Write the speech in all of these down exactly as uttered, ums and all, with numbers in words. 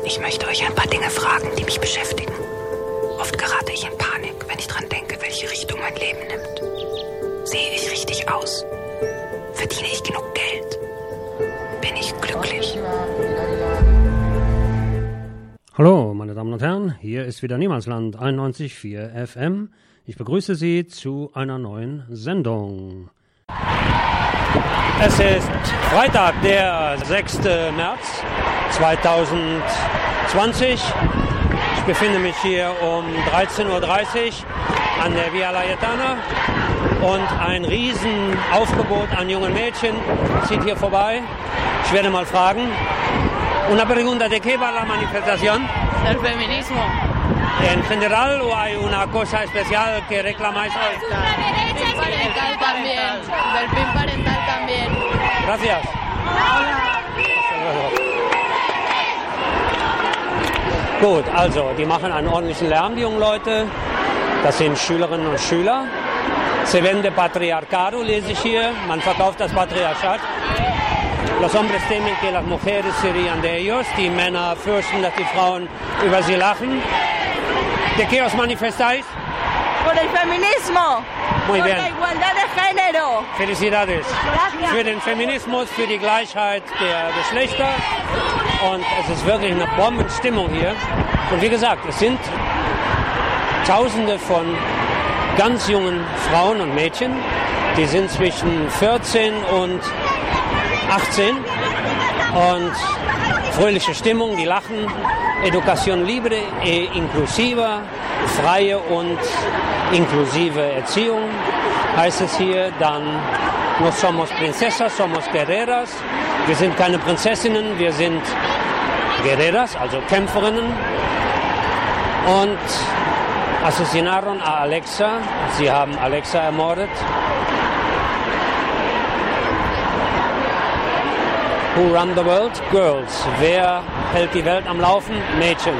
Ich möchte euch ein paar Dinge fragen, die mich beschäftigen. Oft gerate ich in Panik, wenn ich dran denke, welche Richtung mein Leben nimmt. Sehe ich richtig aus? Verdiene ich genug Geld? Bin ich glücklich? Hallo, meine Damen und Herren, hier ist wieder Niemandsland einundneunzig Komma vier F M. Ich begrüße Sie zu einer neuen Sendung. Es ist Freitag, der sechster März zweitausendzwanzig. Ich befinde mich hier um dreizehn Uhr dreißig an der Via Laietana und ein Riesenaufgebot an jungen Mädchen zieht hier vorbei. Ich werde mal fragen. Una pregunta, ¿de qué va la manifestación? Del feminismo. ¿En general o hay una cosa especial que reclamáis hoy? Del pin parental también. Del pin parental también. Gracias. Gut, also, die machen einen ordentlichen Lärm, die jungen Leute. Das sind Schülerinnen und Schüler. Se vende patriarcado, lese ich hier. Man verkauft das Patriarchat. Los hombres temen que las mujeres se rían de ellos. Die Männer fürchten, dass die Frauen über sie lachen. ¿De qué os manifestáis? Por el feminismo. Muy por bien. la igualdad de género. Felicidades. Gracias. Für den Feminismus, für die Gleichheit der Geschlechter. Und es ist wirklich eine Bombenstimmung hier. Und wie gesagt, es sind Tausende von ganz jungen Frauen und Mädchen. Die sind zwischen vierzehn und achtzehn. Und fröhliche Stimmung, die lachen. Educación libre e inclusiva, freie und inklusive Erziehung, heißt es hier. Dann, no somos princesas, somos guerreras. Wir sind keine Prinzessinnen, wir sind guerreras, also Kämpferinnen. Und asesinaron a Alexa, sie haben Alexa ermordet. Who run the world? Girls. Wer hält die Welt am Laufen? Mädchen.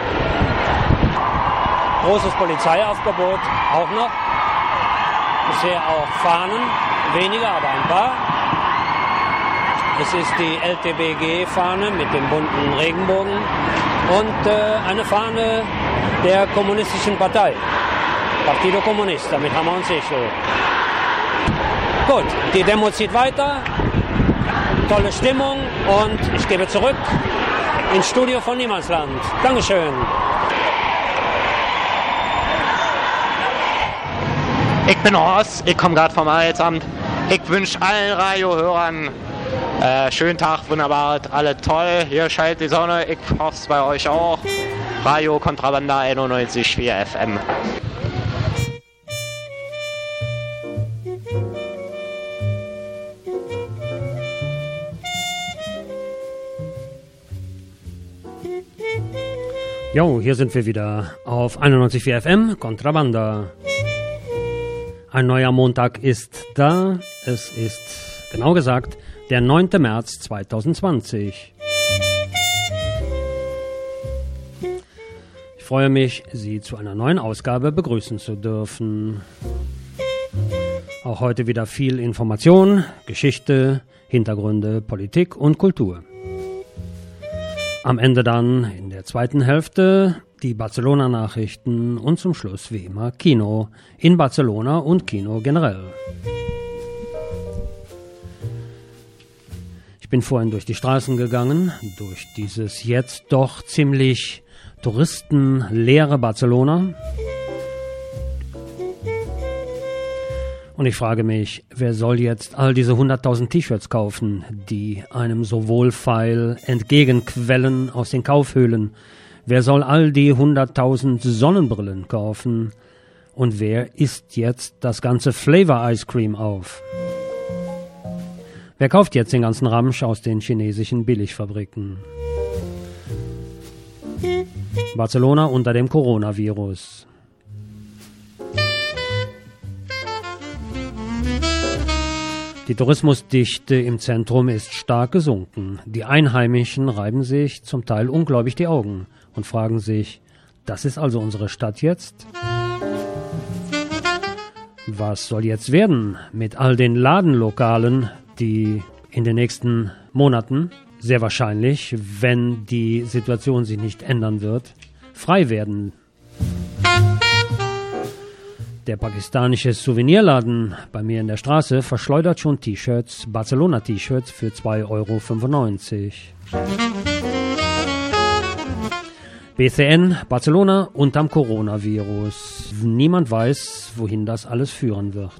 Großes Polizeiaufgebot, auch noch. Bisher auch Fahnen, weniger, aber ein paar. Es ist die L T B G-Fahne mit dem bunten Regenbogen und äh, eine Fahne der kommunistischen Partei. Partido Comunista, damit haben wir uns eh schon. Gut, die Demo zieht weiter. Tolle Stimmung und ich gebe zurück ins Studio von Niemandsland. Dankeschön. Ich bin Horst, ich komme gerade vom Arbeitsamt. Ich wünsche allen Radio-Hörern äh, schönen Tag, wunderbar, alle toll. Hier scheint die Sonne, ich hoffe es bei euch auch. Radio Kontrabanda einundneunzig Komma vier F M. Jo, hier sind wir wieder auf einundneunzig Komma vier F M, Kontrabanda. Ein neuer Montag ist da. Es ist, genau gesagt, der neunter März zweitausendzwanzig. Ich freue mich, Sie zu einer neuen Ausgabe begrüßen zu dürfen. Auch heute wieder viel Information, Geschichte, Hintergründe, Politik und Kultur. Am Ende dann in der zweiten Hälfte die Barcelona-Nachrichten und zum Schluss wie immer Kino in Barcelona und Kino generell. Ich bin vorhin durch die Straßen gegangen, durch dieses jetzt doch ziemlich touristenleere Barcelona. Und ich frage mich, wer soll jetzt all diese hunderttausend T-Shirts kaufen, die einem so wohlfeil entgegenquellen aus den Kaufhöhlen? Wer soll all die hunderttausend Sonnenbrillen kaufen? Und wer isst jetzt das ganze Flavor Ice Cream auf? Wer kauft jetzt den ganzen Ramsch aus den chinesischen Billigfabriken? Barcelona unter dem Coronavirus. Die Tourismusdichte im Zentrum ist stark gesunken. Die Einheimischen reiben sich zum Teil ungläubig die Augen und fragen sich, das ist also unsere Stadt jetzt? Was soll jetzt werden mit all den Ladenlokalen, die in den nächsten Monaten sehr wahrscheinlich, wenn die Situation sich nicht ändern wird, frei werden. Der pakistanische Souvenirladen bei mir in der Straße verschleudert schon T-Shirts, Barcelona-T-Shirts für zwei Euro fünfundneunzig. B C N, Barcelona unterm Coronavirus. Niemand weiß, wohin das alles führen wird.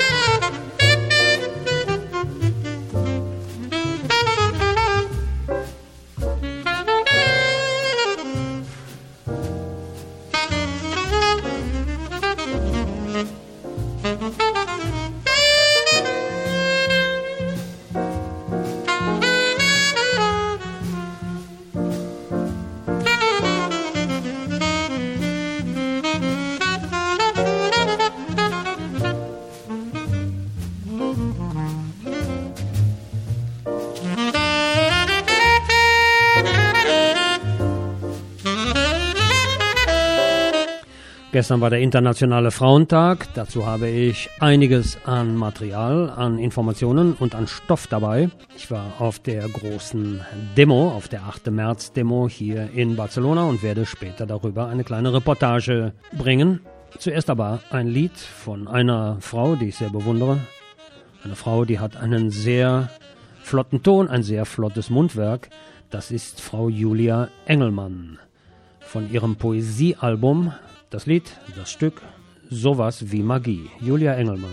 Gestern war der Internationale Frauentag. Dazu habe ich einiges an Material, an Informationen und an Stoff dabei. Ich war auf der großen Demo, auf der achten März Demo hier in Barcelona und werde später darüber eine kleine Reportage bringen. Zuerst aber ein Lied von einer Frau, die ich sehr bewundere. Eine Frau, die hat einen sehr flotten Ton, ein sehr flottes Mundwerk. Das ist Frau Julia Engelmann. Von ihrem Poesiealbum das Lied, das Stück, Sowas wie Magie. Julia Engelmann.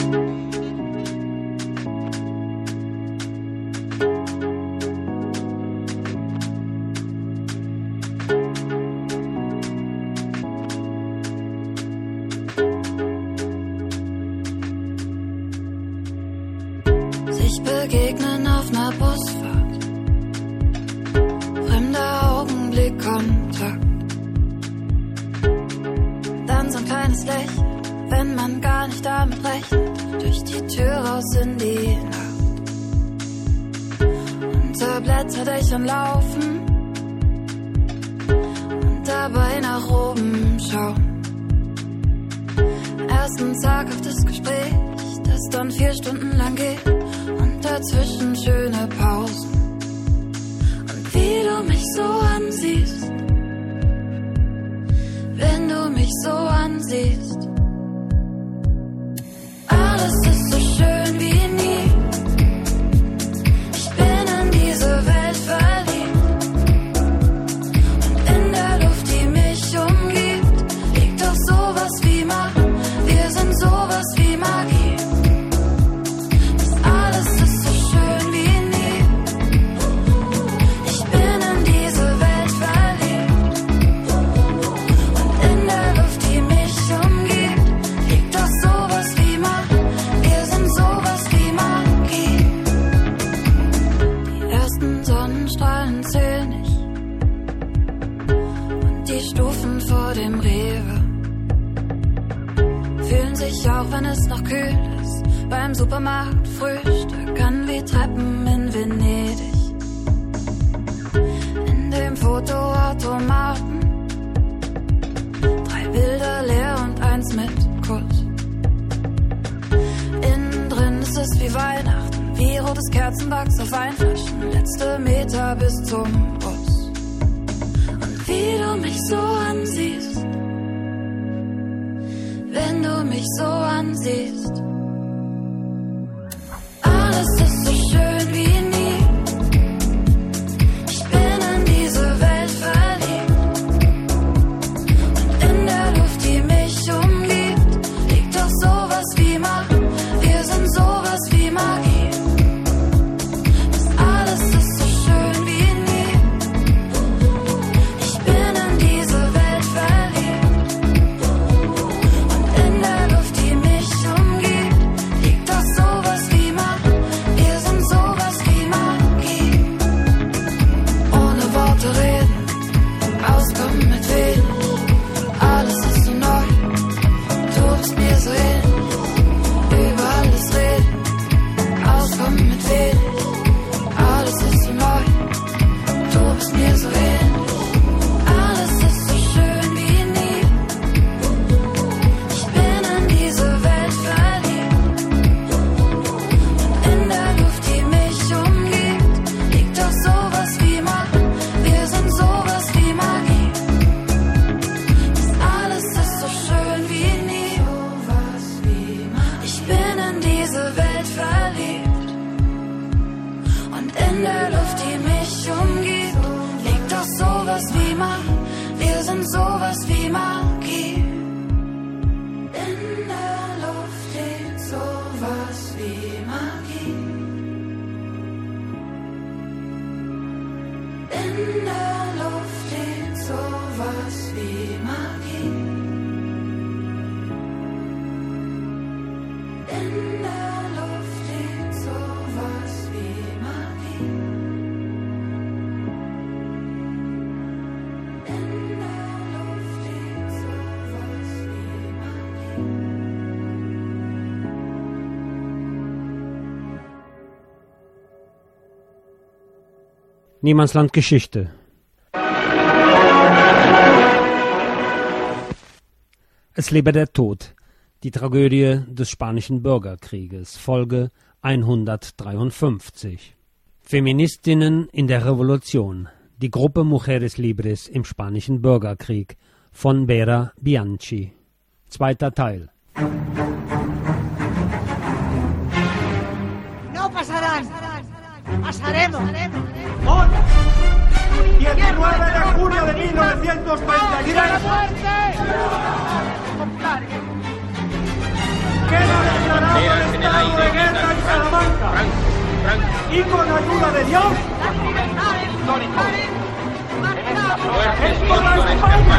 Sich begegnen auf ner Busfahrt, fremder Augenblickkontakt. Dann so ein kleines Lächeln, wenn man gar nicht damit rechnet, durch die Tür raus in die Nacht. Unter Blätterdächern laufen und dabei nach oben schauen. Erst ein zaghaftes Gespräch, das dann vier Stunden lang geht und dazwischen schöne Pausen. Und wie du mich so ansiehst, wenn du mich so ansiehst. Alles ist so schön wie nie. Ich bin in diese Welt verliebt. Und in der Luft, die mich umgibt, liegt doch sowas wie Magie. Wir sind sowas wie Magie. Das alles ist so schön wie nie. Ich bin in diese Welt verliebt. Dem Rewe fühlen sich, auch wenn es noch kühl ist, beim Supermarkt Frühstück an wie Treppen in Venedig. In dem Fotoautomaten drei Bilder leer und eins mit Kuss. Innen drin ist es wie Weihnachten, wie rotes Kerzenwachs auf Weinflaschen, letzte Meter bis zum Bus. Wie du mich so ansiehst, wenn du mich so ansiehst. Alles ist so schön wie nie. Ich bin in diese Welt verliebt. Und in der Luft, die mich umgibt, liegt doch sowas wie Magie. Wir sind sowas wie Magie. Das alles ist so schön wie nie. Ich bin in diese Welt verliebt. Und in der Luft, die mich umgibt, der Luft liegt sowas wie Magie. In der Luft liegt sowas wie Magie. In der Luft liegt sowas wie Magie. Niemandsland Geschichte. Es lebe der Tod. Die Tragödie des Spanischen Bürgerkrieges. Folge hundertdreiundfünfzig. Feministinnen in der Revolution. Die Gruppe Mujeres Libres im Spanischen Bürgerkrieg. Von Vera Bianchi. Zweiter Teil. No pasarán. Pasaremos. Hoy, diecinueve de junio de mil novecientos treinta y tres, queda declarado el estado de guerra en Salamanca y con ayuda de Dios, es toda España.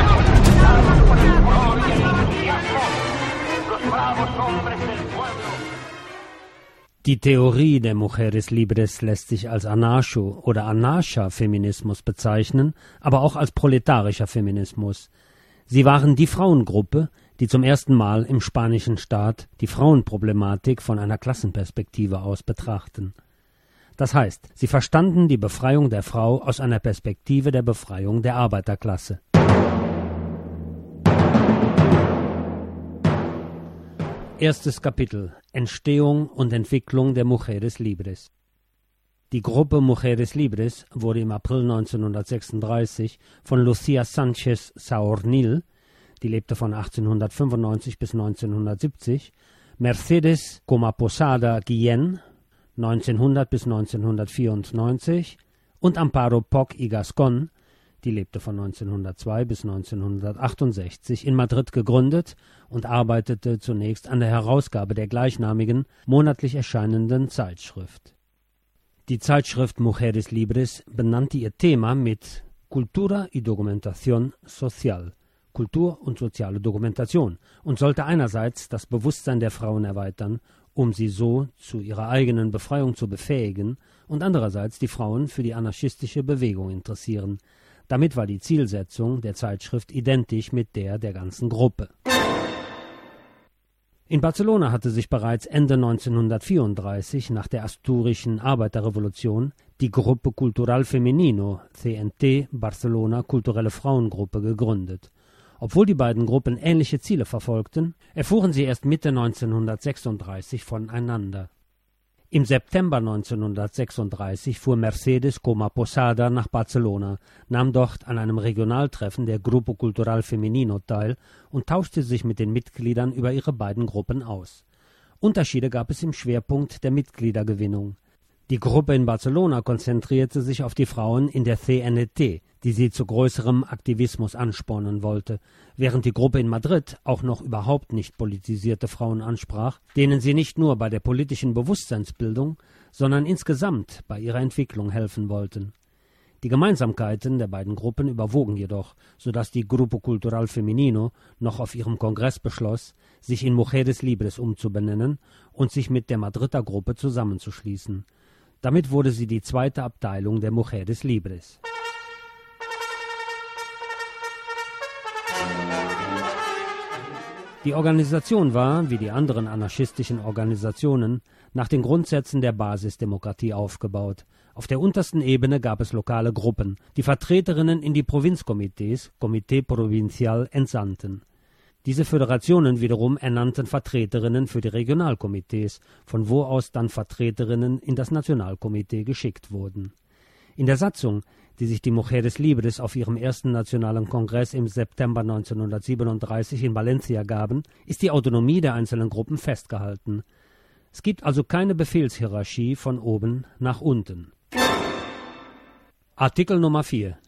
Los bravos hombres del pueblo. Die Theorie der Mujeres Libres lässt sich als Anarcho- oder Anarcha-Feminismus bezeichnen, aber auch als proletarischer Feminismus. Sie waren die Frauengruppe, die zum ersten Mal im spanischen Staat die Frauenproblematik von einer Klassenperspektive aus betrachten. Das heißt, sie verstanden die Befreiung der Frau aus einer Perspektive der Befreiung der Arbeiterklasse. Erstes Kapitel: Entstehung und Entwicklung der Mujeres Libres. Die Gruppe Mujeres Libres wurde im April neunzehnhundertsechsunddreißig von Lucía Sánchez Saornil, die lebte von achtzehnhundertfünfundneunzig bis neunzehnhundertsiebzig, Mercedes Comaposada Guillén, neunzehnhundert bis neunzehnhundertvierundneunzig, und Amparo Poch y Gascón, die lebte von neunzehnhundertzwei bis neunzehnhundertachtundsechzig, in Madrid gegründet und arbeitete zunächst an der Herausgabe der gleichnamigen, monatlich erscheinenden Zeitschrift. Die Zeitschrift Mujeres Libres benannte ihr Thema mit Cultura y Documentación Social, Kultur und soziale Dokumentation, und sollte einerseits das Bewusstsein der Frauen erweitern, um sie so zu ihrer eigenen Befreiung zu befähigen, und andererseits die Frauen für die anarchistische Bewegung interessieren. Damit war die Zielsetzung der Zeitschrift identisch mit der der ganzen Gruppe. In Barcelona hatte sich bereits Ende neunzehnhundertvierunddreißig nach der asturischen Arbeiterrevolution die Gruppe Cultural Femenino, C N T, Barcelona Kulturelle Frauengruppe, gegründet. Obwohl die beiden Gruppen ähnliche Ziele verfolgten, erfuhren sie erst Mitte neunzehnhundertsechsunddreißig voneinander. Im September neunzehnhundertsechsunddreißig fuhr Mercedes Comaposada nach Barcelona, nahm dort an einem Regionaltreffen der Grupo Cultural Femenino teil und tauschte sich mit den Mitgliedern über ihre beiden Gruppen aus. Unterschiede gab es im Schwerpunkt der Mitgliedergewinnung. Die Gruppe in Barcelona konzentrierte sich auf die Frauen in der C N T, die sie zu größerem Aktivismus anspornen wollte, während die Gruppe in Madrid auch noch überhaupt nicht politisierte Frauen ansprach, denen sie nicht nur bei der politischen Bewusstseinsbildung, sondern insgesamt bei ihrer Entwicklung helfen wollten. Die Gemeinsamkeiten der beiden Gruppen überwogen jedoch, sodass die Grupo Cultural Femenino noch auf ihrem Kongress beschloss, sich in Mujeres Libres umzubenennen und sich mit der Madrider Gruppe zusammenzuschließen. Damit wurde sie die zweite Abteilung der Mujeres Libres. Die Organisation war, wie die anderen anarchistischen Organisationen, nach den Grundsätzen der Basisdemokratie aufgebaut. Auf der untersten Ebene gab es lokale Gruppen, die Vertreterinnen in die Provinzkomitees, Comité Provincial, entsandten. Diese Föderationen wiederum ernannten Vertreterinnen für die Regionalkomitees, von wo aus dann Vertreterinnen in das Nationalkomitee geschickt wurden. In der Satzung, die sich die Mujeres Libres auf ihrem ersten nationalen Kongress im September neunzehnhundertsiebenunddreißig in Valencia gaben, ist die Autonomie der einzelnen Gruppen festgehalten. Es gibt also keine Befehlshierarchie von oben nach unten. Artikel Nummer vier.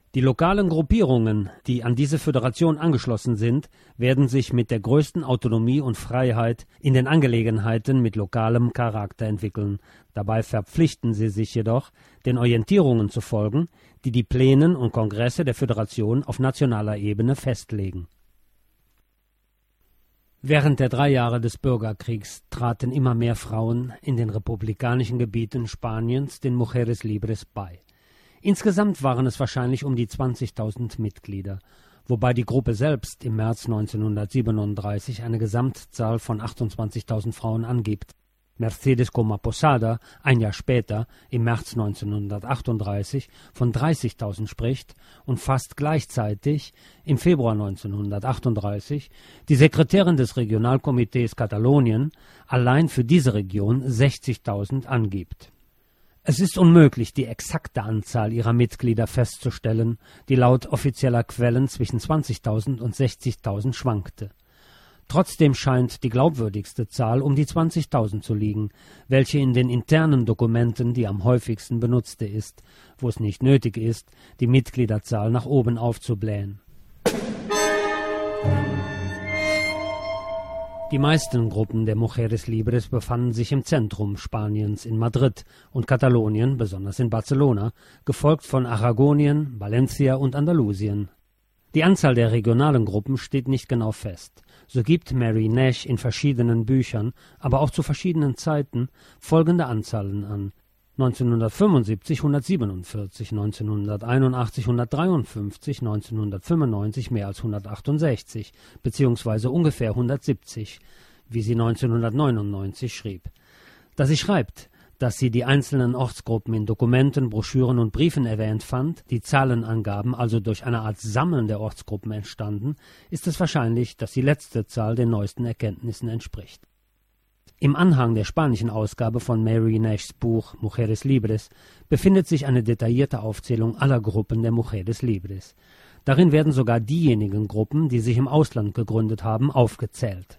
Die lokalen Gruppierungen, die an diese Föderation angeschlossen sind, werden sich mit der größten Autonomie und Freiheit in den Angelegenheiten mit lokalem Charakter entwickeln. Dabei verpflichten sie sich jedoch, den Orientierungen zu folgen, die die Pläne und Kongresse der Föderation auf nationaler Ebene festlegen. Während der drei Jahre des Bürgerkriegs traten immer mehr Frauen in den republikanischen Gebieten Spaniens den Mujeres Libres bei. Insgesamt waren es wahrscheinlich um die zwanzigtausend Mitglieder, wobei die Gruppe selbst im März neunzehnhundertsiebenunddreißig eine Gesamtzahl von achtundzwanzigtausend Frauen angibt. Mercedes Coma Posada ein Jahr später, im März neunzehnhundertachtunddreißig, von dreißigtausend spricht und fast gleichzeitig, im Februar neunzehnhundertachtunddreißig, die Sekretärin des Regionalkomitees Katalonien allein für diese Region sechzigtausend angibt. Es ist unmöglich, die exakte Anzahl ihrer Mitglieder festzustellen, die laut offizieller Quellen zwischen zwanzigtausend und sechzigtausend schwankte. Trotzdem scheint die glaubwürdigste Zahl um die zwanzigtausend zu liegen, welche in den internen Dokumenten die am häufigsten benutzte ist, wo es nicht nötig ist, die Mitgliederzahl nach oben aufzublähen. Die meisten Gruppen der Mujeres Libres befanden sich im Zentrum Spaniens, in Madrid und Katalonien, besonders in Barcelona, gefolgt von Aragonien, Valencia und Andalusien. Die Anzahl der regionalen Gruppen steht nicht genau fest. So gibt Mary Nash in verschiedenen Büchern, aber auch zu verschiedenen Zeiten, folgende Anzahlen an: neunzehnhundertfünfundsiebzig hundertsiebenundvierzig, neunzehnhunderteinundachtzig hundertdreiundfünfzig, neunzehnhundertfünfundneunzig mehr als hundertachtundsechzig, beziehungsweise ungefähr hundertsiebzig, wie sie neunzehnhundertneunundneunzig schrieb. Da sie schreibt, dass sie die einzelnen Ortsgruppen in Dokumenten, Broschüren und Briefen erwähnt fand, die Zahlenangaben also durch eine Art Sammeln der Ortsgruppen entstanden, ist es wahrscheinlich, dass die letzte Zahl den neuesten Erkenntnissen entspricht. Im Anhang der spanischen Ausgabe von Mary Nashs Buch Mujeres Libres befindet sich eine detaillierte Aufzählung aller Gruppen der Mujeres Libres. Darin werden sogar diejenigen Gruppen, die sich im Ausland gegründet haben, aufgezählt.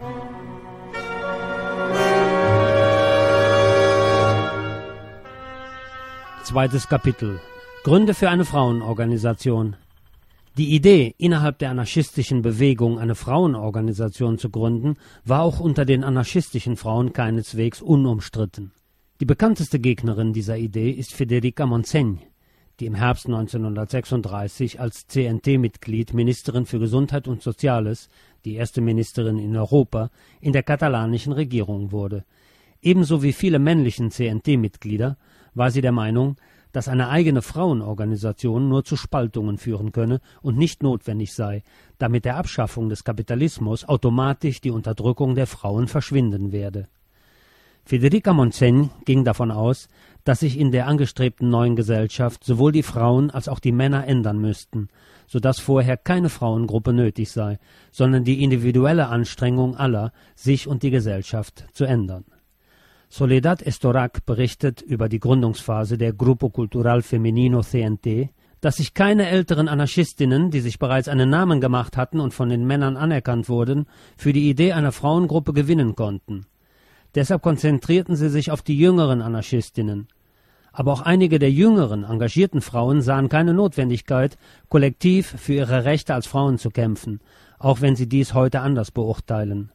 Zweites Kapitel: Gründe für eine Frauenorganisation. Die Idee, innerhalb der anarchistischen Bewegung eine Frauenorganisation zu gründen, war auch unter den anarchistischen Frauen keineswegs unumstritten. Die bekannteste Gegnerin dieser Idee ist Federica Montseny, die im Herbst neunzehnhundertsechsunddreißig als C N T-Mitglied Ministerin für Gesundheit und Soziales, die erste Ministerin in Europa, in der katalanischen Regierung wurde. Ebenso wie viele männlichen C N T-Mitglieder war sie der Meinung, dass eine eigene Frauenorganisation nur zu Spaltungen führen könne und nicht notwendig sei, da mit der Abschaffung des Kapitalismus automatisch die Unterdrückung der Frauen verschwinden werde. Federica Montseny ging davon aus, dass sich in der angestrebten neuen Gesellschaft sowohl die Frauen als auch die Männer ändern müssten, sodass vorher keine Frauengruppe nötig sei, sondern die individuelle Anstrengung aller, sich und die Gesellschaft zu ändern. Soledad Estorach berichtet über die Gründungsphase der Grupo Cultural Femenino C N T, dass sich keine älteren Anarchistinnen, die sich bereits einen Namen gemacht hatten und von den Männern anerkannt wurden, für die Idee einer Frauengruppe gewinnen konnten. Deshalb konzentrierten sie sich auf die jüngeren Anarchistinnen. Aber auch einige der jüngeren, engagierten Frauen sahen keine Notwendigkeit, kollektiv für ihre Rechte als Frauen zu kämpfen, auch wenn sie dies heute anders beurteilen.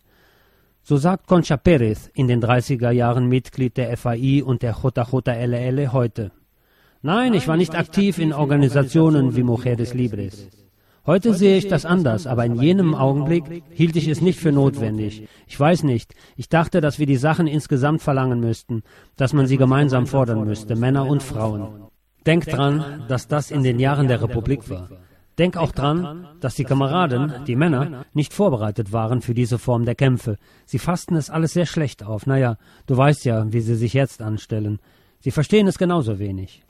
So sagt Concha Pérez, in den dreißiger Jahren Mitglied der F A I und der J J L L heute: Nein, ich war nicht aktiv in Organisationen wie Mujeres Libres. Heute sehe ich das anders, aber in jenem Augenblick hielt ich es nicht für notwendig. Ich weiß nicht, ich dachte, dass wir die Sachen insgesamt verlangen müssten, dass man sie gemeinsam fordern müsste, Männer und Frauen. Denk dran, dass das in den Jahren der Republik war. Denk auch dran, dass die Kameraden, die Männer, nicht vorbereitet waren für diese Form der Kämpfe. Sie fassten es alles sehr schlecht auf. Naja, du weißt ja, wie sie sich jetzt anstellen. Sie verstehen es genauso wenig.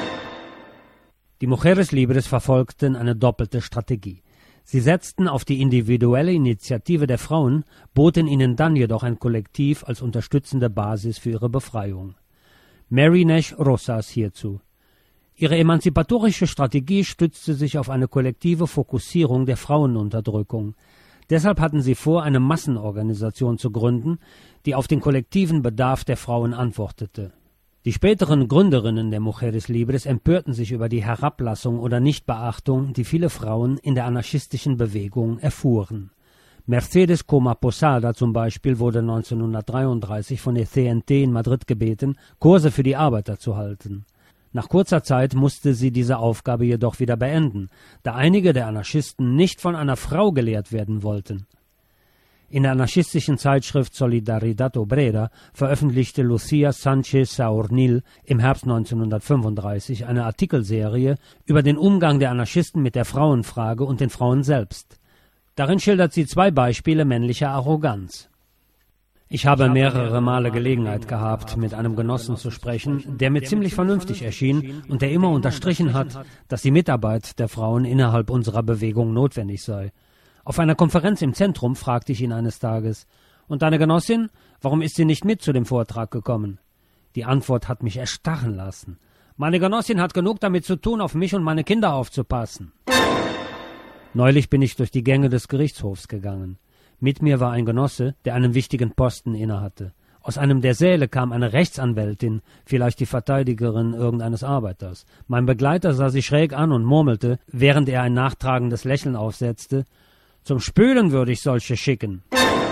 Die Mujeres Libres verfolgten eine doppelte Strategie. Sie setzten auf die individuelle Initiative der Frauen, boten ihnen dann jedoch ein Kollektiv als unterstützende Basis für ihre Befreiung. Mary Nash Rosas hierzu: Ihre emanzipatorische Strategie stützte sich auf eine kollektive Fokussierung der Frauenunterdrückung. Deshalb hatten sie vor, eine Massenorganisation zu gründen, die auf den kollektiven Bedarf der Frauen antwortete. Die späteren Gründerinnen der Mujeres Libres empörten sich über die Herablassung oder Nichtbeachtung, die viele Frauen in der anarchistischen Bewegung erfuhren. Mercedes Coma Posada zum Beispiel wurde neunzehnhundertdreiunddreißig von der C N T in Madrid gebeten, Kurse für die Arbeiter zu halten. Nach kurzer Zeit musste sie diese Aufgabe jedoch wieder beenden, da einige der Anarchisten nicht von einer Frau gelehrt werden wollten. In der anarchistischen Zeitschrift Solidaridad Obrera veröffentlichte Lucía Sánchez Saornil im Herbst neunzehnhundertfünfunddreißig eine Artikelserie über den Umgang der Anarchisten mit der Frauenfrage und den Frauen selbst. Darin schildert sie zwei Beispiele männlicher Arroganz. Ich habe mehrere Male Gelegenheit gehabt, mit einem Genossen zu sprechen, der mir ziemlich vernünftig erschien und der immer unterstrichen hat, dass die Mitarbeit der Frauen innerhalb unserer Bewegung notwendig sei. Auf einer Konferenz im Zentrum fragte ich ihn eines Tages: Und deine Genossin, warum ist sie nicht mit zu dem Vortrag gekommen? Die Antwort hat mich erstarren lassen. Meine Genossin hat genug damit zu tun, auf mich und meine Kinder aufzupassen. Neulich bin ich durch die Gänge des Gerichtshofs gegangen. Mit mir war ein Genosse, der einen wichtigen Posten innehatte. Aus einem der Säle kam eine Rechtsanwältin, vielleicht die Verteidigerin irgendeines Arbeiters. Mein Begleiter sah sie schräg an und murmelte, während er ein nachtragendes Lächeln aufsetzte: Zum Spülen würde ich solche schicken.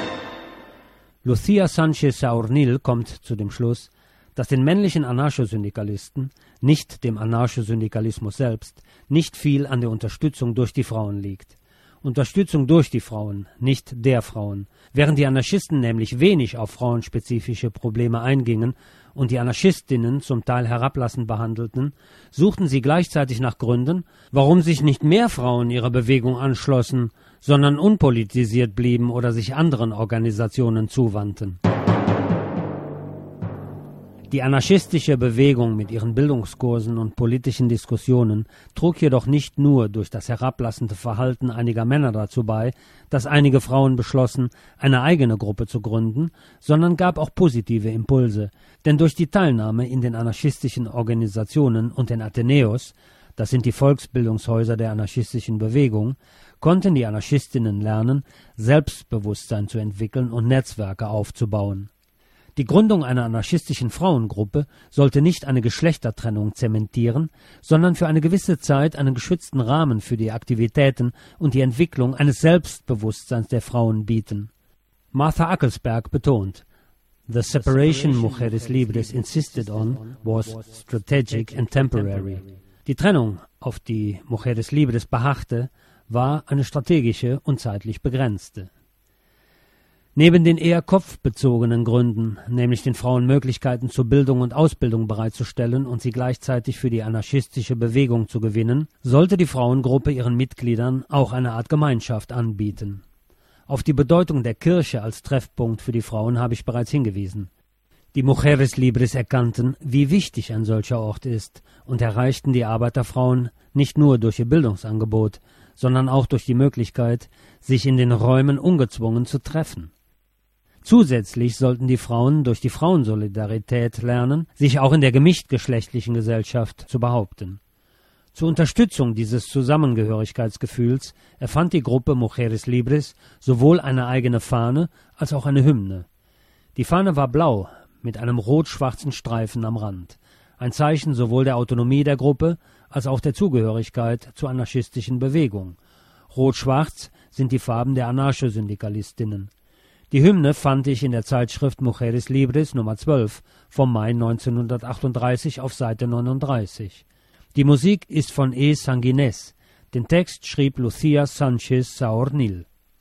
Lucía Sánchez Saornil kommt zu dem Schluss, dass den männlichen Anarchosyndikalisten, nicht dem Anarchosyndikalismus selbst, nicht viel an der Unterstützung durch die Frauen liegt. Unterstützung durch die Frauen, nicht der Frauen. Während die Anarchisten nämlich wenig auf frauenspezifische Probleme eingingen und die Anarchistinnen zum Teil herablassend behandelten, suchten sie gleichzeitig nach Gründen, warum sich nicht mehr Frauen ihrer Bewegung anschlossen, sondern unpolitisiert blieben oder sich anderen Organisationen zuwandten. Die anarchistische Bewegung mit ihren Bildungskursen und politischen Diskussionen trug jedoch nicht nur durch das herablassende Verhalten einiger Männer dazu bei, dass einige Frauen beschlossen, eine eigene Gruppe zu gründen, sondern gab auch positive Impulse, denn durch die Teilnahme in den anarchistischen Organisationen und den Atheneos, das sind die Volksbildungshäuser der anarchistischen Bewegung, konnten die Anarchistinnen lernen, Selbstbewusstsein zu entwickeln und Netzwerke aufzubauen. Die Gründung einer anarchistischen Frauengruppe sollte nicht eine Geschlechtertrennung zementieren, sondern für eine gewisse Zeit einen geschützten Rahmen für die Aktivitäten und die Entwicklung eines Selbstbewusstseins der Frauen bieten. Martha Ackelsberg betont: The separation Mujeres Libres insisted on was strategic and temporary. Die Trennung, auf die Mujeres Libres beharrte, war eine strategische und zeitlich begrenzte. Neben den eher kopfbezogenen Gründen, nämlich den Frauen Möglichkeiten zur Bildung und Ausbildung bereitzustellen und sie gleichzeitig für die anarchistische Bewegung zu gewinnen, sollte die Frauengruppe ihren Mitgliedern auch eine Art Gemeinschaft anbieten. Auf die Bedeutung der Kirche als Treffpunkt für die Frauen habe ich bereits hingewiesen. Die Mujeres Libres erkannten, wie wichtig ein solcher Ort ist und erreichten die Arbeiterfrauen nicht nur durch ihr Bildungsangebot, sondern auch durch die Möglichkeit, sich in den Räumen ungezwungen zu treffen. Zusätzlich sollten die Frauen durch die Frauensolidarität lernen, sich auch in der gemischtgeschlechtlichen Gesellschaft zu behaupten. Zur Unterstützung dieses Zusammengehörigkeitsgefühls erfand die Gruppe Mujeres Libres sowohl eine eigene Fahne als auch eine Hymne. Die Fahne war blau mit einem rot-schwarzen Streifen am Rand, ein Zeichen sowohl der Autonomie der Gruppe als auch der Zugehörigkeit zur anarchistischen Bewegung. Rot-schwarz sind die Farben der Anarchosyndikalistinnen. Die Hymne fand ich in der Zeitschrift Mujeres Libres Nummer zwölf vom Mai neunzehnhundertachtunddreißig auf Seite neununddreißig. Die Musik ist von E. Sanguinés. Den Text schrieb Lucía Sánchez Saornil.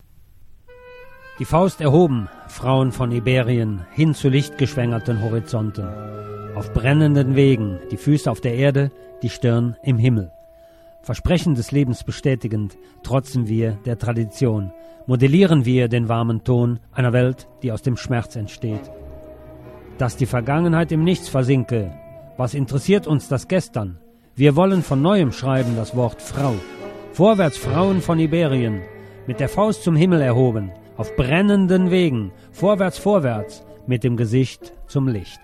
Die Faust erhoben, Frauen von Iberien, hin zu lichtgeschwängerten Horizonten. Auf brennenden Wegen, die Füße auf der Erde, die Stirn im Himmel. Versprechen des Lebens bestätigend, trotzen wir der Tradition, modellieren wir den warmen Ton einer Welt, die aus dem Schmerz entsteht. Dass die Vergangenheit im Nichts versinke, was interessiert uns das Gestern? Wir wollen von Neuem schreiben das Wort Frau. Vorwärts, Frauen von Iberien, mit der Faust zum Himmel erhoben, auf brennenden Wegen, vorwärts, vorwärts, mit dem Gesicht zum Licht.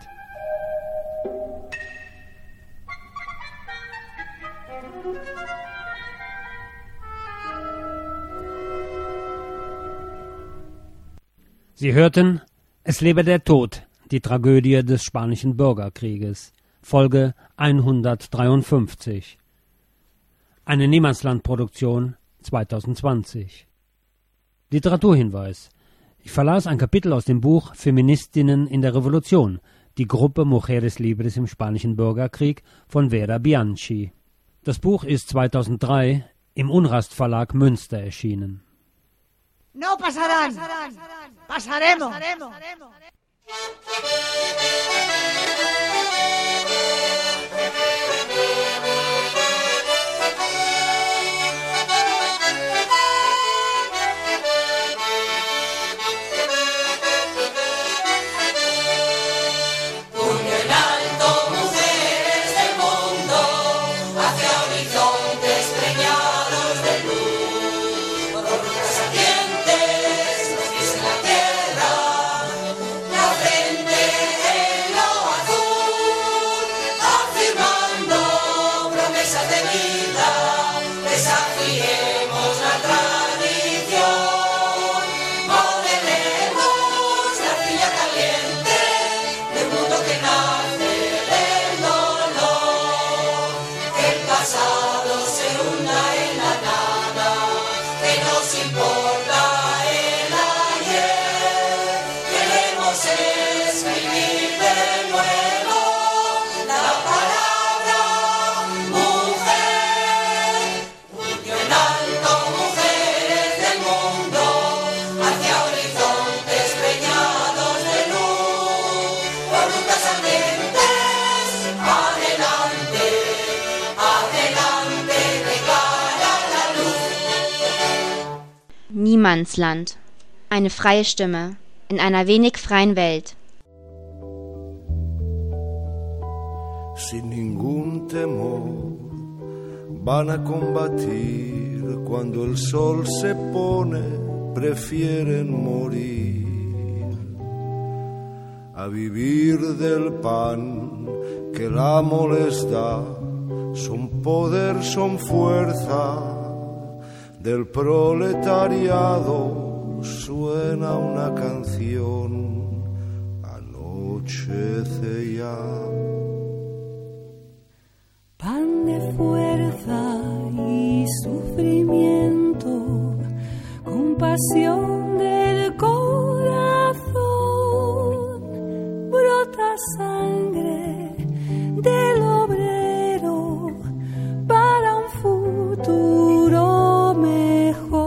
Sie hörten »Es lebe der Tod«, Die Tragödie des Spanischen Bürgerkrieges, Folge hundertdreiundfünfzig. Eine Niemandslandproduktion zweitausendzwanzig. Literaturhinweis. Ich verlas ein Kapitel aus dem Buch Feministinnen in der Revolution, die Gruppe Mujeres Libres im Spanischen Bürgerkrieg von Vera Bianchi. Das Buch ist zweitausenddrei im Unrast Verlag Münster erschienen. No pasarán. Pasaremos. Niemandsland. Eine freie Stimme in einer wenig freien Welt. Sin ningún temor van a combatir cuando el sol se pone, prefieren morir a vivir del pan que el amo les da. Son poder, son fuerza del proletariado. Suena una canción, anochece ya. Pan de fuerza y sufrimiento, compasión del corazón, brota sangre del obrero para un futuro mejor.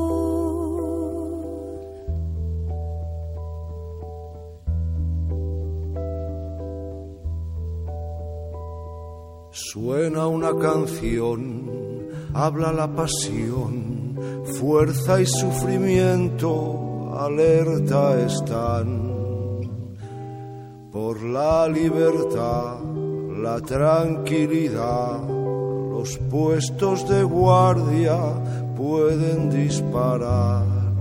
Suena una canción, habla la pasión, fuerza y sufrimiento, alerta están por la libertad, la tranquilidad. Los puestos de guardia pueden disparar,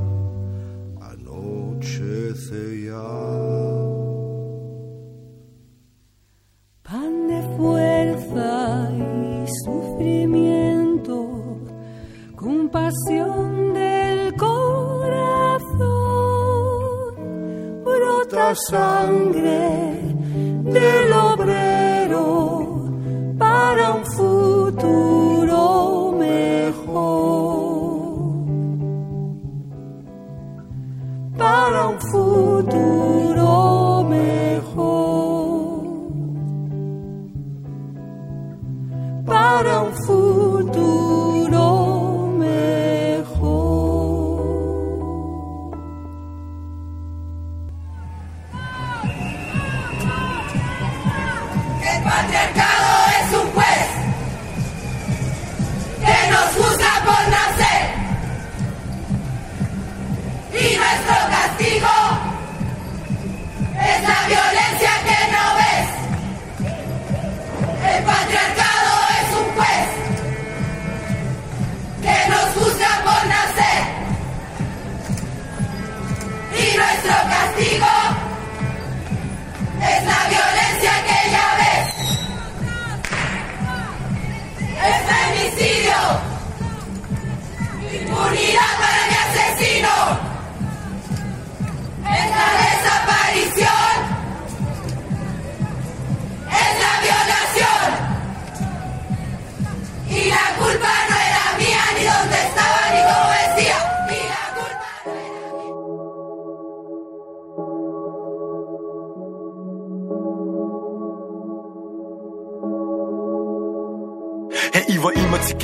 anochece ya. Pan de fuerza y sufrimiento, compasión del corazón, brota sangre del obrero para un futuro mejor, para un futuro mejor, para un futuro mejor. El patriarcado es un juez que nos juzga por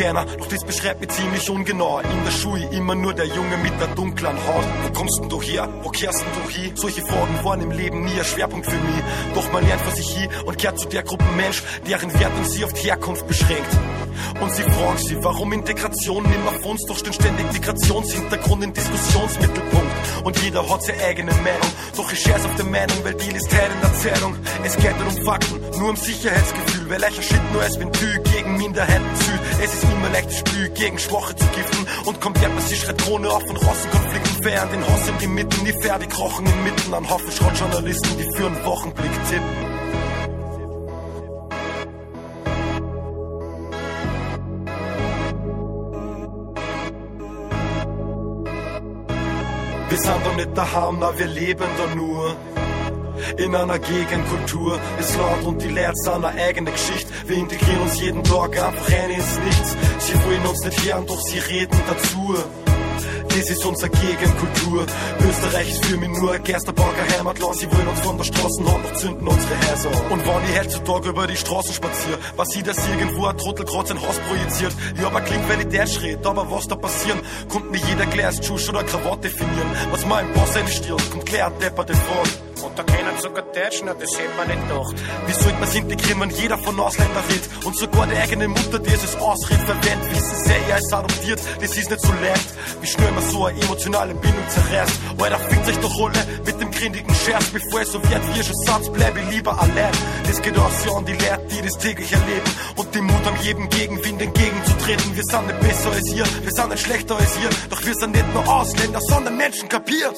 gerne, doch das beschreibt mich ziemlich ungenau. In der Schule immer nur der Junge mit der dunklen Haut. Wo kommst denn du her? Wo kehrst denn du hin? Solche Fragen waren im Leben nie ein Schwerpunkt für mich. Doch man lernt vor sich hin und kehrt zu der Gruppe Mensch, deren Wertung sie auf die Herkunft beschränkt. Und sie fragen sich, warum Integration nimmer von uns, doch stehen ständig Migrationshintergrund im Diskussionsmittelpunkt. Und jeder hat seine eigene Meinung, doch ich scheiß auf die Meinung, weil die ist Teil in der Zeitung. Es geht nicht um Fakten, nur um Sicherheitsgefühl, weil leichter Shit nur als Ventil gegen Minderheiten züht. Es ist immer leichtes Spiel, gegen Schwache zu giften. Und kommt der bei sich schreit Krone auf und Rassenkonflikten feiern den Hass in die Mitten, die fertig krochen inmitten an Haufen Schrottjournalisten, die für einen Wochenblick tippen. Wir sind doch nicht daheim, na wir leben da nur in einer Gegenkultur. Das Land und die Leute sind eine eigene Geschichte. Wir integrieren uns jeden Tag einfach rein ins Nichts. Sie wollen uns nicht hören, doch sie reden dazu. Das ist unsere Gegenkultur. Österreich ist für mich nur ein Gersterbacher Heimatland. Sie wollen uns von der Straße haben, doch zünden unsere Häuser an. Und wenn ich heutzutage über die Straßen spazier, was sie, dass irgendwo ein Trottel grad sein Haus projiziert. Ja, aber klingt, weil ich Deutsch red, aber was da passieren, kommt mir jeder gleich als Tschusch oder Krawatte definieren. Was mein Pass einstiert, kommt gleich ein depperte Frage. Und da kennen sogar Deutsch, na, das hätte man nicht gedacht. Wie sollte man's integrieren, wenn jeder von Ausländern redet und sogar die eigene Mutter dieses Ausrede verwendet? Wissen sie, er ist adoptiert, das ist nicht so leicht. Wie schnell man so eine emotionale Bindung zerreißt. Alter, fickt euch doch alle mit dem grindigen Scherz. Bevor ich so werd wie ihr schon Satz, bleib ich lieber allein. Das geht aus ja an die Leute, die das täglich erleben. Und den Mut haben, jedem Gegenwind entgegenzutreten. Wir sind nicht besser als ihr, wir sind nicht schlechter als ihr. Doch wir sind nicht nur Ausländer, sondern Menschen, kapiert?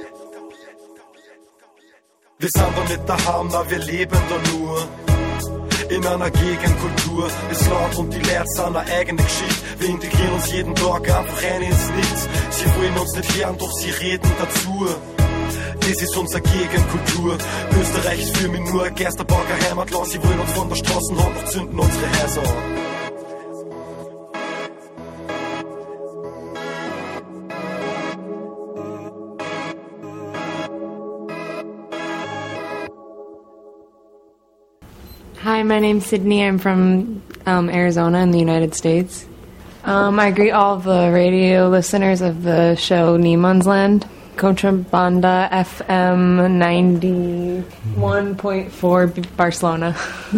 Wir sind doch nicht daheim, na wir leben da nur in einer Gegenkultur. Das Land und die Leute sind eine eigene Geschichte. Wir integrieren uns jeden Tag einfach rein ins Nichts. Sie wollen uns nicht hören, doch sie reden dazu. Das ist unsere Gegenkultur. Österreich ist für mich nur ein Gersterbacher Heimatland. Sie wollen uns von der Straße haben, doch zünden unsere Häuser an. Hi, my name's Sydney. I'm from um, Arizona in the United States. Um, I greet all the radio listeners of the show Nieman's Land. Contrabanda F M ninety-one point four Barcelona.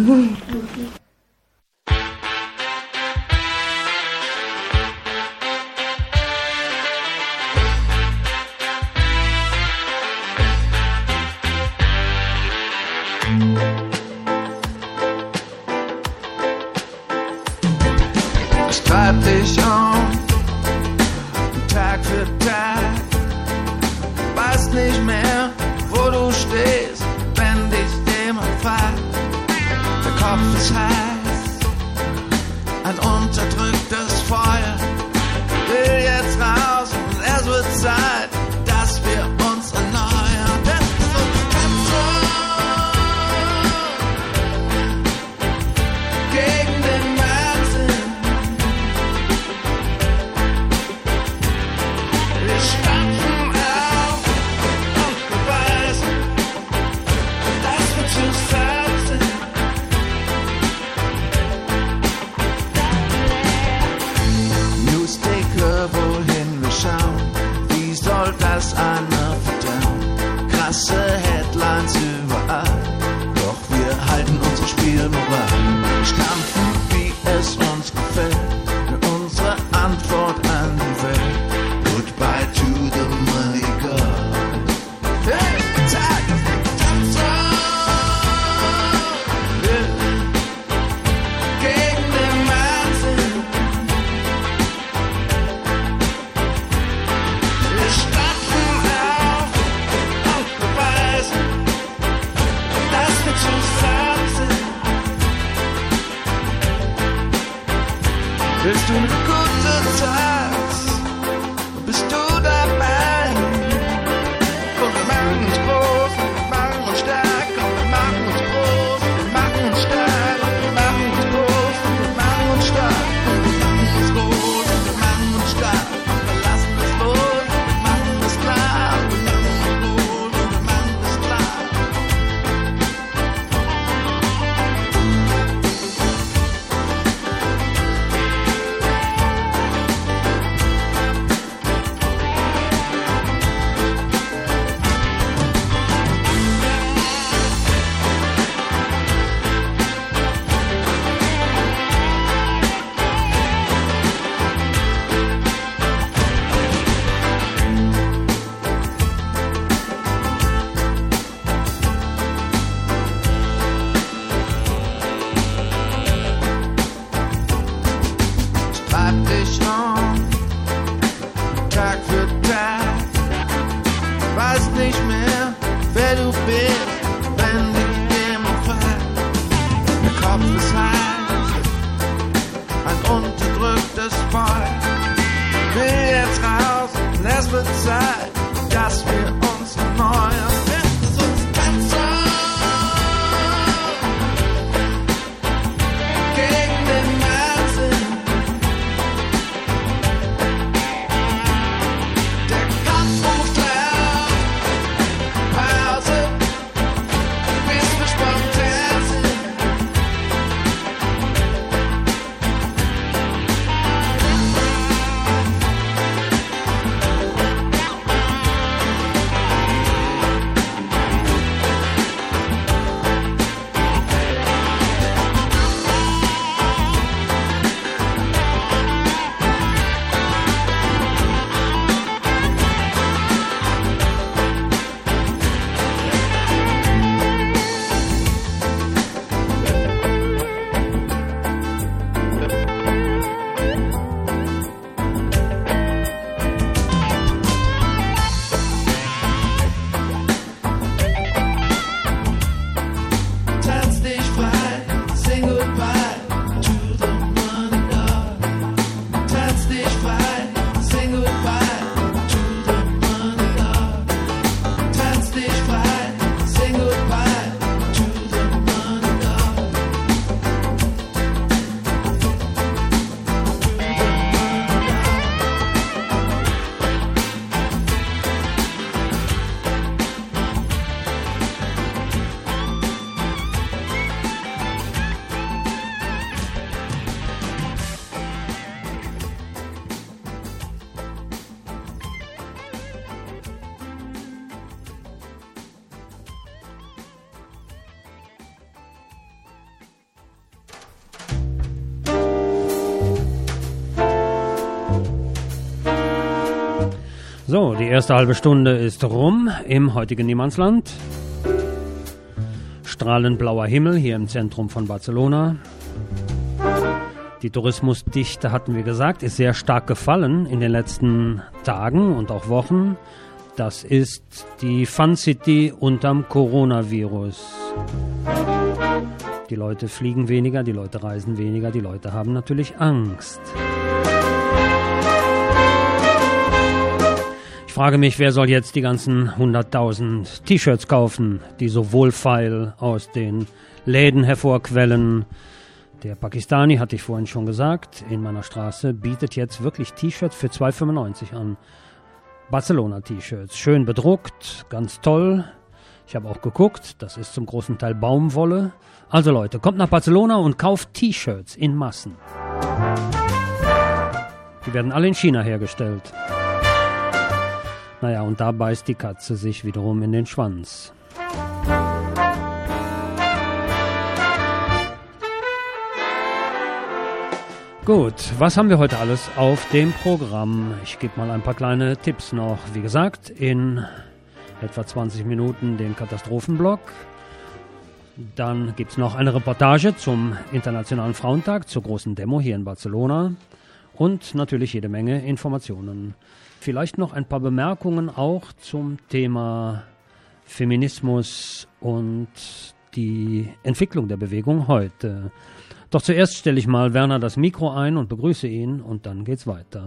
Treib dich um, Tag für Tag, weißt nicht mehr, wo du stehst, wenn dich jemand fragt. Der Kopf ist heiß, ein unterdrücktes Feuer, will jetzt raus und es wird Zeit, dass wir uns erneuern. Das ist unsere Katze gegen den Wahnsinn. Wir stampfen auf und beweisen, dass wir zu stark sind. Newsticker, wohin wir schauen, wie soll das einer verdauen? Krasse Headlines überall, doch wir halten unsere Spielmoral. Wir stampfen, wie es uns gefällt, für unsere Antwort an die Welt. Goodbye to the money god. Hey, Tag, Tanzer, gegen den Wahnsinn. Wir stampfen auf und beweisen, will jetzt raus, und es wird Zeit, dass wir uns erneuern. Es ist uns besser gegen den Wahnsinn. Der Kopf ruft laut, Pause, bis wir spontan sind. Tanz dich frei, sing goodbye to the money dog. Tanz dich frei, sing goodbye to the money dog. Tanz dich frei, sing goodbye to the money dog. So, die erste halbe Stunde ist rum im heutigen Niemandsland. Strahlend blauer Himmel hier im Zentrum von Barcelona. Die Tourismusdichte, hatten wir gesagt, ist sehr stark gefallen in den letzten Tagen und auch Wochen. Das ist die Fun City unterm Coronavirus. Die Leute fliegen weniger, die Leute reisen weniger, die Leute haben natürlich Angst. Ich frage mich, wer soll jetzt die ganzen hunderttausend T-Shirts kaufen, die so wohlfeil aus den Läden hervorquellen. Der Pakistani, hatte ich vorhin schon gesagt, in meiner Straße bietet jetzt wirklich T-Shirts für zwei fünfundneunzig an. Barcelona-T-Shirts, schön bedruckt, ganz toll. Ich habe auch geguckt, das ist zum großen Teil Baumwolle. Also Leute, kommt nach Barcelona und kauft T-Shirts in Massen. Die werden alle in China hergestellt. Naja, und da beißt die Katze sich wiederum in den Schwanz. Gut, was haben wir heute alles auf dem Programm? Ich gebe mal ein paar kleine Tipps noch. Wie gesagt, in etwa zwanzig Minuten den Katastrophenblock. Dann gibt es noch eine Reportage zum Internationalen Frauentag, zur großen Demo hier in Barcelona. Und natürlich jede Menge Informationen. Vielleicht noch ein paar Bemerkungen auch zum Thema Feminismus und die Entwicklung der Bewegung heute. Doch zuerst stelle ich mal Werner das Mikro ein und begrüße ihn und dann geht's weiter.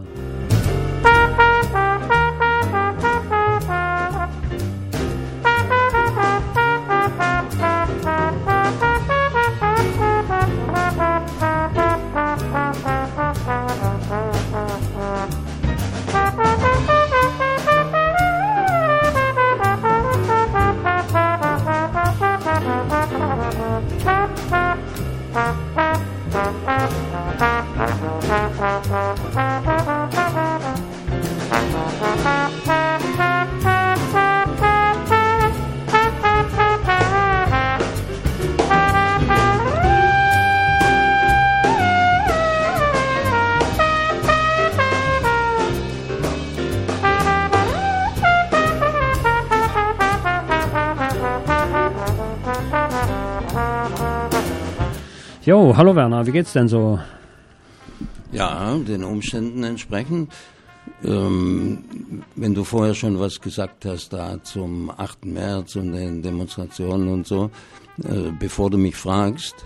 Jo, hallo Werner, wie geht's denn so? Ja, den Umständen entsprechend. Ähm, wenn du vorher schon was gesagt hast, da zum achten März und den Demonstrationen und so, äh, bevor du mich fragst,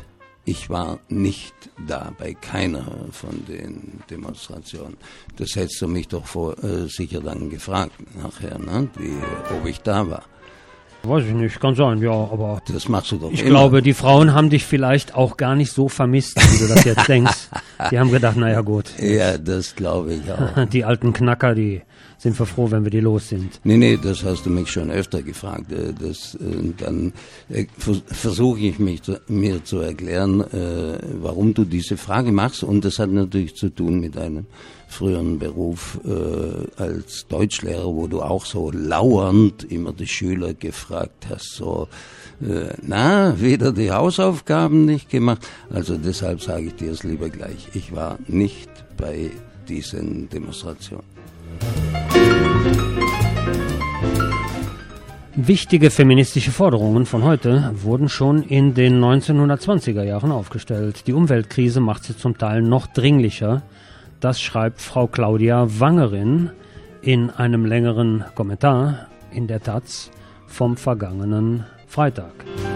ich war nicht da bei keiner von den Demonstrationen. Das hättest du mich doch vor, äh, sicher dann gefragt nachher, ne? Die, ob ich da war. Weiß ich nicht, kann sein, ja, aber das machst du doch ich immer. glaube, die Frauen haben dich vielleicht auch gar nicht so vermisst, wie du das jetzt denkst. Die haben gedacht, naja gut. Ja, das glaube ich auch. Die alten Knacker, die sind wir froh, wenn wir die los sind. Nee, nee, das hast du mich schon öfter gefragt. Das, dann versuche ich mich zu, mir zu erklären, warum du diese Frage machst. Und das hat natürlich zu tun mit einem früheren Beruf äh, als Deutschlehrer, wo du auch so lauernd immer die Schüler gefragt hast, so, äh, na, wieder die Hausaufgaben nicht gemacht. Also deshalb sage ich dir es lieber gleich. Ich war nicht bei diesen Demonstrationen. Wichtige feministische Forderungen von heute wurden schon in den neunzehnhundertzwanziger Jahren aufgestellt. Die Umweltkrise macht sie zum Teil noch dringlicher. Das schreibt Frau Claudia Wangerin in einem längeren Kommentar in der Taz vom vergangenen Freitag.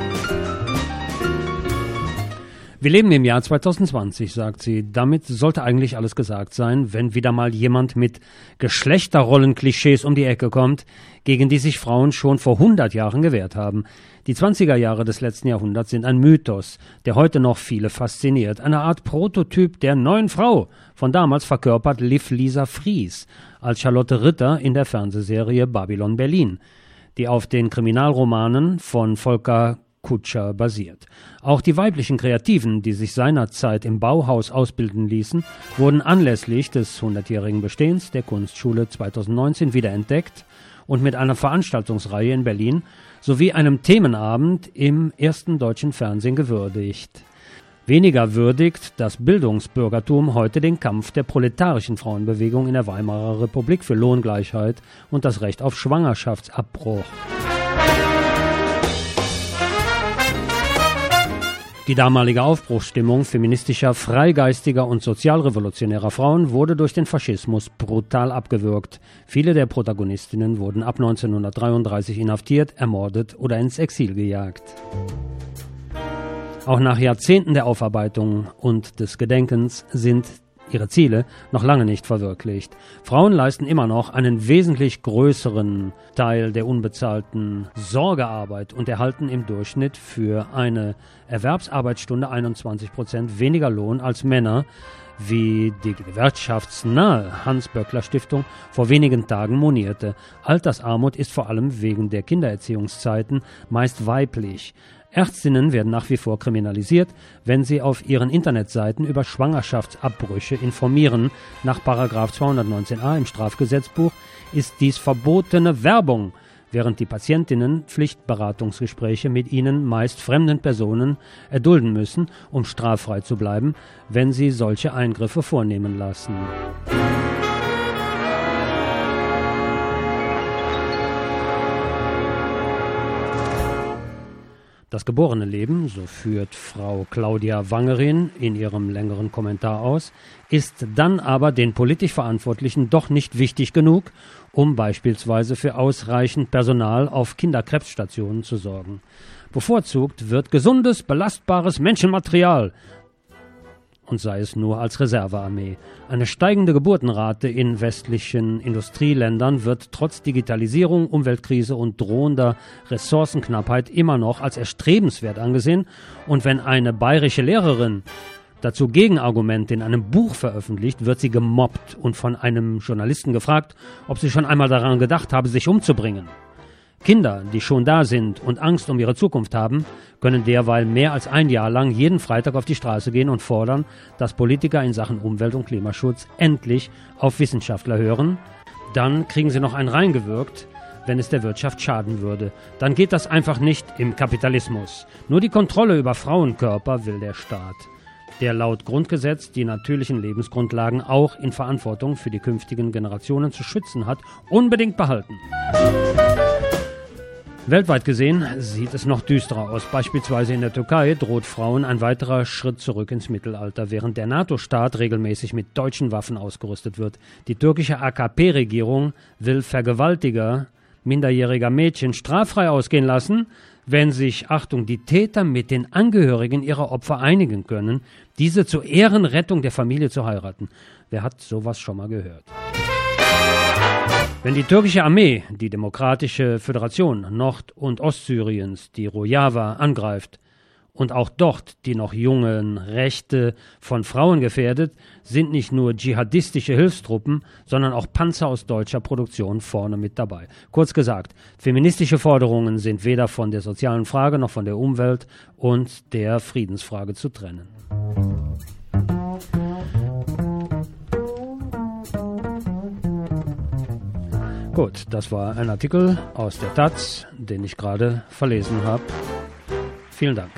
Wir leben im Jahr zweitausendzwanzig, sagt sie. Damit sollte eigentlich alles gesagt sein, wenn wieder mal jemand mit Geschlechterrollenklischees um die Ecke kommt, gegen die sich Frauen schon vor hundert Jahren gewehrt haben. Die zwanziger Jahre des letzten Jahrhunderts sind ein Mythos, der heute noch viele fasziniert. Eine Art Prototyp der neuen Frau. Von damals verkörpert Liv Lisa Fries als Charlotte Ritter in der Fernsehserie Babylon Berlin, die auf den Kriminalromanen von Volker Kutscher basiert. Auch die weiblichen Kreativen, die sich seinerzeit im Bauhaus ausbilden ließen, wurden anlässlich des hundertjährigen Bestehens der Kunstschule zweitausendneunzehn wiederentdeckt und mit einer Veranstaltungsreihe in Berlin sowie einem Themenabend im ersten deutschen Fernsehen gewürdigt. Weniger würdigt das Bildungsbürgertum heute den Kampf der proletarischen Frauenbewegung in der Weimarer Republik für Lohngleichheit und das Recht auf Schwangerschaftsabbruch. Die damalige Aufbruchsstimmung feministischer, freigeistiger und sozialrevolutionärer Frauen wurde durch den Faschismus brutal abgewürgt. Viele der Protagonistinnen wurden ab neunzehnhundertdreiunddreißig inhaftiert, ermordet oder ins Exil gejagt. Auch nach Jahrzehnten der Aufarbeitung und des Gedenkens sind ihre Ziele noch lange nicht verwirklicht. Frauen leisten immer noch einen wesentlich größeren Teil der unbezahlten Sorgearbeit und erhalten im Durchschnitt für eine Erwerbsarbeitsstunde einundzwanzig Prozent weniger Lohn als Männer, wie die gewerkschaftsnahe Hans-Böckler-Stiftung vor wenigen Tagen monierte. Altersarmut ist vor allem wegen der Kindererziehungszeiten meist weiblich. Ärztinnen werden nach wie vor kriminalisiert, wenn sie auf ihren Internetseiten über Schwangerschaftsabbrüche informieren. Nach Paragraph zweihundertneunzehn a im Strafgesetzbuch ist dies verbotene Werbung, während die Patientinnen Pflichtberatungsgespräche mit ihnen meist fremden Personen erdulden müssen, um straffrei zu bleiben, wenn sie solche Eingriffe vornehmen lassen. Das geborene Leben, so führt Frau Claudia Wangerin in ihrem längeren Kommentar aus, ist dann aber den politisch Verantwortlichen doch nicht wichtig genug, um beispielsweise für ausreichend Personal auf Kinderkrebsstationen zu sorgen. Bevorzugt wird gesundes, belastbares Menschenmaterial, und sei es nur als Reservearmee. Eine steigende Geburtenrate in westlichen Industrieländern wird trotz Digitalisierung, Umweltkrise und drohender Ressourcenknappheit immer noch als erstrebenswert angesehen. Und wenn eine bayerische Lehrerin dazu Gegenargumente in einem Buch veröffentlicht, wird sie gemobbt und von einem Journalisten gefragt, ob sie schon einmal daran gedacht habe, sich umzubringen. Kinder, die schon da sind und Angst um ihre Zukunft haben, können derweil mehr als ein Jahr lang jeden Freitag auf die Straße gehen und fordern, dass Politiker in Sachen Umwelt- und Klimaschutz endlich auf Wissenschaftler hören. Dann kriegen sie noch einen reingewirkt, wenn es der Wirtschaft schaden würde. Dann geht das einfach nicht im Kapitalismus. Nur die Kontrolle über Frauenkörper will der Staat, der laut Grundgesetz die natürlichen Lebensgrundlagen auch in Verantwortung für die künftigen Generationen zu schützen hat, unbedingt behalten. Weltweit gesehen sieht es noch düsterer aus. Beispielsweise in der Türkei droht Frauen ein weiterer Schritt zurück ins Mittelalter, während der NATO-Staat regelmäßig mit deutschen Waffen ausgerüstet wird. Die türkische A K P-Regierung will Vergewaltiger minderjähriger Mädchen straffrei ausgehen lassen, wenn sich, Achtung, die Täter mit den Angehörigen ihrer Opfer einigen können, diese zur Ehrenrettung der Familie zu heiraten. Wer hat sowas schon mal gehört? Wenn die türkische Armee die Demokratische Föderation Nord- und Ostsyriens, die Rojava, angreift und auch dort die noch jungen Rechte von Frauen gefährdet, sind nicht nur dschihadistische Hilfstruppen, sondern auch Panzer aus deutscher Produktion vorne mit dabei. Kurz gesagt, feministische Forderungen sind weder von der sozialen Frage noch von der Umwelt und der Friedensfrage zu trennen. Gut, das war ein Artikel aus der Taz, den ich gerade verlesen habe. Vielen Dank.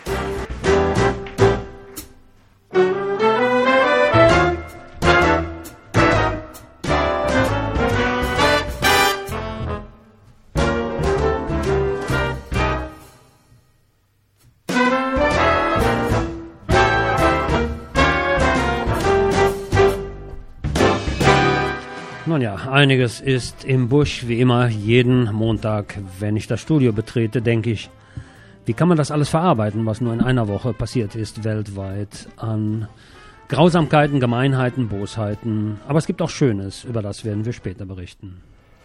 Nun ja, einiges ist im Busch, wie immer, jeden Montag, wenn ich das Studio betrete, denke ich, wie kann man das alles verarbeiten, was nur in einer Woche passiert ist, weltweit, an Grausamkeiten, Gemeinheiten, Bosheiten. Aber es gibt auch Schönes, über das werden wir später berichten.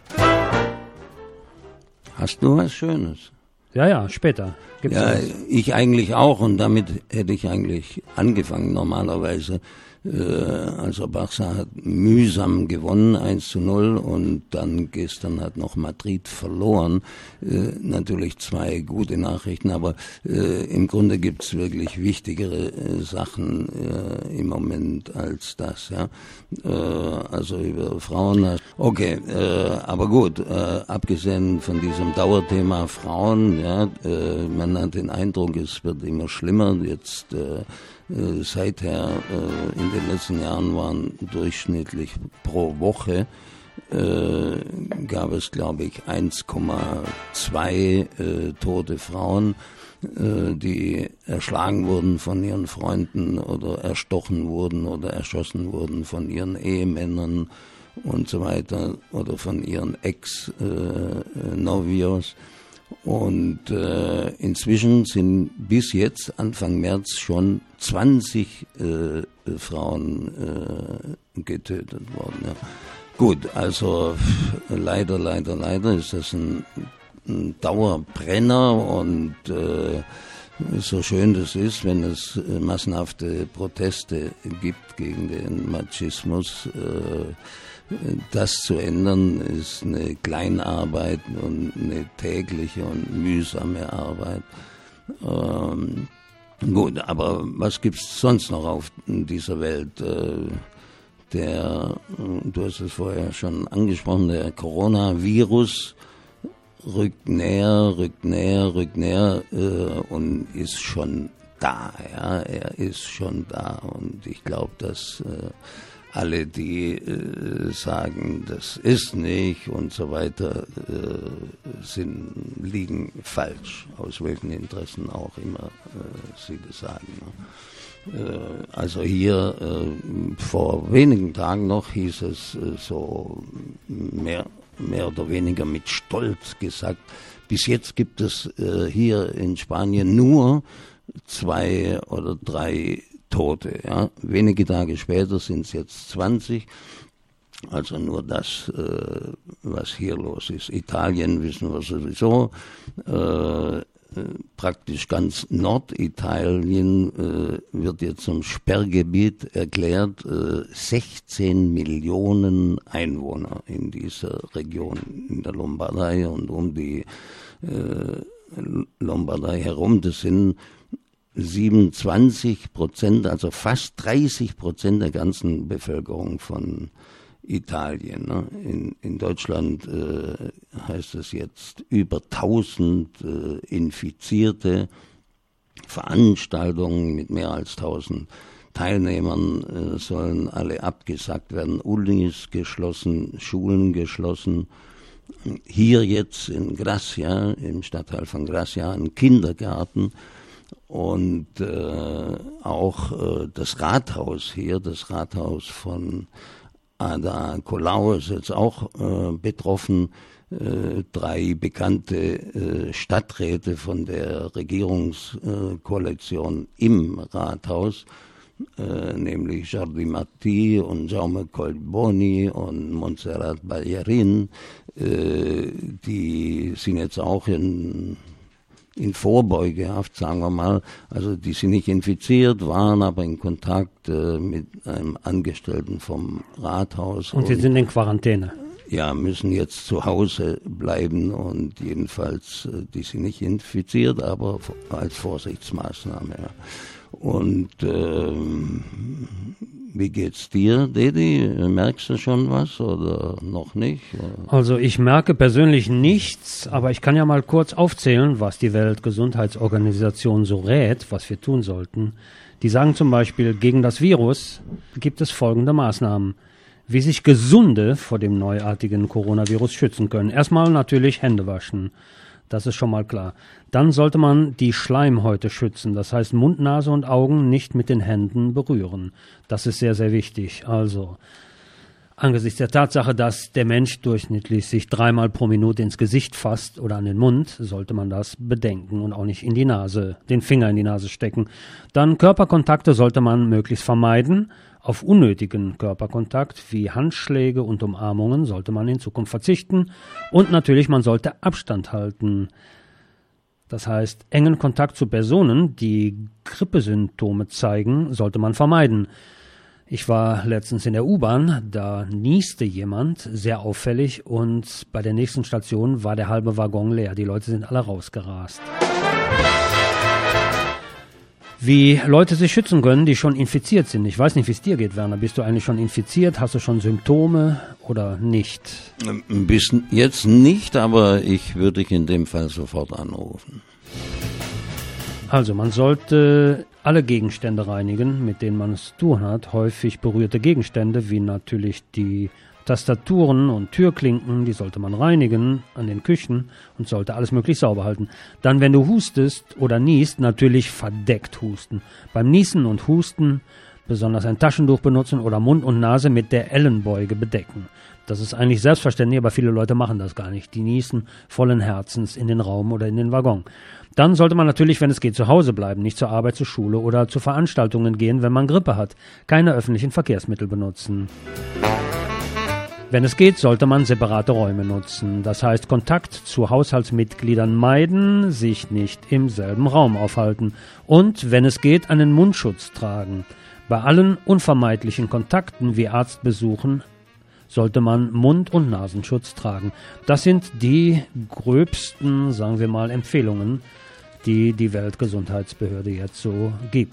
Hast du was Schönes? Ja, ja, später. Gibt's ja, was? Ich eigentlich auch, und damit hätte ich eigentlich angefangen normalerweise. Äh, also Barça hat mühsam gewonnen, eins zu null, und dann gestern hat noch Madrid verloren. Äh, natürlich zwei gute Nachrichten, aber äh, im Grunde gibt's wirklich wichtigere äh, Sachen äh, im Moment als das. Ja, äh, also über Frauen. Okay, äh, aber gut. Äh, abgesehen von diesem Dauerthema Frauen, ja, äh, man hat den Eindruck, es wird immer schlimmer. Jetzt äh, Äh, seither äh, in den letzten Jahren waren durchschnittlich pro Woche äh, gab es, glaube ich, eins Komma zwei äh, tote Frauen, äh, die erschlagen wurden von ihren Freunden oder erstochen wurden oder erschossen wurden von ihren Ehemännern und so weiter oder von ihren Ex-Novios. Äh, Und äh, inzwischen sind bis jetzt, Anfang März, schon zwanzig äh, Frauen äh, getötet worden. Ja. Gut, also leider, leider, leider ist das ein, ein Dauerbrenner, und äh, so schön das ist, wenn es äh, massenhafte Proteste gibt gegen den Machismus, äh, das zu ändern, ist eine Kleinarbeit und eine tägliche und mühsame Arbeit. Ähm, gut, aber was gibt's sonst noch auf dieser Welt? Äh, der, du hast es vorher schon angesprochen, der Coronavirus rückt näher, rückt näher, rückt näher äh, und ist schon da. Ja, er ist schon da, und ich glaube, dass äh, alle, die äh, sagen, das ist nicht und so weiter, äh, sind, liegen falsch, aus welchen Interessen auch immer äh, sie das sagen. Ne? Äh, also hier äh, vor wenigen Tagen noch hieß es äh, so mehr, mehr oder weniger mit Stolz gesagt, bis jetzt gibt es äh, hier in Spanien nur zwei oder drei Tote. Ja. Wenige Tage später sind es jetzt zwanzig. Also nur das, äh, was hier los ist. Italien wissen wir sowieso. Äh, praktisch ganz Norditalien äh, wird jetzt zum Sperrgebiet erklärt. Äh, sechzehn Millionen Einwohner in dieser Region, in der Lombardei und um die äh, Lombardei herum. Das sind siebenundzwanzig Prozent, also fast dreißig Prozent der ganzen Bevölkerung von Italien. Ne? In, in Deutschland äh, heißt es jetzt über tausend äh, Infizierte, Veranstaltungen mit mehr als tausend Teilnehmern äh, sollen alle abgesagt werden, Unis geschlossen, Schulen geschlossen. Hier jetzt in Gracia, im Stadtteil von Gracia, ein Kindergarten. Und äh, auch äh, das Rathaus hier, das Rathaus von Ada Colau ist jetzt auch äh, betroffen. Äh, drei bekannte äh, Stadträte von der Regierungskoalition äh, im Rathaus, äh, nämlich Jordi Martí und Jaume Collboni und Montserrat Ballerín, äh, die sind jetzt auch in, in Vorbeugehaft, sagen wir mal. Also die sind nicht infiziert, waren aber in Kontakt äh, mit einem Angestellten vom Rathaus. Und die sind in Quarantäne. Ja, müssen jetzt zu Hause bleiben und jedenfalls, die sind nicht infiziert, aber als Vorsichtsmaßnahme. Ja. Und ähm, wie geht's dir, Dedi? Merkst du schon was oder noch nicht? Also ich merke persönlich nichts, aber ich kann ja mal kurz aufzählen, was die Weltgesundheitsorganisation so rät, was wir tun sollten. Die sagen zum Beispiel, gegen das Virus gibt es folgende Maßnahmen, wie sich Gesunde vor dem neuartigen Coronavirus schützen können. Erstmal natürlich Hände waschen, das ist schon mal klar. Dann sollte man die Schleimhäute schützen, das heißt Mund, Nase und Augen nicht mit den Händen berühren. Das ist sehr, sehr wichtig. Also angesichts der Tatsache, dass der Mensch durchschnittlich sich dreimal pro Minute ins Gesicht fasst oder an den Mund, sollte man das bedenken und auch nicht in die Nase, den Finger in die Nase stecken. Dann Körperkontakte sollte man möglichst vermeiden. Auf unnötigen Körperkontakt wie Handschläge und Umarmungen sollte man in Zukunft verzichten. Und natürlich, man sollte Abstand halten. Das heißt, engen Kontakt zu Personen, die Grippesymptome zeigen, sollte man vermeiden. Ich war letztens in der U-Bahn, da nieste jemand, sehr auffällig, und bei der nächsten Station war der halbe Waggon leer. Die Leute sind alle rausgerast. Wie Leute sich schützen können, die schon infiziert sind. Ich weiß nicht, wie es dir geht, Werner. Bist du eigentlich schon infiziert? Hast du schon Symptome oder nicht? Bis jetzt nicht, aber ich würde dich in dem Fall sofort anrufen. Also, man sollte alle Gegenstände reinigen, mit denen man es zu tun hat. Häufig berührte Gegenstände, wie natürlich die Tastaturen und Türklinken, die sollte man reinigen an den Küchen und sollte alles möglichst sauber halten. Dann, wenn du hustest oder niest, natürlich verdeckt husten. Beim Niesen und Husten besonders ein Taschentuch benutzen oder Mund und Nase mit der Ellenbeuge bedecken. Das ist eigentlich selbstverständlich, aber viele Leute machen das gar nicht. Die niesen vollen Herzens in den Raum oder in den Waggon. Dann sollte man natürlich, wenn es geht, zu Hause bleiben, nicht zur Arbeit, zur Schule oder zu Veranstaltungen gehen, wenn man Grippe hat. Keine öffentlichen Verkehrsmittel benutzen. Wenn es geht, sollte man separate Räume nutzen. Das heißt, Kontakt zu Haushaltsmitgliedern meiden, sich nicht im selben Raum aufhalten und, wenn es geht, einen Mundschutz tragen. Bei allen unvermeidlichen Kontakten wie Arztbesuchen sollte man Mund- und Nasenschutz tragen. Das sind die gröbsten, sagen wir mal, Empfehlungen, die die Weltgesundheitsbehörde jetzt so gibt.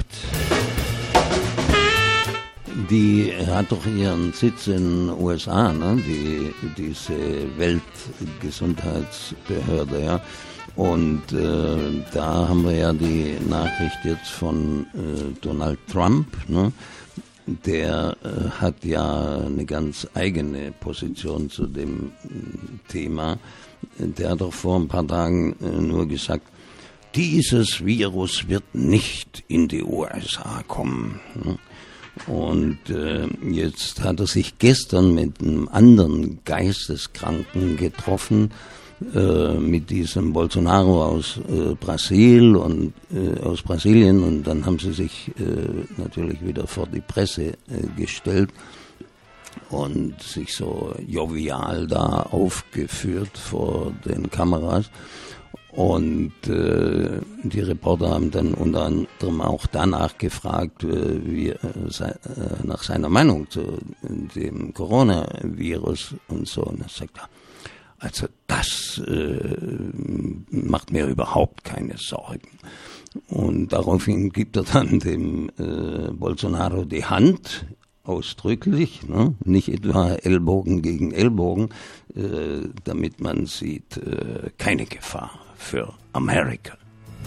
Die hat doch ihren Sitz in den U S A, ne? Die, diese Weltgesundheitsbehörde, ja. Und äh, da haben wir ja die Nachricht jetzt von äh, Donald Trump, ne? Der äh, hat ja eine ganz eigene Position zu dem äh, Thema. Der hat doch vor ein paar Tagen äh, nur gesagt, dieses Virus wird nicht in die U S A kommen. Ne? Und äh, jetzt hat er sich gestern mit einem anderen Geisteskranken getroffen, äh, mit diesem Bolsonaro aus äh, Brasil und äh, aus Brasilien, und dann haben sie sich äh, natürlich wieder vor die Presse äh, gestellt und sich so jovial da aufgeführt vor den Kameras. Und äh, die Reporter haben dann unter anderem auch danach gefragt, äh, wie, äh, sei, äh, nach seiner Meinung zu dem Coronavirus und so. Und er sagt, also das äh, macht mir überhaupt keine Sorgen. Und daraufhin gibt er dann dem äh, Bolsonaro die Hand, ausdrücklich, ne? Nicht etwa Ellbogen gegen Ellbogen, äh, damit man sieht, äh, keine Gefahr für Amerika.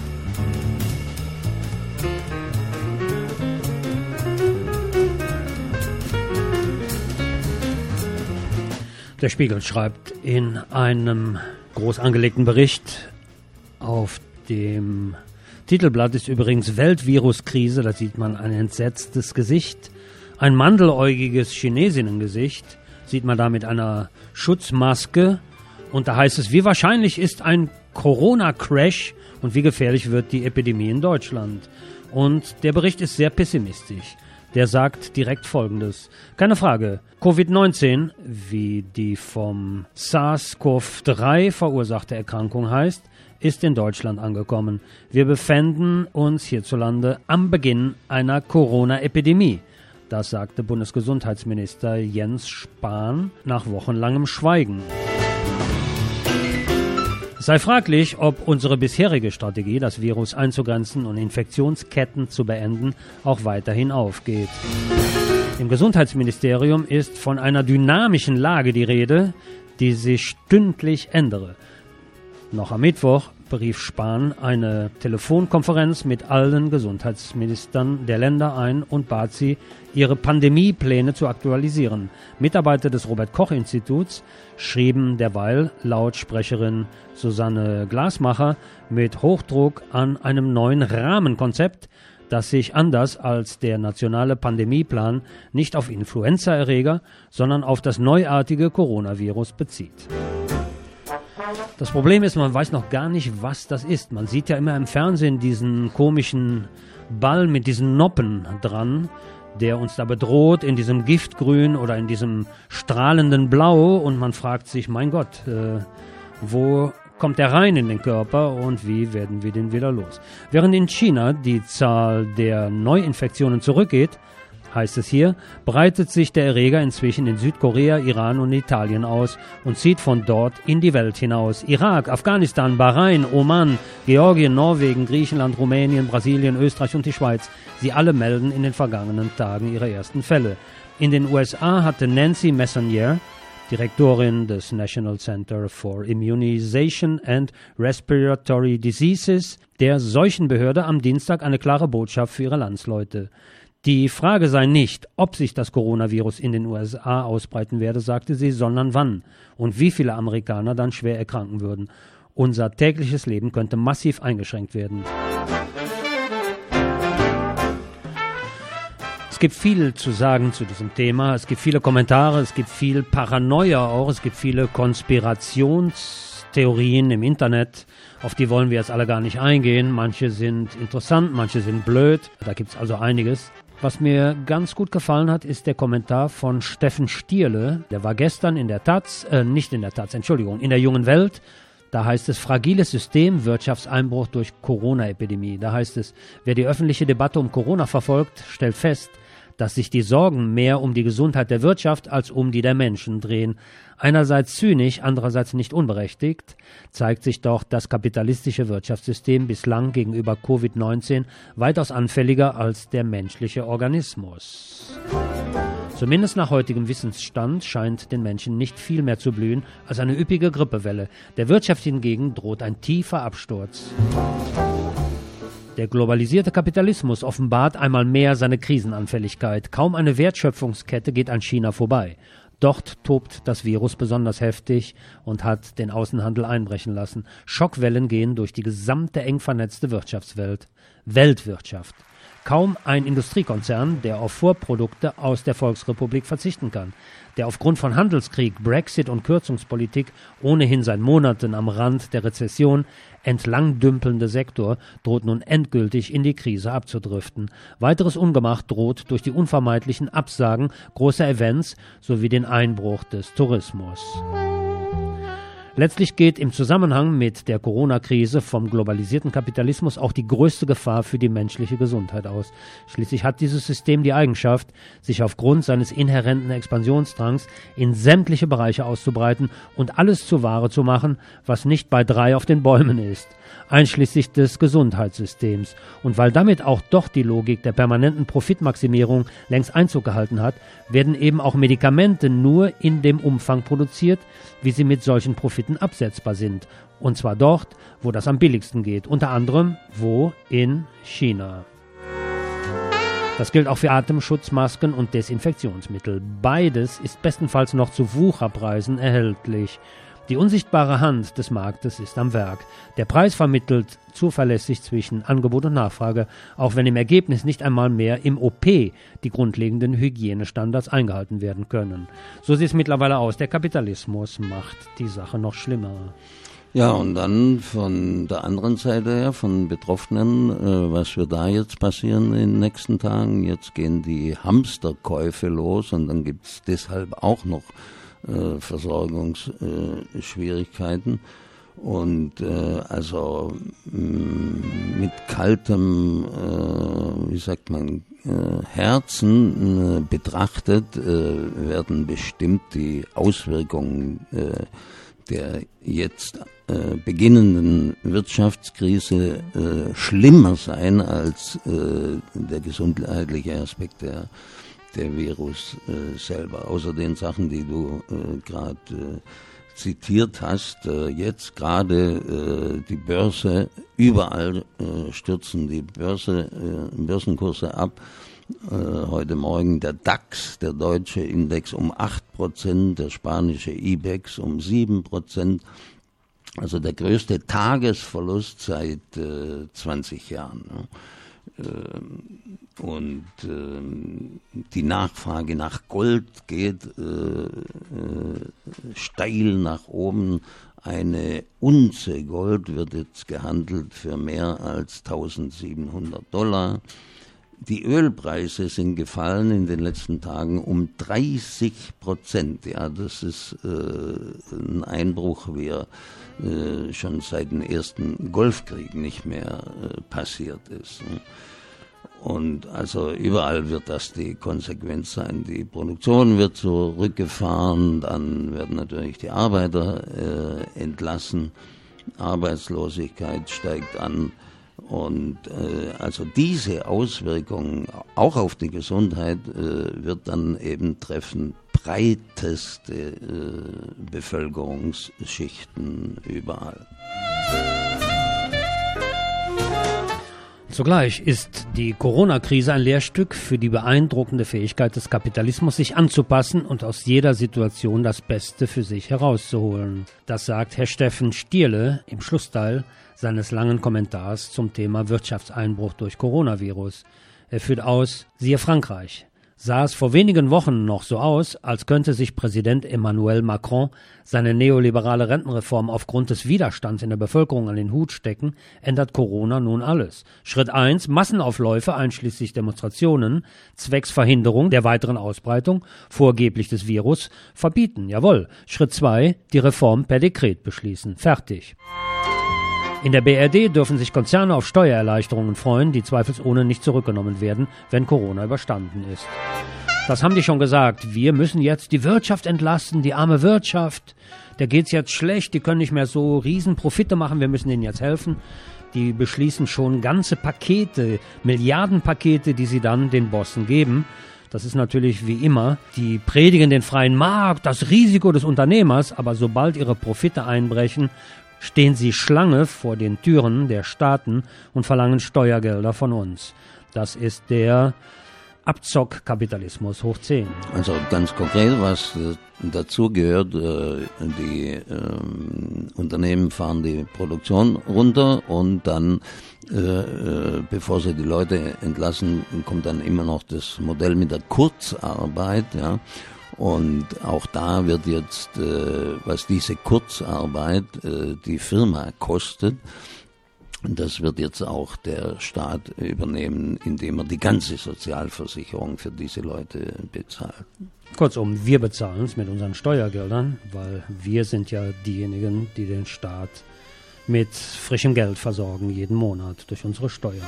Der Spiegel schreibt in einem groß angelegten Bericht, auf dem Titelblatt ist übrigens Weltviruskrise, da sieht man ein entsetztes Gesicht Ein mandeläugiges Chinesinnengesicht sieht man da mit einer Schutzmaske. Und da heißt es, wie wahrscheinlich ist ein Corona-Crash und wie gefährlich wird die Epidemie in Deutschland. Und der Bericht ist sehr pessimistisch. Der sagt direkt Folgendes. Keine Frage, Covid neunzehn, wie die vom SARS-CoV drei verursachte Erkrankung heißt, ist in Deutschland angekommen. Wir befinden uns hierzulande am Beginn einer Corona-Epidemie. Das sagte Bundesgesundheitsminister Jens Spahn nach wochenlangem Schweigen. Es sei fraglich, ob unsere bisherige Strategie, das Virus einzugrenzen und Infektionsketten zu beenden, auch weiterhin aufgeht. Im Gesundheitsministerium ist von einer dynamischen Lage die Rede, die sich stündlich ändere. Noch am Mittwoch berief Spahn eine Telefonkonferenz mit allen Gesundheitsministern der Länder ein und bat sie, ihre Pandemiepläne zu aktualisieren. Mitarbeiter des Robert-Koch-Instituts schrieben derweil laut Sprecherin Susanne Glasmacher mit Hochdruck an einem neuen Rahmenkonzept, das sich anders als der nationale Pandemieplan nicht auf Influenzaerreger, sondern auf das neuartige Coronavirus bezieht. Das Problem ist, man weiß noch gar nicht, was das ist. Man sieht ja immer im Fernsehen diesen komischen Ball mit diesen Noppen dran, der uns da bedroht in diesem Giftgrün oder in diesem strahlenden Blau. Und man fragt sich, mein Gott, äh, wo kommt der rein in den Körper und wie werden wir den wieder los? Während in China die Zahl der Neuinfektionen zurückgeht, heißt es hier, breitet sich der Erreger inzwischen in Südkorea, Iran und Italien aus und zieht von dort in die Welt hinaus. Irak, Afghanistan, Bahrain, Oman, Georgien, Norwegen, Griechenland, Rumänien, Brasilien, Österreich und die Schweiz. Sie alle melden in den vergangenen Tagen ihre ersten Fälle. In den U S A hatte Nancy Messonnier, Direktorin des National Center for Immunization and Respiratory Diseases, der Seuchenbehörde am Dienstag eine klare Botschaft für ihre Landsleute. Die Frage sei nicht, ob sich das Coronavirus in den U S A ausbreiten werde, sagte sie, sondern wann und wie viele Amerikaner dann schwer erkranken würden. Unser tägliches Leben könnte massiv eingeschränkt werden. Es gibt viel zu sagen zu diesem Thema. Es gibt viele Kommentare, es gibt viel Paranoia auch, es gibt viele Konspirationstheorien im Internet. Auf die wollen wir jetzt alle gar nicht eingehen. Manche sind interessant, manche sind blöd. Da gibt es also einiges. Was mir ganz gut gefallen hat, ist der Kommentar von Steffen Stierle. Der war gestern in der Taz, äh, nicht in der Taz, Entschuldigung, in der Jungen Welt. Da heißt es, fragiles System, Wirtschaftseinbruch durch Corona-Epidemie. Da heißt es, wer die öffentliche Debatte um Corona verfolgt, stellt fest, dass sich die Sorgen mehr um die Gesundheit der Wirtschaft als um die der Menschen drehen. Einerseits zynisch, andererseits nicht unberechtigt, zeigt sich doch das kapitalistische Wirtschaftssystem bislang gegenüber Covid neunzehn weitaus anfälliger als der menschliche Organismus. Zumindest nach heutigem Wissensstand scheint den Menschen nicht viel mehr zu blühen als eine üppige Grippewelle. Der Wirtschaft hingegen droht ein tiefer Absturz. Der globalisierte Kapitalismus offenbart einmal mehr seine Krisenanfälligkeit. Kaum eine Wertschöpfungskette geht an China vorbei. Dort tobt das Virus besonders heftig und hat den Außenhandel einbrechen lassen. Schockwellen gehen durch die gesamte eng vernetzte Wirtschaftswelt. Weltwirtschaft. Kaum ein Industriekonzern, der auf Vorprodukte aus der Volksrepublik verzichten kann. Der aufgrund von Handelskrieg, Brexit und Kürzungspolitik ohnehin seit Monaten am Rand der Rezession entlang dümpelnde Sektor droht nun endgültig in die Krise abzudriften. Weiteres Ungemach droht durch die unvermeidlichen Absagen großer Events sowie den Einbruch des Tourismus. Letztlich geht im Zusammenhang mit der Corona-Krise vom globalisierten Kapitalismus auch die größte Gefahr für die menschliche Gesundheit aus. Schließlich hat dieses System die Eigenschaft, sich aufgrund seines inhärenten Expansionsdrangs in sämtliche Bereiche auszubreiten und alles zu Ware zu machen, was nicht bei drei auf den Bäumen ist, einschließlich des Gesundheitssystems. Und weil damit auch doch die Logik der permanenten Profitmaximierung längst Einzug gehalten hat, werden eben auch Medikamente nur in dem Umfang produziert, wie sie mit solchen Profiten absetzbar sind. Und zwar dort, wo das am billigsten geht. Unter anderem, wo? In China. Das gilt auch für Atemschutzmasken und Desinfektionsmittel. Beides ist bestenfalls noch zu Wucherpreisen erhältlich. Die unsichtbare Hand des Marktes ist am Werk. Der Preis vermittelt zuverlässig zwischen Angebot und Nachfrage, auch wenn im Ergebnis nicht einmal mehr im O P die grundlegenden Hygienestandards eingehalten werden können. So sieht es mittlerweile aus. Der Kapitalismus macht die Sache noch schlimmer. Ja, und dann von der anderen Seite her, von Betroffenen, äh, was wird da jetzt passieren in den nächsten Tagen? Jetzt gehen die Hamsterkäufe los und dann gibt es deshalb auch noch äh, Versorgungsschwierigkeiten. Äh, und äh, also mh, mit kaltem, äh, wie sagt man, äh, Herzen äh, betrachtet äh, werden bestimmt die Auswirkungen äh, der jetzt äh, beginnenden Wirtschaftskrise äh, schlimmer sein als äh, der gesundheitliche Aspekt der, der Virus äh, selber. Außer den Sachen, die du äh, gerade äh, zitiert hast, äh, jetzt gerade äh, die Börse, überall äh, stürzen die Börse, äh, Börsenkurse ab. Äh, heute Morgen der DAX, der deutsche Index, um acht Prozent, der spanische IBEX um sieben Prozent. Also der größte Tagesverlust seit äh, zwanzig Jahren. Ne? Äh, und äh, die Nachfrage nach Gold geht äh, äh, steil nach oben. Eine Unze Gold wird jetzt gehandelt für mehr als tausendsiebenhundert Dollar. Die Ölpreise sind gefallen in den letzten Tagen um dreißig Prozent. Ja, das ist äh, ein Einbruch, wie er äh, schon seit dem ersten Golfkrieg nicht mehr äh, passiert ist. Und also überall wird das die Konsequenz sein. Die Produktion wird zurückgefahren, dann werden natürlich die Arbeiter äh, entlassen, Arbeitslosigkeit steigt an. Und äh, also diese Auswirkungen auch auf die Gesundheit äh, wird dann eben treffen breiteste äh, Bevölkerungsschichten überall. Zugleich ist die Corona-Krise ein Lehrstück für die beeindruckende Fähigkeit des Kapitalismus, sich anzupassen und aus jeder Situation das Beste für sich herauszuholen. Das sagt Herr Steffen Stierle im Schlussteil seines langen Kommentars zum Thema Wirtschaftseinbruch durch Coronavirus. Er führt aus, siehe Frankreich. Sah es vor wenigen Wochen noch so aus, als könnte sich Präsident Emmanuel Macron seine neoliberale Rentenreform aufgrund des Widerstands in der Bevölkerung an den Hut stecken, ändert Corona nun alles. Schritt eins, Massenaufläufe einschließlich Demonstrationen, zwecks Verhinderung der weiteren Ausbreitung, vorgeblich des Virus, verbieten. Jawohl. Schritt zwei, die Reform per Dekret beschließen. Fertig. In der B R D dürfen sich Konzerne auf Steuererleichterungen freuen, die zweifelsohne nicht zurückgenommen werden, wenn Corona überstanden ist. Das haben die schon gesagt. Wir müssen jetzt die Wirtschaft entlasten, die arme Wirtschaft. Der geht's jetzt schlecht, die können nicht mehr so riesen Profite machen, wir müssen denen jetzt helfen. Die beschließen schon ganze Pakete, Milliardenpakete, die sie dann den Bossen geben. Das ist natürlich wie immer, die predigen den freien Markt, das Risiko des Unternehmers, aber sobald ihre Profite einbrechen, stehen sie Schlange vor den Türen der Staaten und verlangen Steuergelder von uns. Das ist der Abzockkapitalismus hoch zehn. Also ganz konkret, was äh, dazu gehört, äh, die äh, Unternehmen fahren die Produktion runter und dann, äh, äh, bevor sie die Leute entlassen, kommt dann immer noch das Modell mit der Kurzarbeit, ja. Und auch da wird jetzt, äh, was diese Kurzarbeit äh, die Firma kostet, das wird jetzt auch der Staat übernehmen, indem er die ganze Sozialversicherung für diese Leute bezahlt. Kurzum, wir bezahlen es mit unseren Steuergeldern, weil wir sind ja diejenigen, die den Staat mit frischem Geld versorgen, jeden Monat durch unsere Steuern.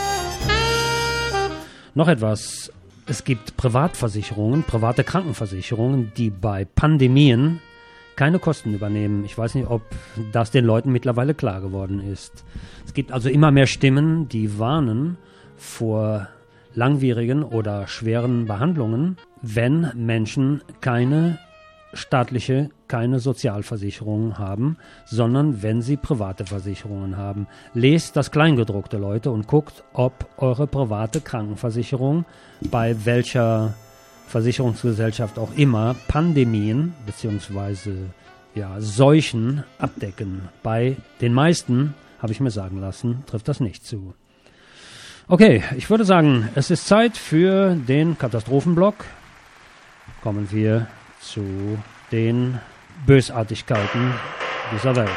Noch etwas. Es gibt Privatversicherungen, private Krankenversicherungen, die bei Pandemien keine Kosten übernehmen. Ich weiß nicht, ob das den Leuten mittlerweile klar geworden ist. Es gibt also immer mehr Stimmen, die warnen vor langwierigen oder schweren Behandlungen, wenn Menschen keine staatliche, keine Sozialversicherung haben, sondern wenn sie private Versicherungen haben. Lest das Kleingedruckte, Leute, und guckt, ob eure private Krankenversicherung bei welcher Versicherungsgesellschaft auch immer Pandemien bzw. ja, Seuchen abdecken. Bei den meisten, habe ich mir sagen lassen, trifft das nicht zu. Okay, ich würde sagen, es ist Zeit für den Katastrophenblock. Kommen wir zu den Bösartigkeiten dieser Welt.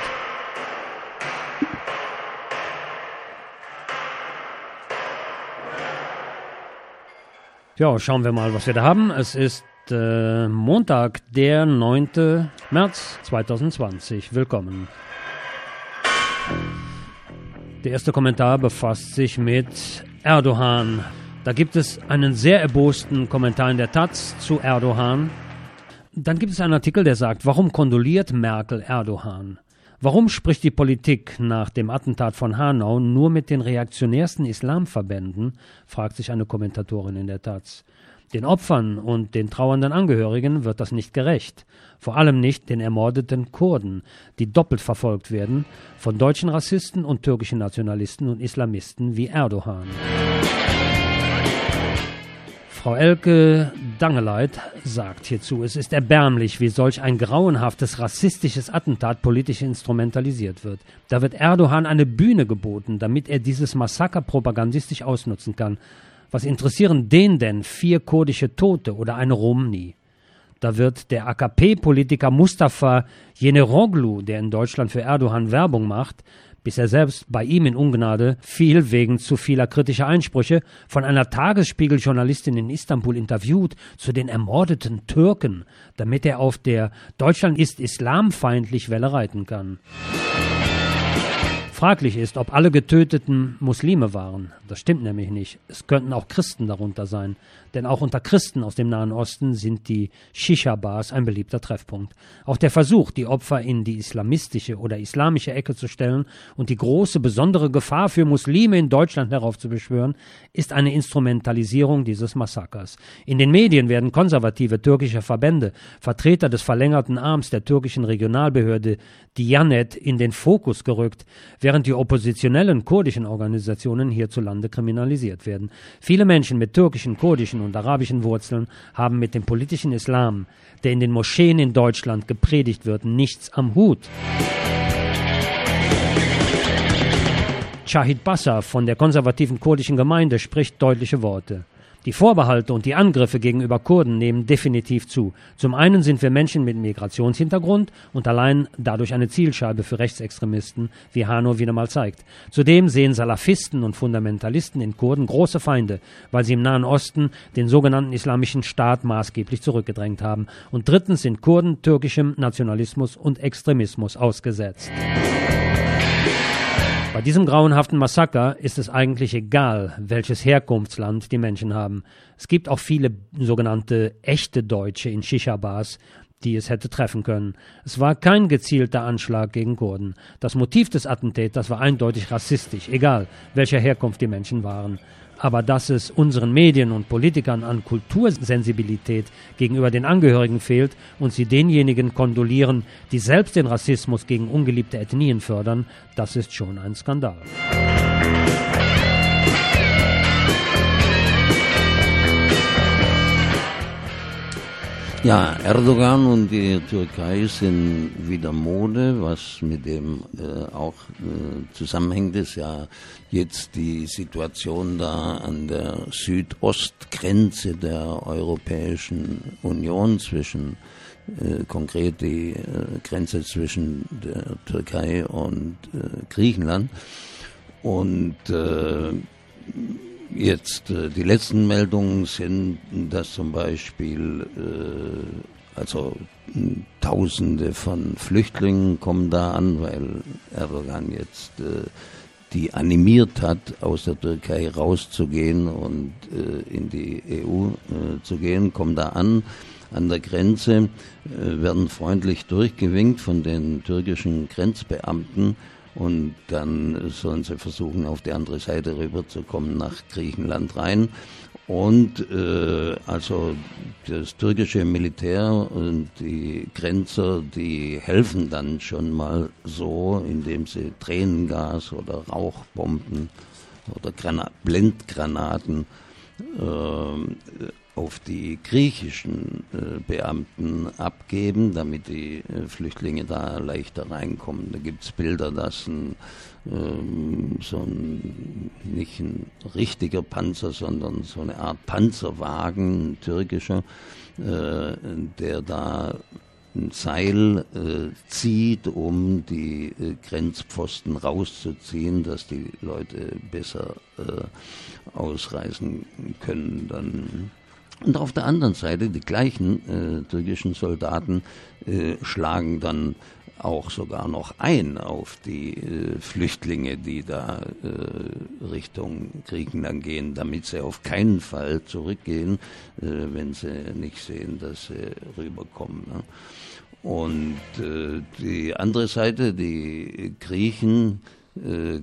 Ja, schauen wir mal, was wir da haben. Es ist äh, Montag, der neunten März zweitausendzwanzig. Willkommen. Der erste Kommentar befasst sich mit Erdogan. Da gibt es einen sehr erbosten Kommentar in der Taz zu Erdogan. Dann gibt es einen Artikel, der sagt, warum kondoliert Merkel Erdogan? Warum spricht die Politik nach dem Attentat von Hanau nur mit den reaktionärsten Islamverbänden, fragt sich eine Kommentatorin in der Taz. Den Opfern und den trauernden Angehörigen wird das nicht gerecht. Vor allem nicht den ermordeten Kurden, die doppelt verfolgt werden von deutschen Rassisten und türkischen Nationalisten und Islamisten wie Erdogan. Frau Elke Dangeleit sagt hierzu, es ist erbärmlich, wie solch ein grauenhaftes rassistisches Attentat politisch instrumentalisiert wird. Da wird Erdogan eine Bühne geboten, damit er dieses Massaker propagandistisch ausnutzen kann. Was interessieren den denn vier kurdische Tote oder eine Romni? Da wird der A K P-Politiker Mustafa Yeneroglu, der in Deutschland für Erdogan Werbung macht, bis er selbst bei ihm in Ungnade fiel wegen zu vieler kritischer Einsprüche, von einer Tagesspiegel-Journalistin in Istanbul interviewt zu den ermordeten Türken, damit er auf der Deutschland ist islamfeindlich Welle reiten kann. Fraglich ist, ob alle Getöteten Muslime waren. Das stimmt nämlich nicht. Es könnten auch Christen darunter sein. Denn auch unter Christen aus dem Nahen Osten sind die Shisha-Bars ein beliebter Treffpunkt. Auch der Versuch, die Opfer in die islamistische oder islamische Ecke zu stellen und die große besondere Gefahr für Muslime in Deutschland heraufzubeschwören, ist eine Instrumentalisierung dieses Massakers. In den Medien werden konservative türkische Verbände, Vertreter des verlängerten Arms der türkischen Regionalbehörde Diyanet in den Fokus gerückt, während die oppositionellen kurdischen Organisationen hierzulande kriminalisiert werden. Viele Menschen mit türkischen, kurdischen und arabischen Wurzeln haben mit dem politischen Islam, der in den Moscheen in Deutschland gepredigt wird, nichts am Hut. Shahid Bassa von der konservativen kurdischen Gemeinde spricht deutliche Worte. Die Vorbehalte und die Angriffe gegenüber Kurden nehmen definitiv zu. Zum einen sind wir Menschen mit Migrationshintergrund und allein dadurch eine Zielscheibe für Rechtsextremisten, wie Hanau wieder mal zeigt. Zudem sehen Salafisten und Fundamentalisten in Kurden große Feinde, weil sie im Nahen Osten den sogenannten Islamischen Staat maßgeblich zurückgedrängt haben. Und drittens sind Kurden türkischem Nationalismus und Extremismus ausgesetzt. Bei diesem grauenhaften Massaker ist es eigentlich egal, welches Herkunftsland die Menschen haben. Es gibt auch viele sogenannte echte Deutsche in Shisha-Bars, die es hätte treffen können. Es war kein gezielter Anschlag gegen Kurden. Das Motiv des Attentäters war eindeutig rassistisch, egal welcher Herkunft die Menschen waren. Aber dass es unseren Medien und Politikern an Kultursensibilität gegenüber den Angehörigen fehlt und sie denjenigen kondolieren, die selbst den Rassismus gegen ungeliebte Ethnien fördern, das ist schon ein Skandal. Ja, Erdogan und die Türkei sind wieder Mode, was mit dem äh, auch äh, zusammenhängt, ist ja jetzt die Situation da an der Südostgrenze der Europäischen Union zwischen äh, konkret die äh, Grenze zwischen der Türkei und äh, Griechenland und äh, Jetzt, äh, die letzten Meldungen sind, dass zum Beispiel, äh, also Tausende von Flüchtlingen kommen da an, weil Erdogan jetzt äh, die animiert hat, aus der Türkei rauszugehen und äh, in die E U äh, zu gehen, kommen da an. An der Grenze äh, werden freundlich durchgewinkt von den türkischen Grenzbeamten. Und dann sollen sie versuchen, auf die andere Seite rüberzukommen, nach Griechenland rein. Und äh, also das türkische Militär und die Grenzer, die helfen dann schon mal so, indem sie Tränengas oder Rauchbomben oder Granat- Blendgranaten äh, auf die griechischen äh, Beamten abgeben, damit die äh, Flüchtlinge da leichter reinkommen. Da gibt es Bilder, dass ein, ähm, so ein, nicht ein richtiger Panzer, sondern so eine Art Panzerwagen, ein türkischer, äh, der da ein Seil äh, zieht, um die äh, Grenzpfosten rauszuziehen, dass die Leute besser äh, ausreisen können dann. Und auf der anderen Seite, die gleichen äh, türkischen Soldaten äh, schlagen dann auch sogar noch ein auf die äh, Flüchtlinge, die da äh, Richtung Griechenland gehen, damit sie auf keinen Fall zurückgehen, äh, wenn sie nicht sehen, dass sie rüberkommen. Ne? Und äh, die andere Seite, die Griechen, äh,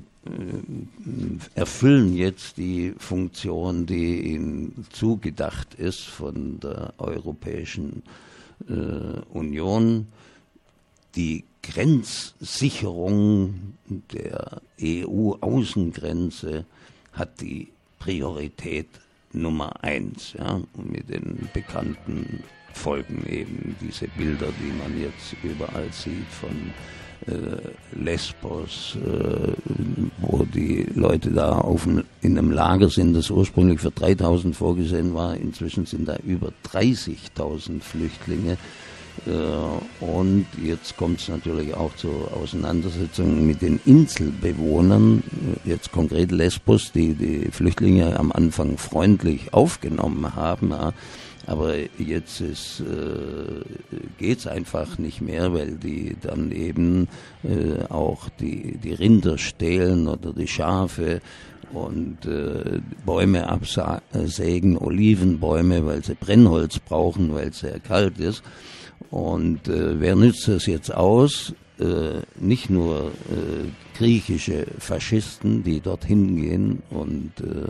erfüllen jetzt die Funktion, die ihnen zugedacht ist von der Europäischen äh, Union. Die Grenzsicherung der E U-Außengrenze hat die Priorität Nummer eins, ja, mit den bekannten Folgen eben diese Bilder, die man jetzt überall sieht von Äh, Lesbos, äh, wo die Leute da auf ein, in einem Lager sind, das ursprünglich für dreitausend vorgesehen war. Inzwischen sind da über dreißigtausend Flüchtlinge. Äh, und jetzt kommt es natürlich auch zu Auseinandersetzungen mit den Inselbewohnern, jetzt konkret Lesbos, die die Flüchtlinge am Anfang freundlich aufgenommen haben. Ja. Aber jetzt ist, äh, geht's einfach nicht mehr, weil die dann eben äh, auch die, die Rinder stehlen oder die Schafe und äh, Bäume absägen, Olivenbäume, weil sie Brennholz brauchen, weil es sehr kalt ist. Und äh, wer nützt das jetzt aus? Äh, nicht nur äh, griechische Faschisten, die dorthin gehen und äh,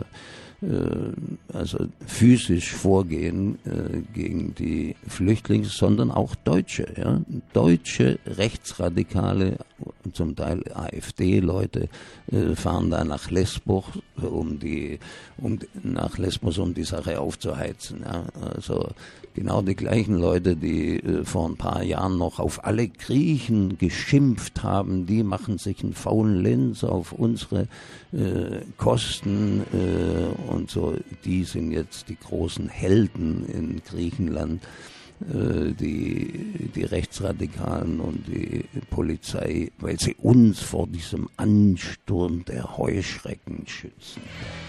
also physisch vorgehen äh, gegen die Flüchtlinge, sondern auch Deutsche, ja? Deutsche Rechtsradikale, zum Teil AfD-Leute, äh, fahren da nach Lesbos, um die, um nach Lesbos, um die Sache aufzuheizen. Ja? Also genau die gleichen Leute, die äh, vor ein paar Jahren noch auf alle Griechen geschimpft haben, die machen sich einen faulen Lenz auf unsere äh, Kosten äh, und so, die sind jetzt die großen Helden in Griechenland, äh, die, die Rechtsradikalen und die Polizei, weil sie uns vor diesem Ansturm der Heuschrecken schützen.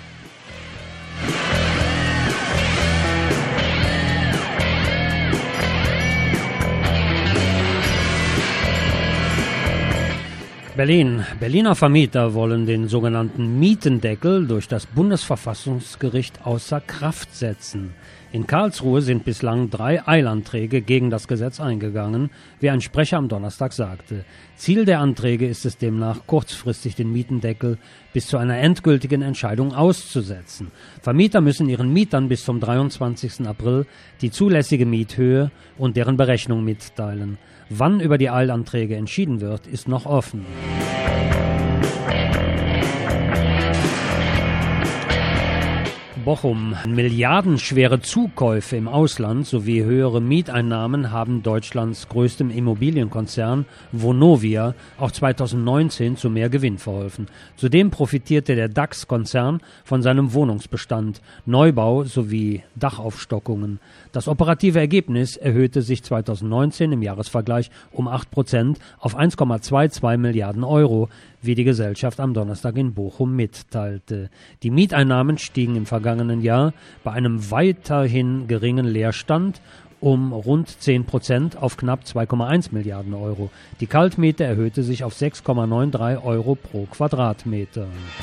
Berlin. Berliner Vermieter wollen den sogenannten Mietendeckel durch das Bundesverfassungsgericht außer Kraft setzen. In Karlsruhe sind bislang drei Eilanträge gegen das Gesetz eingegangen, wie ein Sprecher am Donnerstag sagte. Ziel der Anträge ist es demnach, kurzfristig den Mietendeckel bis zu einer endgültigen Entscheidung auszusetzen. Vermieter müssen ihren Mietern bis zum dreiundzwanzigsten April die zulässige Miethöhe und deren Berechnung mitteilen. Wann über die Eilanträge entschieden wird, ist noch offen. Bochum. Milliardenschwere Zukäufe im Ausland sowie höhere Mieteinnahmen haben Deutschlands größtem Immobilienkonzern Vonovia auch zweitausendneunzehn zu mehr Gewinn verholfen. Zudem profitierte der DAX-Konzern von seinem Wohnungsbestand, Neubau sowie Dachaufstockungen. Das operative Ergebnis erhöhte sich zweitausendneunzehn im Jahresvergleich um acht Prozent auf eins Komma zweiundzwanzig Milliarden Euro, wie die Gesellschaft am Donnerstag in Bochum mitteilte. Die Mieteinnahmen stiegen im vergangenen Jahr bei einem weiterhin geringen Leerstand um rund zehn Prozent auf knapp zwei Komma eins Milliarden Euro. Die Kaltmiete erhöhte sich auf sechs Komma dreiundneunzig Euro pro Quadratmeter.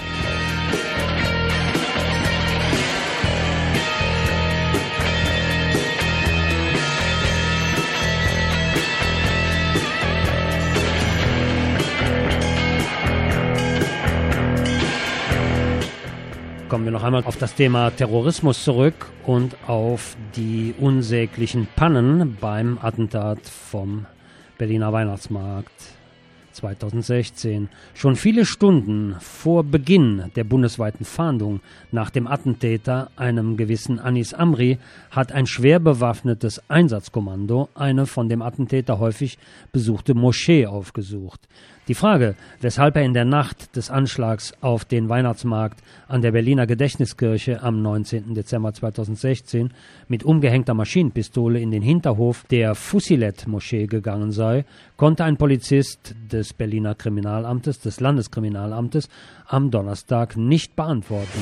Kommen wir noch einmal auf das Thema Terrorismus zurück und auf die unsäglichen Pannen beim Attentat vom Berliner Weihnachtsmarkt. zweitausendsechzehn. Schon viele Stunden vor Beginn der bundesweiten Fahndung nach dem Attentäter, einem gewissen Anis Amri, hat ein schwer bewaffnetes Einsatzkommando eine von dem Attentäter häufig besuchte Moschee aufgesucht. Die Frage, weshalb er in der Nacht des Anschlags auf den Weihnachtsmarkt an der Berliner Gedächtniskirche am neunzehnten Dezember zweitausendsechzehn mit umgehängter Maschinenpistole in den Hinterhof der Fusilet-Moschee gegangen sei, konnte ein Polizist des Berliner Kriminalamtes, des Landeskriminalamtes, am Donnerstag nicht beantworten.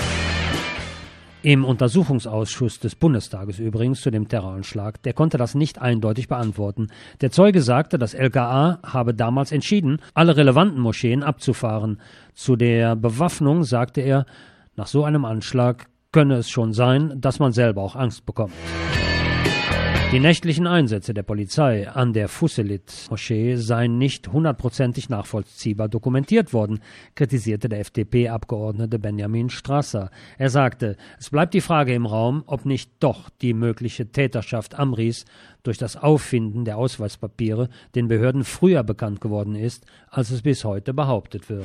Im Untersuchungsausschuss des Bundestages übrigens zu dem Terroranschlag, der konnte das nicht eindeutig beantworten. Der Zeuge sagte, das L K A habe damals entschieden, alle relevanten Moscheen abzufahren. Zu der Bewaffnung sagte er, nach so einem Anschlag könne es schon sein, dass man selber auch Angst bekommt. Die nächtlichen Einsätze der Polizei an der Fusilet-Moschee seien nicht hundertprozentig nachvollziehbar dokumentiert worden, kritisierte der F D P-Abgeordnete Benjamin Strasser. Er sagte, es bleibt die Frage im Raum, ob nicht doch die mögliche Täterschaft Amris durch das Auffinden der Ausweispapiere den Behörden früher bekannt geworden ist, als es bis heute behauptet wird.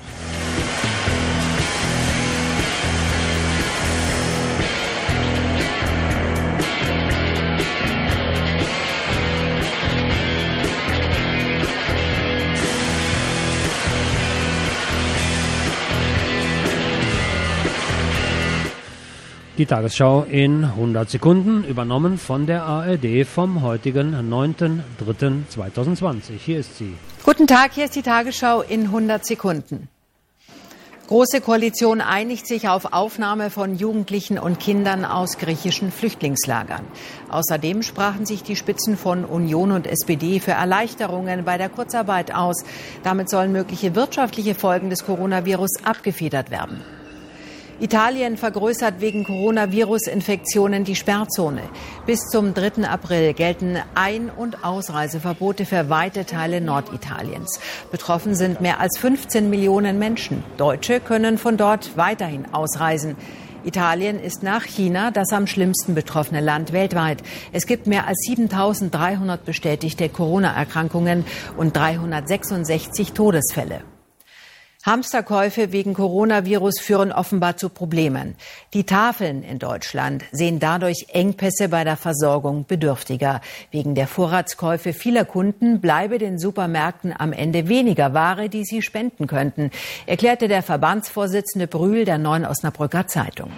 Die Tagesschau in hundert Sekunden, übernommen von der A R D vom heutigen neunten dritten zweitausendzwanzig. Hier ist sie. Guten Tag, hier ist die Tagesschau in hundert Sekunden. Große Koalition einigt sich auf Aufnahme von Jugendlichen und Kindern aus griechischen Flüchtlingslagern. Außerdem sprachen sich die Spitzen von Union und S P D für Erleichterungen bei der Kurzarbeit aus. Damit sollen mögliche wirtschaftliche Folgen des Coronavirus abgefedert werden. Italien vergrößert wegen Coronavirus-Infektionen die Sperrzone. Bis zum dritten April gelten Ein- und Ausreiseverbote für weite Teile Norditaliens. Betroffen sind mehr als fünfzehn Millionen Menschen. Deutsche können von dort weiterhin ausreisen. Italien ist nach China das am schlimmsten betroffene Land weltweit. Es gibt mehr als siebentausenddreihundert bestätigte Corona-Erkrankungen und dreihundertsechsundsechzig Todesfälle. Hamsterkäufe wegen Coronavirus führen offenbar zu Problemen. Die Tafeln in Deutschland sehen dadurch Engpässe bei der Versorgung Bedürftiger. Wegen der Vorratskäufe vieler Kunden bleibe den Supermärkten am Ende weniger Ware, die sie spenden könnten, erklärte der Verbandsvorsitzende Brühl der Neuen Osnabrücker Zeitung.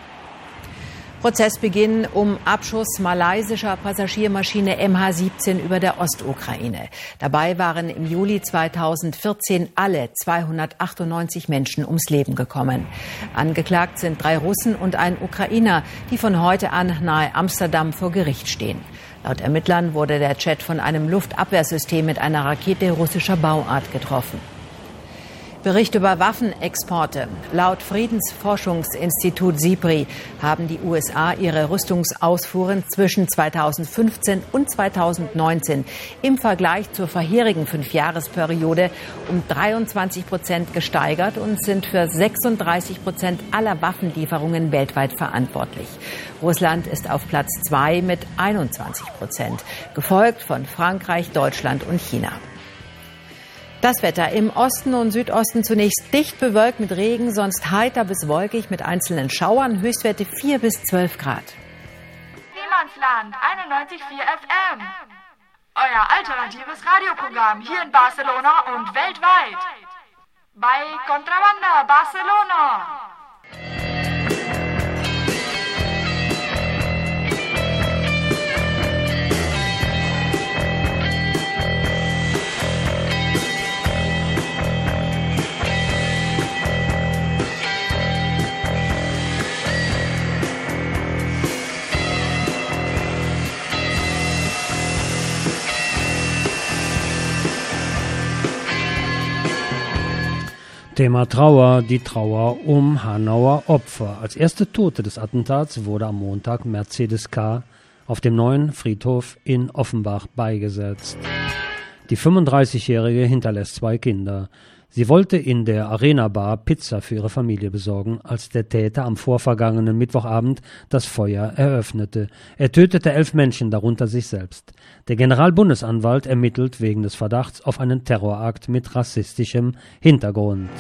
Prozessbeginn um Abschuss malaysischer Passagiermaschine M H siebzehn über der Ostukraine. Dabei waren im Juli zweitausendvierzehn alle zweihundertachtundneunzig Menschen ums Leben gekommen. Angeklagt sind drei Russen und ein Ukrainer, die von heute an nahe Amsterdam vor Gericht stehen. Laut Ermittlern wurde der Jet von einem Luftabwehrsystem mit einer Rakete russischer Bauart getroffen. Bericht über Waffenexporte. Laut Friedensforschungsinstitut SIPRI haben die U S A ihre Rüstungsausfuhren zwischen zweitausendfünfzehn und zweitausendneunzehn im Vergleich zur vorherigen Fünfjahresperiode um dreiundzwanzig Prozent gesteigert und sind für sechsunddreißig Prozent aller Waffenlieferungen weltweit verantwortlich. Russland ist auf Platz zwei mit einundzwanzig Prozent, gefolgt von Frankreich, Deutschland und China. Das Wetter im Osten und Südosten zunächst dicht bewölkt mit Regen, sonst heiter bis wolkig mit einzelnen Schauern, Höchstwerte vier bis zwölf Grad. Niemandsland einundneunzig Komma vier F M. Euer alternatives Radioprogramm hier in Barcelona und weltweit. Bei Contrabanda Barcelona. Thema Trauer, die Trauer um Hanauer Opfer. Als erste Tote des Attentats wurde am Montag Mercedes K. auf dem neuen Friedhof in Offenbach beigesetzt. Die fünfunddreißigjährige hinterlässt zwei Kinder. Sie wollte in der Arena-Bar Pizza für ihre Familie besorgen, als der Täter am vorvergangenen Mittwochabend das Feuer eröffnete. Er tötete elf Menschen, darunter sich selbst. Der Generalbundesanwalt ermittelt wegen des Verdachts auf einen Terrorakt mit rassistischem Hintergrund.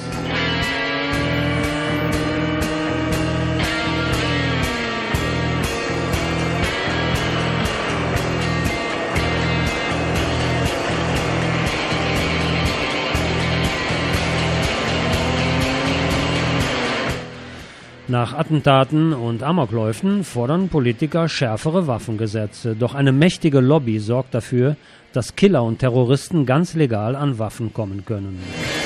Nach Attentaten und Amokläufen fordern Politiker schärfere Waffengesetze. Doch eine mächtige Lobby sorgt dafür, dass Killer und Terroristen ganz legal an Waffen kommen können.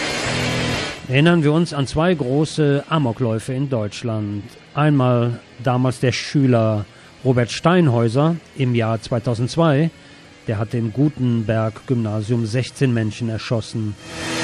Erinnern wir uns an zwei große Amokläufe in Deutschland. Einmal damals der Schüler Robert Steinhäuser im Jahr zweitausendzwei. Der hatte im Gutenberg-Gymnasium sechzehn Menschen erschossen.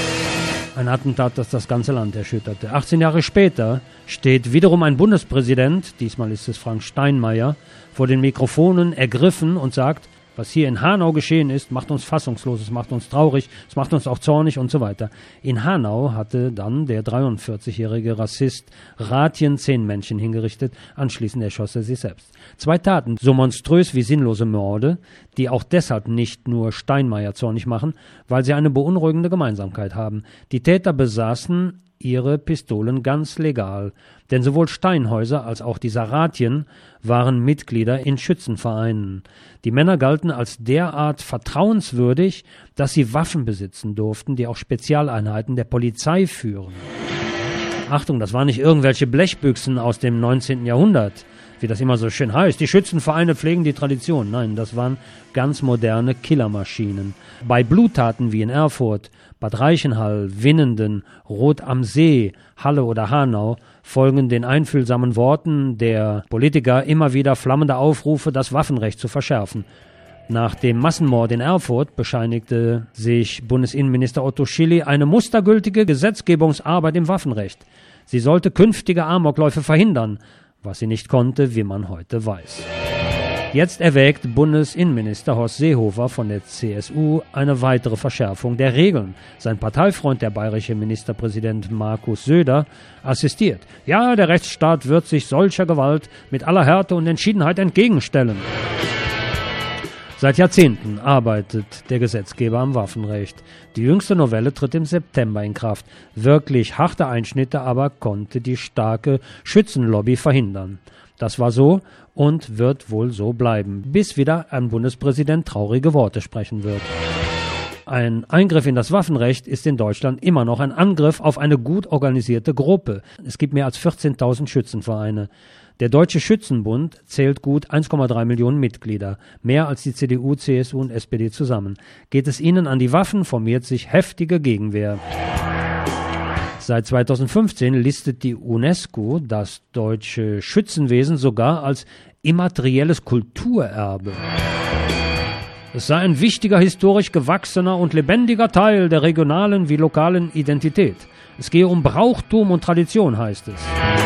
Ein Attentat, das das ganze Land erschütterte. achtzehn Jahre später steht wiederum ein Bundespräsident, diesmal ist es Frank Steinmeier, vor den Mikrofonen ergriffen und sagt, was hier in Hanau geschehen ist, macht uns fassungslos, es macht uns traurig, es macht uns auch zornig und so weiter. In Hanau hatte dann der dreiundvierzigjährige Rassist Ratjen zehn Menschen hingerichtet, anschließend erschoss er sich selbst. Zwei Taten, so monströs wie sinnlose Morde, die auch deshalb nicht nur Steinmeier zornig machen, weil sie eine beunruhigende Gemeinsamkeit haben. Die Täter besaßen ihre Pistolen ganz legal, denn sowohl Steinhäuser als auch die Saratien waren Mitglieder in Schützenvereinen. Die Männer galten als derart vertrauenswürdig, dass sie Waffen besitzen durften, die auch Spezialeinheiten der Polizei führen. Achtung, das waren nicht irgendwelche Blechbüchsen aus dem neunzehnten Jahrhundert, wie das immer so schön heißt. Die Schützenvereine pflegen die Tradition. Nein, das waren ganz moderne Killermaschinen. Bei Bluttaten wie in Erfurt, Bad Reichenhall, Winnenden, Rot am See, Halle oder Hanau folgen den einfühlsamen Worten der Politiker immer wieder flammende Aufrufe, das Waffenrecht zu verschärfen. Nach dem Massenmord in Erfurt bescheinigte sich Bundesinnenminister Otto Schily eine mustergültige Gesetzgebungsarbeit im Waffenrecht. Sie sollte künftige Amokläufe verhindern, was sie nicht konnte, wie man heute weiß. Jetzt erwägt Bundesinnenminister Horst Seehofer von der C S U eine weitere Verschärfung der Regeln. Sein Parteifreund, der bayerische Ministerpräsident Markus Söder, assistiert. Ja, der Rechtsstaat wird sich solcher Gewalt mit aller Härte und Entschiedenheit entgegenstellen. Seit Jahrzehnten arbeitet der Gesetzgeber am Waffenrecht. Die jüngste Novelle tritt im September in Kraft. Wirklich harte Einschnitte aber konnte die starke Schützenlobby verhindern. Das war so und wird wohl so bleiben, bis wieder ein Bundespräsident traurige Worte sprechen wird. Ein Eingriff in das Waffenrecht ist in Deutschland immer noch ein Angriff auf eine gut organisierte Gruppe. Es gibt mehr als vierzehntausend Schützenvereine. Der Deutsche Schützenbund zählt gut eins Komma drei Millionen Mitglieder, mehr als die C D U, C S U und S P D zusammen. Geht es ihnen an die Waffen, formiert sich heftige Gegenwehr. Seit zweitausendfünfzehn listet die UNESCO das deutsche Schützenwesen sogar als immaterielles Kulturerbe. Es sei ein wichtiger, historisch gewachsener und lebendiger Teil der regionalen wie lokalen Identität. Es gehe um Brauchtum und Tradition, heißt es.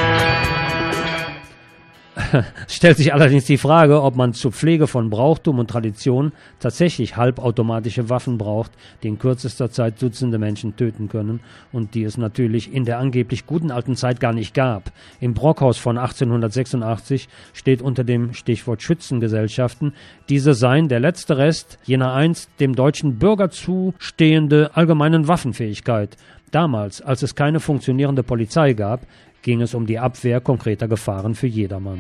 Es stellt sich allerdings die Frage, ob man zur Pflege von Brauchtum und Tradition tatsächlich halbautomatische Waffen braucht, die in kürzester Zeit Dutzende Menschen töten können und die es natürlich in der angeblich guten alten Zeit gar nicht gab. Im Brockhaus von achtzehnhundertsechsundachtzig steht unter dem Stichwort Schützengesellschaften, diese seien der letzte Rest jener einst dem deutschen Bürger zustehende allgemeinen Waffenfähigkeit. Damals, als es keine funktionierende Polizei gab, ging es um die Abwehr konkreter Gefahren für jedermann.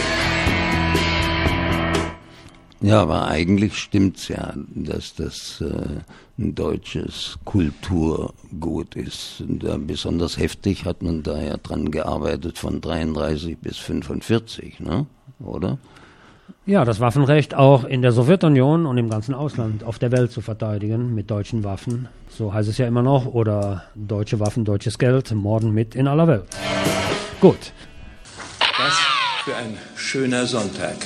Ja, aber eigentlich stimmt's ja, dass das äh, ein deutsches Kulturgut ist. Und, äh, besonders heftig hat man da ja dran gearbeitet von dreiunddreißig bis fünfundvierzig, ne? Oder? Ja, das Waffenrecht auch in der Sowjetunion und im ganzen Ausland auf der Welt zu verteidigen mit deutschen Waffen. So heißt es ja immer noch. Oder deutsche Waffen, deutsches Geld, morden mit in aller Welt. Gut. Was für ein schöner Sonntag.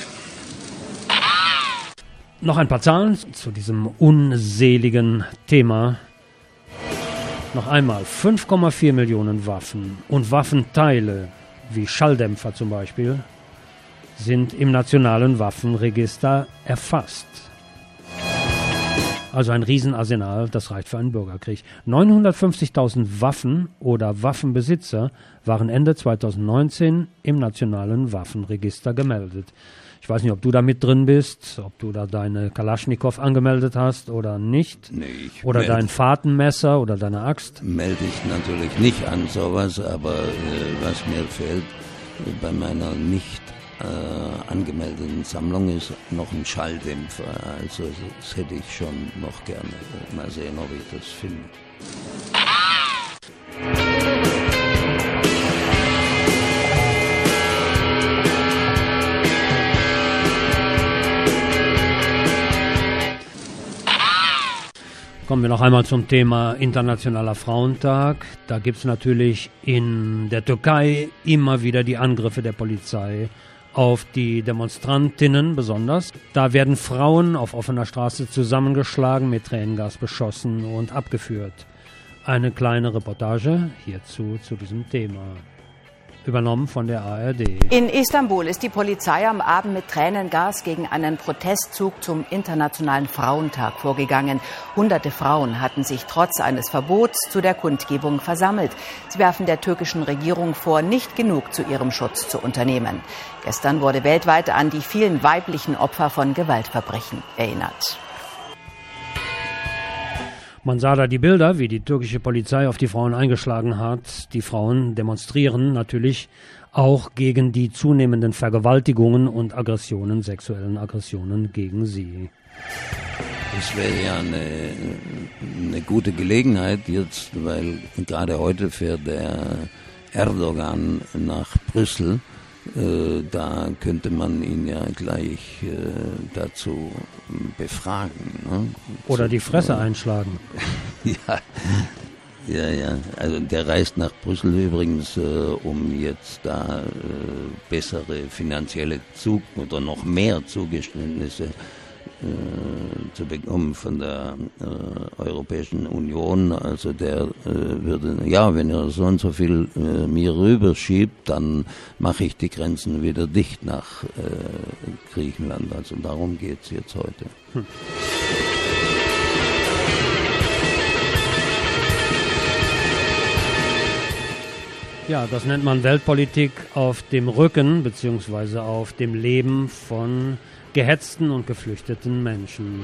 Noch ein paar Zahlen zu diesem unseligen Thema. Noch einmal, fünf Komma vier Millionen Waffen und Waffenteile, wie Schalldämpfer zum Beispiel, sind im nationalen Waffenregister erfasst. Also ein Riesenarsenal, das reicht für einen Bürgerkrieg. neunhundertfünfzigtausend Waffen oder Waffenbesitzer waren Ende zweitausendneunzehn im Nationalen Waffenregister gemeldet. Ich weiß nicht, ob du da mit drin bist, ob du da deine Kalaschnikow angemeldet hast oder nicht. Nee, ich oder melde, dein Fahrtenmesser oder deine Axt. Melde ich natürlich nicht an sowas, aber äh, was mir fehlt äh, bei meiner nicht äh, angemeldeten Sammlung ist noch ein Schalldämpfer. Also das hätte ich schon noch gerne. Mal sehen, ob ich das finde. Kommen wir noch einmal zum Thema Internationaler Frauentag. Da gibt es natürlich in der Türkei immer wieder die Angriffe der Polizei auf die Demonstrantinnen besonders. Da werden Frauen auf offener Straße zusammengeschlagen, mit Tränengas beschossen und abgeführt. Eine kleine Reportage hierzu zu diesem Thema. Übernommen von der A R D. In Istanbul ist die Polizei am Abend mit Tränengas gegen einen Protestzug zum Internationalen Frauentag vorgegangen. Hunderte Frauen hatten sich trotz eines Verbots zu der Kundgebung versammelt. Sie werfen der türkischen Regierung vor, nicht genug zu ihrem Schutz zu unternehmen. Gestern wurde weltweit an die vielen weiblichen Opfer von Gewaltverbrechen erinnert. Man sah da die Bilder, wie die türkische Polizei auf die Frauen eingeschlagen hat. Die Frauen demonstrieren natürlich auch gegen die zunehmenden Vergewaltigungen und Aggressionen, sexuellen Aggressionen gegen sie. Es wäre ja eine, eine gute Gelegenheit jetzt, weil gerade heute fährt der Erdogan nach Brüssel. Äh, da könnte man ihn ja gleich äh, dazu befragen. Ne? Oder so, die Fresse äh, einschlagen. ja, ja, ja. Also der reist nach Brüssel übrigens, äh, um jetzt da äh, bessere finanzielle Zug oder noch mehr Zugeständnisse äh, zu bekommen von der äh, Europäischen Union. Also der äh, würde, ja, wenn er so und so viel äh, mir rüberschiebt, dann mache ich die Grenzen wieder dicht nach äh, Griechenland. Also darum geht es jetzt heute. Hm. Ja, das nennt man Weltpolitik auf dem Rücken beziehungsweise auf dem Leben von gehetzten und geflüchteten Menschen.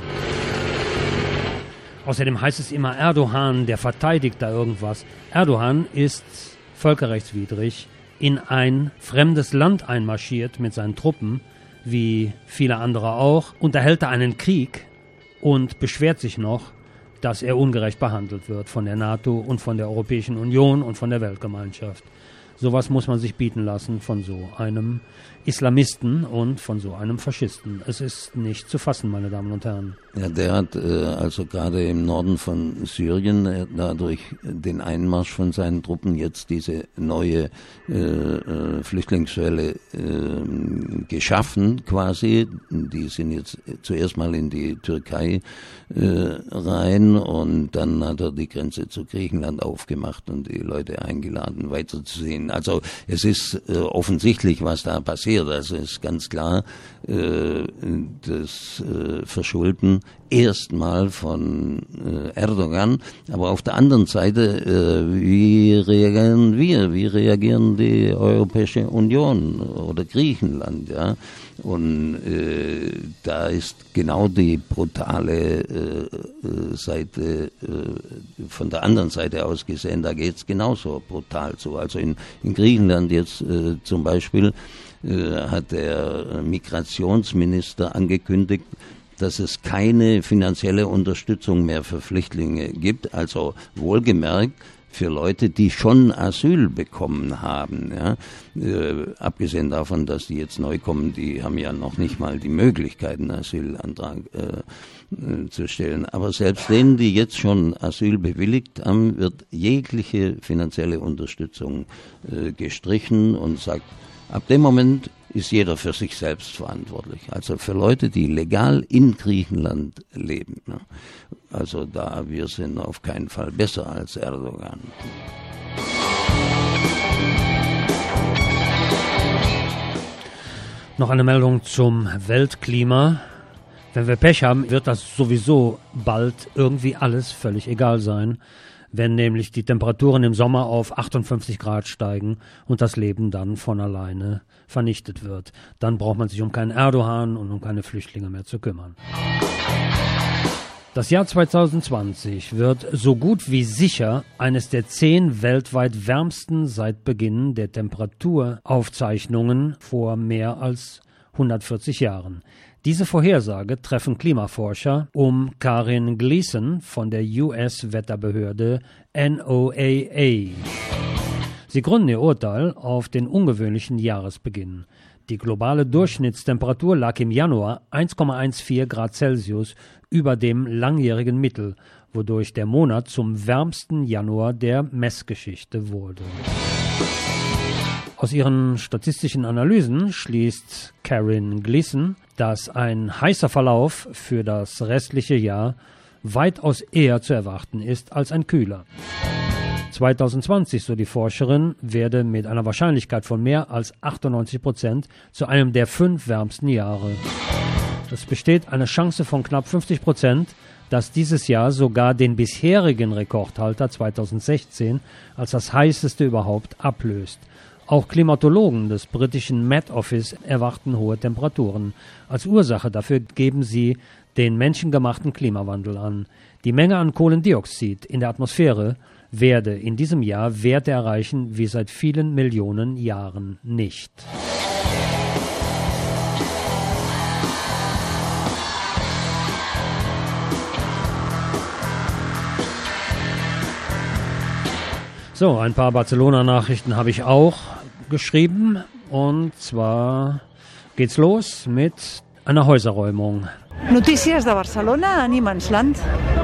Außerdem heißt es immer, Erdogan, der verteidigt da irgendwas. Erdogan ist völkerrechtswidrig in ein fremdes Land einmarschiert mit seinen Truppen, wie viele andere auch, unterhält da einen Krieg und beschwert sich noch, dass er ungerecht behandelt wird von der NATO und von der Europäischen Union und von der Weltgemeinschaft. Sowas muss man sich bieten lassen von so einem Islamisten und von so einem Faschisten. Es ist nicht zu fassen, meine Damen und Herren. Ja, der hat äh, also gerade im Norden von Syrien äh, dadurch den Einmarsch von seinen Truppen jetzt diese neue äh, äh, Flüchtlingswelle äh, geschaffen quasi. Die sind jetzt zuerst mal in die Türkei äh, rein und dann hat er die Grenze zu Griechenland aufgemacht und die Leute eingeladen weiterzuziehen. Also es ist äh, offensichtlich, was da passiert. Also es ist ganz klar, äh, das äh, Verschulden erstmal von äh, Erdogan, aber auf der anderen Seite, äh, wie reagieren wir, wie reagieren die Europäische Union oder Griechenland, ja? Und äh, da ist genau die brutale äh, Seite äh, von der anderen Seite aus gesehen, da geht es genauso brutal zu. Also in, in Griechenland jetzt äh, zum Beispiel äh, hat der Migrationsminister angekündigt, dass es keine finanzielle Unterstützung mehr für Flüchtlinge gibt, also wohlgemerkt für Leute, die schon Asyl bekommen haben. Ja. Äh, abgesehen davon, dass die jetzt neu kommen, die haben ja noch nicht mal die Möglichkeit, einen Asylantrag äh, äh, zu stellen. Aber selbst denen, die jetzt schon Asyl bewilligt haben, wird jegliche finanzielle Unterstützung äh, gestrichen und sagt, ab dem Moment ist jeder für sich selbst verantwortlich. Also für Leute, die legal in Griechenland leben. Ne? Also da, wir sind auf keinen Fall besser als Erdogan. Noch eine Meldung zum Weltklima. Wenn wir Pech haben, wird das sowieso bald irgendwie alles völlig egal sein, wenn nämlich die Temperaturen im Sommer auf achtundfünfzig Grad steigen und das Leben dann von alleine vernichtet wird. Dann braucht man sich um keinen Erdogan und um keine Flüchtlinge mehr zu kümmern. Das Jahr zwanzig zwanzig wird so gut wie sicher eines der zehn weltweit wärmsten seit Beginn der Temperaturaufzeichnungen vor mehr als hundertvierzig Jahren. Diese Vorhersage treffen Klimaforscher um Karin Gleason von der U S-Wetterbehörde N O A A. Sie gründen ihr Urteil auf den ungewöhnlichen Jahresbeginn. Die globale Durchschnittstemperatur lag im Januar eins Komma vierzehn Grad Celsius über dem langjährigen Mittel, wodurch der Monat zum wärmsten Januar der Messgeschichte wurde. Aus ihren statistischen Analysen schließt Karin Gleason, dass ein heißer Verlauf für das restliche Jahr weitaus eher zu erwarten ist als ein kühler. zwanzig zwanzig, so die Forscherin, werde mit einer Wahrscheinlichkeit von mehr als achtundneunzig Prozent zu einem der fünf wärmsten Jahre. Es besteht eine Chance von knapp fünfzig Prozent, dass dieses Jahr sogar den bisherigen Rekordhalter zwanzig sechzehn als das heißeste überhaupt ablöst. Auch Klimatologen des britischen Met Office erwarten hohe Temperaturen. Als Ursache dafür geben sie den menschengemachten Klimawandel an. Die Menge an Kohlendioxid in der Atmosphäre werde in diesem Jahr Werte erreichen wie seit vielen Millionen Jahren nicht. So, ein paar Barcelona-Nachrichten habe ich auch geschrieben. Und zwar geht's los mit einer Häuserräumung. Notícies de Barcelona a Niemandsland.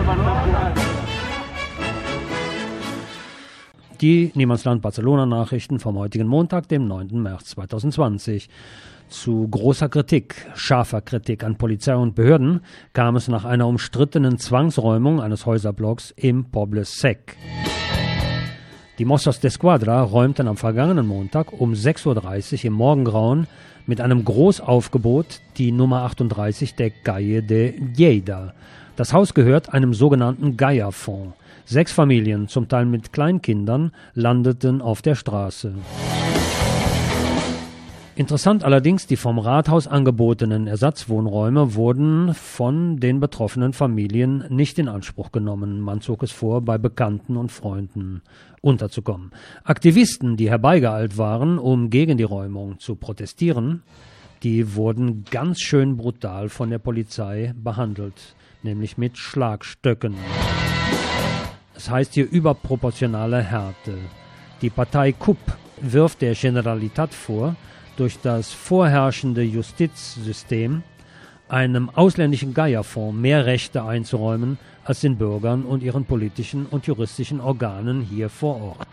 Die Niemandsland-Barcelona-Nachrichten vom heutigen Montag, dem neunten März zwanzig zwanzig. Zu großer Kritik, scharfer Kritik an Polizei und Behörden kam es nach einer umstrittenen Zwangsräumung eines Häuserblocks im Poble Sec. Die Mossos d'Esquadra räumten am vergangenen Montag um sechs Uhr dreißig im Morgengrauen mit einem Großaufgebot die Nummer achtunddreißig der Calle de Lleida. Das Haus gehört einem sogenannten Gaia-Fonds. Sechs Familien, zum Teil mit Kleinkindern, landeten auf der Straße. Interessant allerdings, die vom Rathaus angebotenen Ersatzwohnräume wurden von den betroffenen Familien nicht in Anspruch genommen. Man zog es vor, bei Bekannten und Freunden unterzukommen. Aktivisten, die herbeigeeilt waren, um gegen die Räumung zu protestieren, die wurden ganz schön brutal von der Polizei behandelt, nämlich mit Schlagstöcken. Das heißt hier überproportionale Härte. Die Partei C U P wirft der Generalitat vor, durch das vorherrschende Justizsystem einem ausländischen Gaia-Fonds mehr Rechte einzuräumen als den Bürgern und ihren politischen und juristischen Organen hier vor Ort.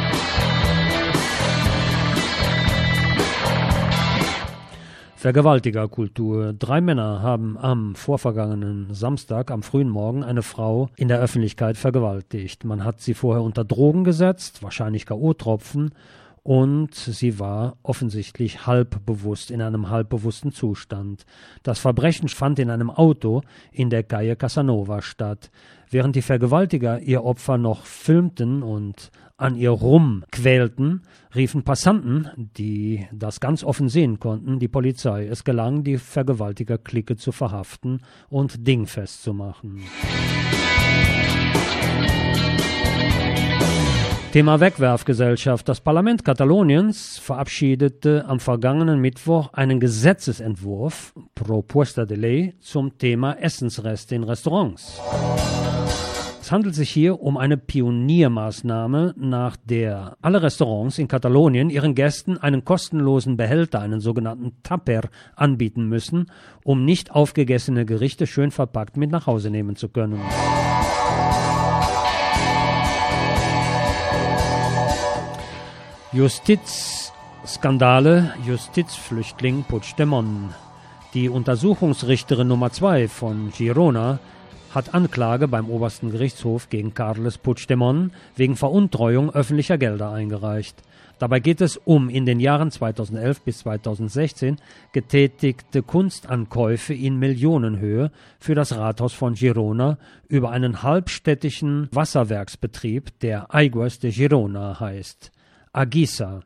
Vergewaltigerkultur. Drei Männer haben am vorvergangenen Samstag, am frühen Morgen, eine Frau in der Öffentlichkeit vergewaltigt. Man hat sie vorher unter Drogen gesetzt, wahrscheinlich K O-Tropfen, und sie war offensichtlich halbbewusst, in einem halbbewussten Zustand. Das Verbrechen fand in einem Auto in der Calle Casanova statt. Während die Vergewaltiger ihr Opfer noch filmten und an ihr rumquälten, riefen Passanten, die das ganz offen sehen konnten, die Polizei. Es gelang, die Vergewaltiger-Clique zu verhaften und dingfest zu machen. Thema Wegwerfgesellschaft. Das Parlament Kataloniens verabschiedete am vergangenen Mittwoch einen Gesetzesentwurf, Propuesta de Ley, zum Thema Essensreste in Restaurants. Es handelt sich hier um eine Pioniermaßnahme, nach der alle Restaurants in Katalonien ihren Gästen einen kostenlosen Behälter, einen sogenannten Tupper, anbieten müssen, um nicht aufgegessene Gerichte schön verpackt mit nach Hause nehmen zu können. Justizskandale, Justizflüchtling Puigdemont. Die Untersuchungsrichterin Nummer zwei von Girona, hat Anklage beim obersten Gerichtshof gegen Carles Puigdemont wegen Veruntreuung öffentlicher Gelder eingereicht. Dabei geht es um in den Jahren zweitausendelf bis zweitausendsechzehn getätigte Kunstankäufe in Millionenhöhe für das Rathaus von Girona über einen halbstädtischen Wasserwerksbetrieb, der Aigües de Girona heißt, Agisa,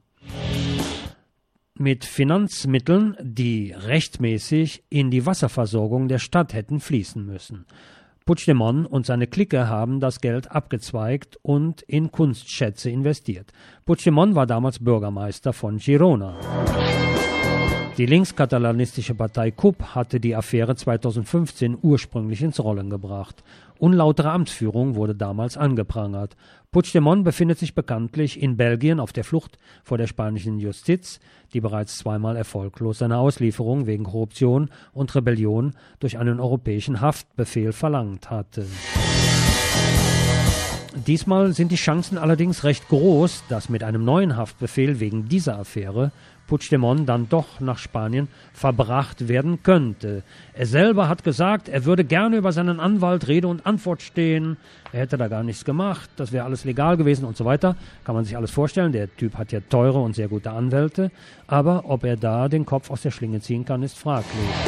mit Finanzmitteln, die rechtmäßig in die Wasserversorgung der Stadt hätten fließen müssen. Puigdemont und seine Clique haben das Geld abgezweigt und in Kunstschätze investiert. Puigdemont war damals Bürgermeister von Girona. Die linkskatalanistische Partei C U P hatte die Affäre zweitausendfünfzehn ursprünglich ins Rollen gebracht. Unlautere Amtsführung wurde damals angeprangert. Puigdemont befindet sich bekanntlich in Belgien auf der Flucht vor der spanischen Justiz, die bereits zweimal erfolglos seine Auslieferung wegen Korruption und Rebellion durch einen europäischen Haftbefehl verlangt hatte. Diesmal sind die Chancen allerdings recht groß, dass mit einem neuen Haftbefehl wegen dieser Affäre Puigdemont dann doch nach Spanien verbracht werden könnte. Er selber hat gesagt, er würde gerne über seinen Anwalt Rede und Antwort stehen. Er hätte da gar nichts gemacht, das wäre alles legal gewesen und so weiter. Kann man sich alles vorstellen, der Typ hat ja teure und sehr gute Anwälte. Aber ob er da den Kopf aus der Schlinge ziehen kann, ist fraglich.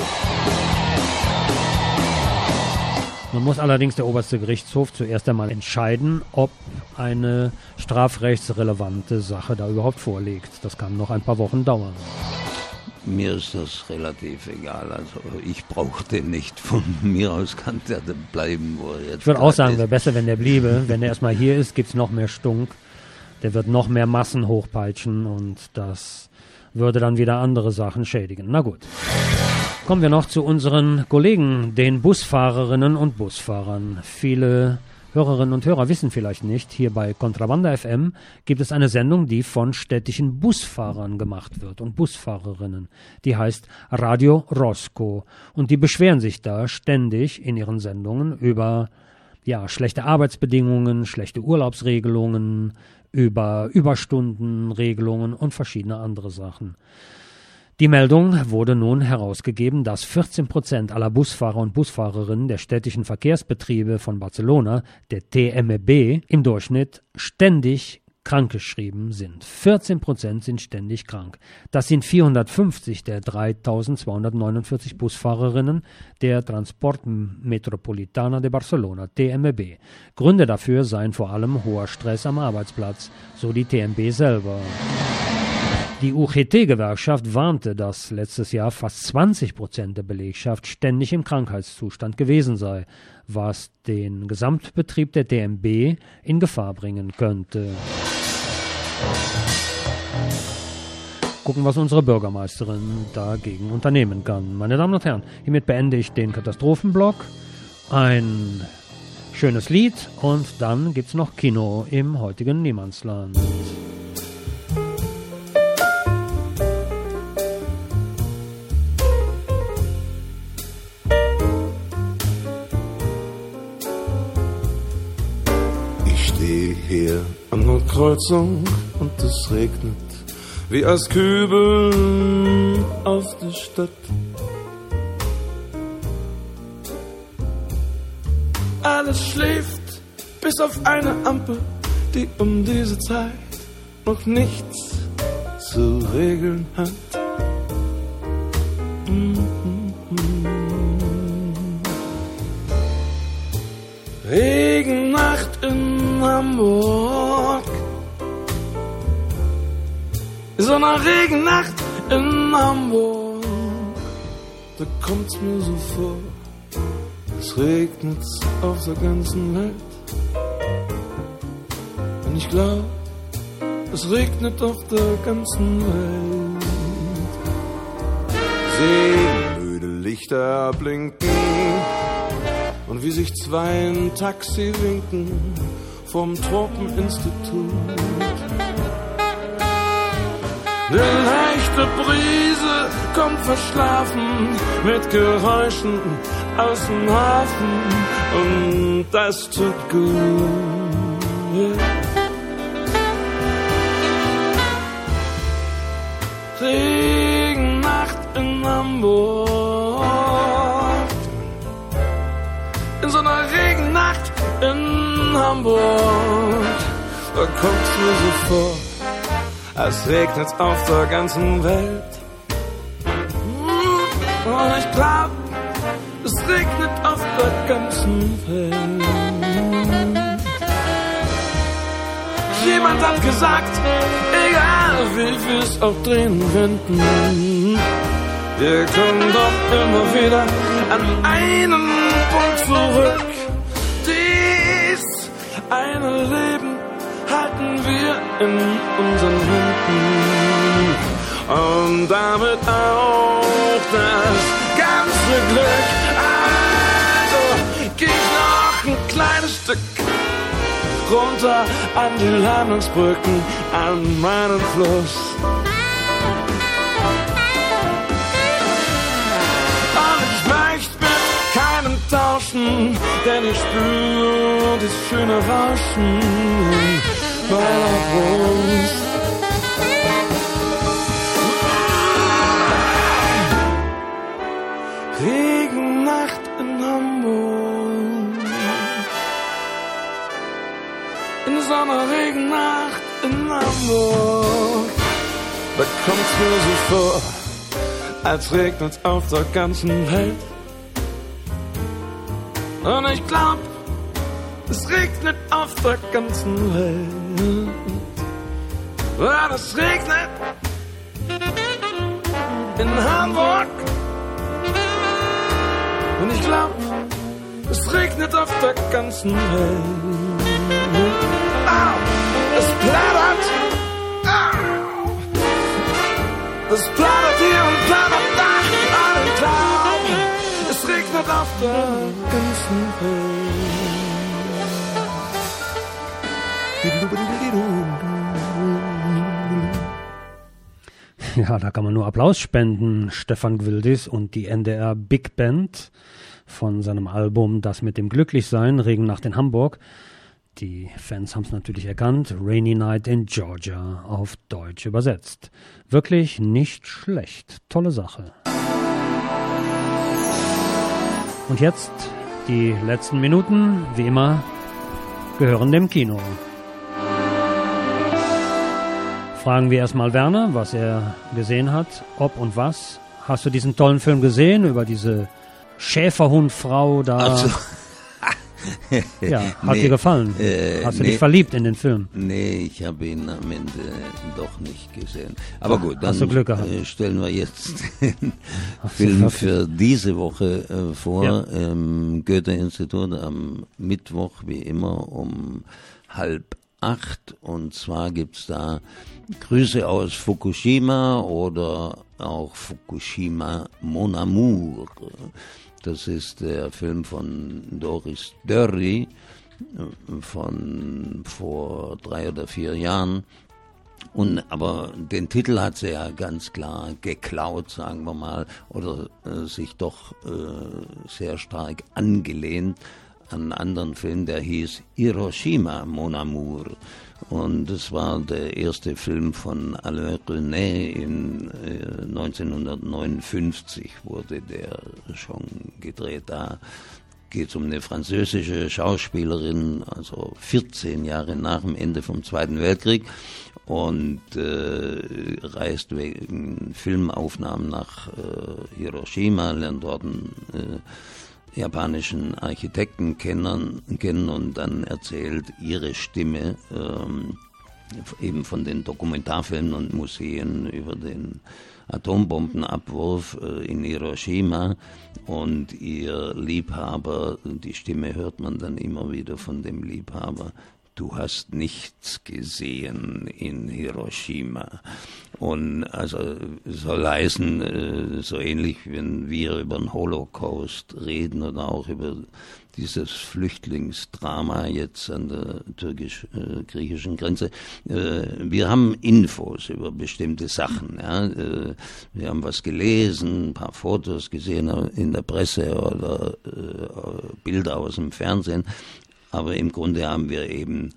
Nun muss allerdings der oberste Gerichtshof zuerst einmal entscheiden, ob eine strafrechtsrelevante Sache da überhaupt vorliegt. Das kann noch ein paar Wochen dauern. Mir ist das relativ egal. Also ich brauche den nicht. Von mir aus kann der bleiben, wo er jetzt Ich würde auch sagen, wäre besser, wenn der bliebe. Wenn der erstmal hier ist, gibt es noch mehr Stunk. Der wird noch mehr Massen hochpeitschen und das würde dann wieder andere Sachen schädigen. Na gut. Kommen wir noch zu unseren Kollegen, den Busfahrerinnen und Busfahrern. Viele Hörerinnen und Hörer wissen vielleicht nicht, hier bei Contrabanda F M gibt es eine Sendung, die von städtischen Busfahrern gemacht wird und Busfahrerinnen. Die heißt Radio Roscoe und die beschweren sich da ständig in ihren Sendungen über ja, schlechte Arbeitsbedingungen, schlechte Urlaubsregelungen, über Überstundenregelungen und verschiedene andere Sachen. Die Meldung wurde nun herausgegeben, dass vierzehn Prozent aller Busfahrer und Busfahrerinnen der städtischen Verkehrsbetriebe von Barcelona, der T M B, im Durchschnitt ständig krankgeschrieben sind. vierzehn Prozent sind ständig krank. Das sind vierhundertfünfzig der dreitausendzweihundertneunundvierzig Busfahrerinnen der Transport Metropolitana de Barcelona, T M B. Gründe dafür seien vor allem hoher Stress am Arbeitsplatz, so die T M B selber. Die U G T-Gewerkschaft warnte, dass letztes Jahr fast zwanzig Prozent der Belegschaft ständig im Krankheitszustand gewesen sei, was den Gesamtbetrieb der T M B in Gefahr bringen könnte. Gucken, was unsere Bürgermeisterin dagegen unternehmen kann. Meine Damen und Herren, hiermit beende ich den Katastrophenblock. Ein schönes Lied und dann gibt's noch Kino im heutigen Niemandsland. Hier an der Kreuzung und es regnet wie aus Kübeln auf die Stadt. Alles schläft, bis auf eine Ampel, die um diese Zeit noch nichts zu regeln hat. Regennacht in Hamburg, so eine Regennacht in Hamburg, da kommt's mir so vor, es regnet auf der ganzen Welt. Und ich glaub, es regnet auf der ganzen Welt. Seemüde Lichter blinken und wie sich zwei ein Taxi winken vom Tropeninstitut. Eine leichte Brise kommt verschlafen mit Geräuschen aus dem Hafen und das tut gut. Yeah. Regennacht in Hamburg, in so einer Regennacht in Hamburg. Da kommt's mir so vor, als regnet's auf der ganzen Welt. Und ich glaub, es regnet auf der ganzen Welt. Jemand hat gesagt, egal wie wir's auch drehen wenden, wir kommen doch immer wieder an einen Punkt zurück. Dies eine Leben halten wir in unseren Händen und damit auch das ganze Glück. Also geh ich noch ein kleines Stück runter an die Landungsbrücken, an meinen Fluss. Und ich möchte mit keinem tauschen, denn ich spüre das schöne Rauschen meiner Brust. Regennacht in Hamburg, in so einer Regennacht in Hamburg, da kommt's mir so vor, als regnet's auf der ganzen Welt. Und ich glaub, es regnet auf der ganzen Welt. Ja, es regnet in Hamburg. Und ich glaub, es regnet auf der ganzen Welt. Ah, es plattert. Ah, es plattert hier und plattert da. Und ich glaub, es regnet auf der ganzen Welt. Ja, da kann man nur Applaus spenden. Stefan Gwildis und die N D R Big Band von seinem Album Das mit dem Glücklichsein, Regennacht in Hamburg. Die Fans haben es natürlich erkannt. Rainy Night in Georgia auf Deutsch übersetzt. Wirklich nicht schlecht. Tolle Sache. Und jetzt die letzten Minuten, wie immer, gehören dem Kino. Fragen wir erstmal Werner, was er gesehen hat, ob und was. Hast du diesen tollen Film gesehen über diese Schäferhundfrau da? Also, ja, hat nee, dir gefallen? Äh, Hast du nee, dich verliebt in den Film? Nee, ich habe ihn am Ende doch nicht gesehen. Aber gut, dann Hast du Glück gehabt? Äh, stellen wir jetzt den Film für diese Woche äh, vor. Ja. Im Goethe-Institut am Mittwoch, wie immer, um halb acht. Und zwar gibt's da Grüße aus Fukushima oder auch Fukushima Mon Amour. Das ist der Film von Doris Dörri von vor drei oder vier Jahren. Und, aber den Titel hat sie ja ganz klar geklaut, sagen wir mal, oder äh, sich doch äh, sehr stark angelehnt an einen anderen Film, der hieß Hiroshima Mon Amour. Und es war der erste Film von Alain Resnais in äh, neunzehnhundertneunundfünfzig wurde der schon gedreht. Da geht es um eine französische Schauspielerin, also vierzehn Jahre nach dem Ende vom Zweiten Weltkrieg, und äh, reist wegen Filmaufnahmen nach äh, Hiroshima, lernt dort einen äh, japanischen Architekten kennen, kennen und dann erzählt ihre Stimme ähm, eben von den Dokumentarfilmen und Museen über den Atombombenabwurf äh, in Hiroshima, und ihr Liebhaber, die Stimme hört man dann immer wieder von dem Liebhaber: Du hast nichts gesehen in Hiroshima. Und also soll heißen, so ähnlich, wenn wir über den Holocaust reden oder auch über dieses Flüchtlingsdrama jetzt an der türkisch-griechischen Grenze. Wir haben Infos über bestimmte Sachen. Ja. Wir haben was gelesen, ein paar Fotos gesehen in der Presse oder Bilder aus dem Fernsehen. Aber im Grunde haben wir eben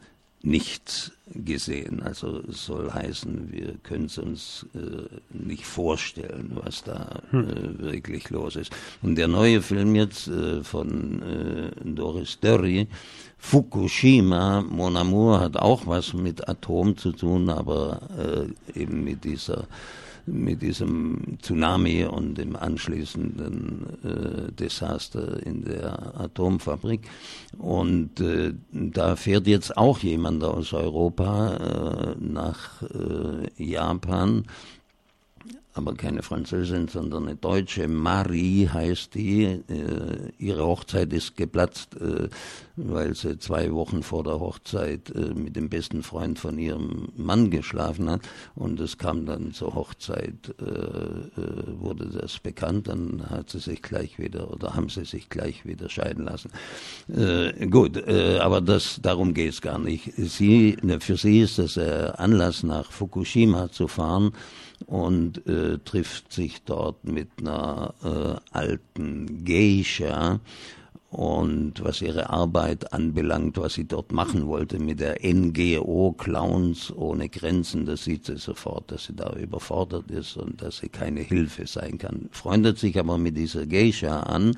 nichts gesehen. Also es soll heißen, wir können es uns äh, nicht vorstellen, was da äh, wirklich los ist. Und der neue Film jetzt äh, von äh, Doris Dörri, Fukushima, Mon Amour, hat auch was mit Atom zu tun, aber äh, eben mit dieser mit diesem Tsunami und dem anschließenden äh, Desaster in der Atomfabrik. Und äh, da fährt jetzt auch jemand aus Europa äh, nach äh, Japan, aber keine Französin, sondern eine Deutsche. Marie heißt die. Äh, ihre Hochzeit ist geplatzt, äh, weil sie zwei Wochen vor der Hochzeit äh, mit dem besten Freund von ihrem Mann geschlafen hat. Und es kam dann zur Hochzeit, äh, äh, wurde das bekannt, dann hat sie sich gleich wieder, oder haben sie sich gleich wieder scheiden lassen. Äh, gut, äh, aber das, darum geht es gar nicht. Sie, für sie ist das äh, Anlass, nach Fukushima zu fahren, und äh, trifft sich dort mit einer äh, alten Geisha. Und was ihre Arbeit anbelangt, was sie dort machen wollte mit der N G O Clowns ohne Grenzen, das sieht sie sofort, dass sie da überfordert ist und dass sie keine Hilfe sein kann. Freundet sich aber mit dieser Geisha an,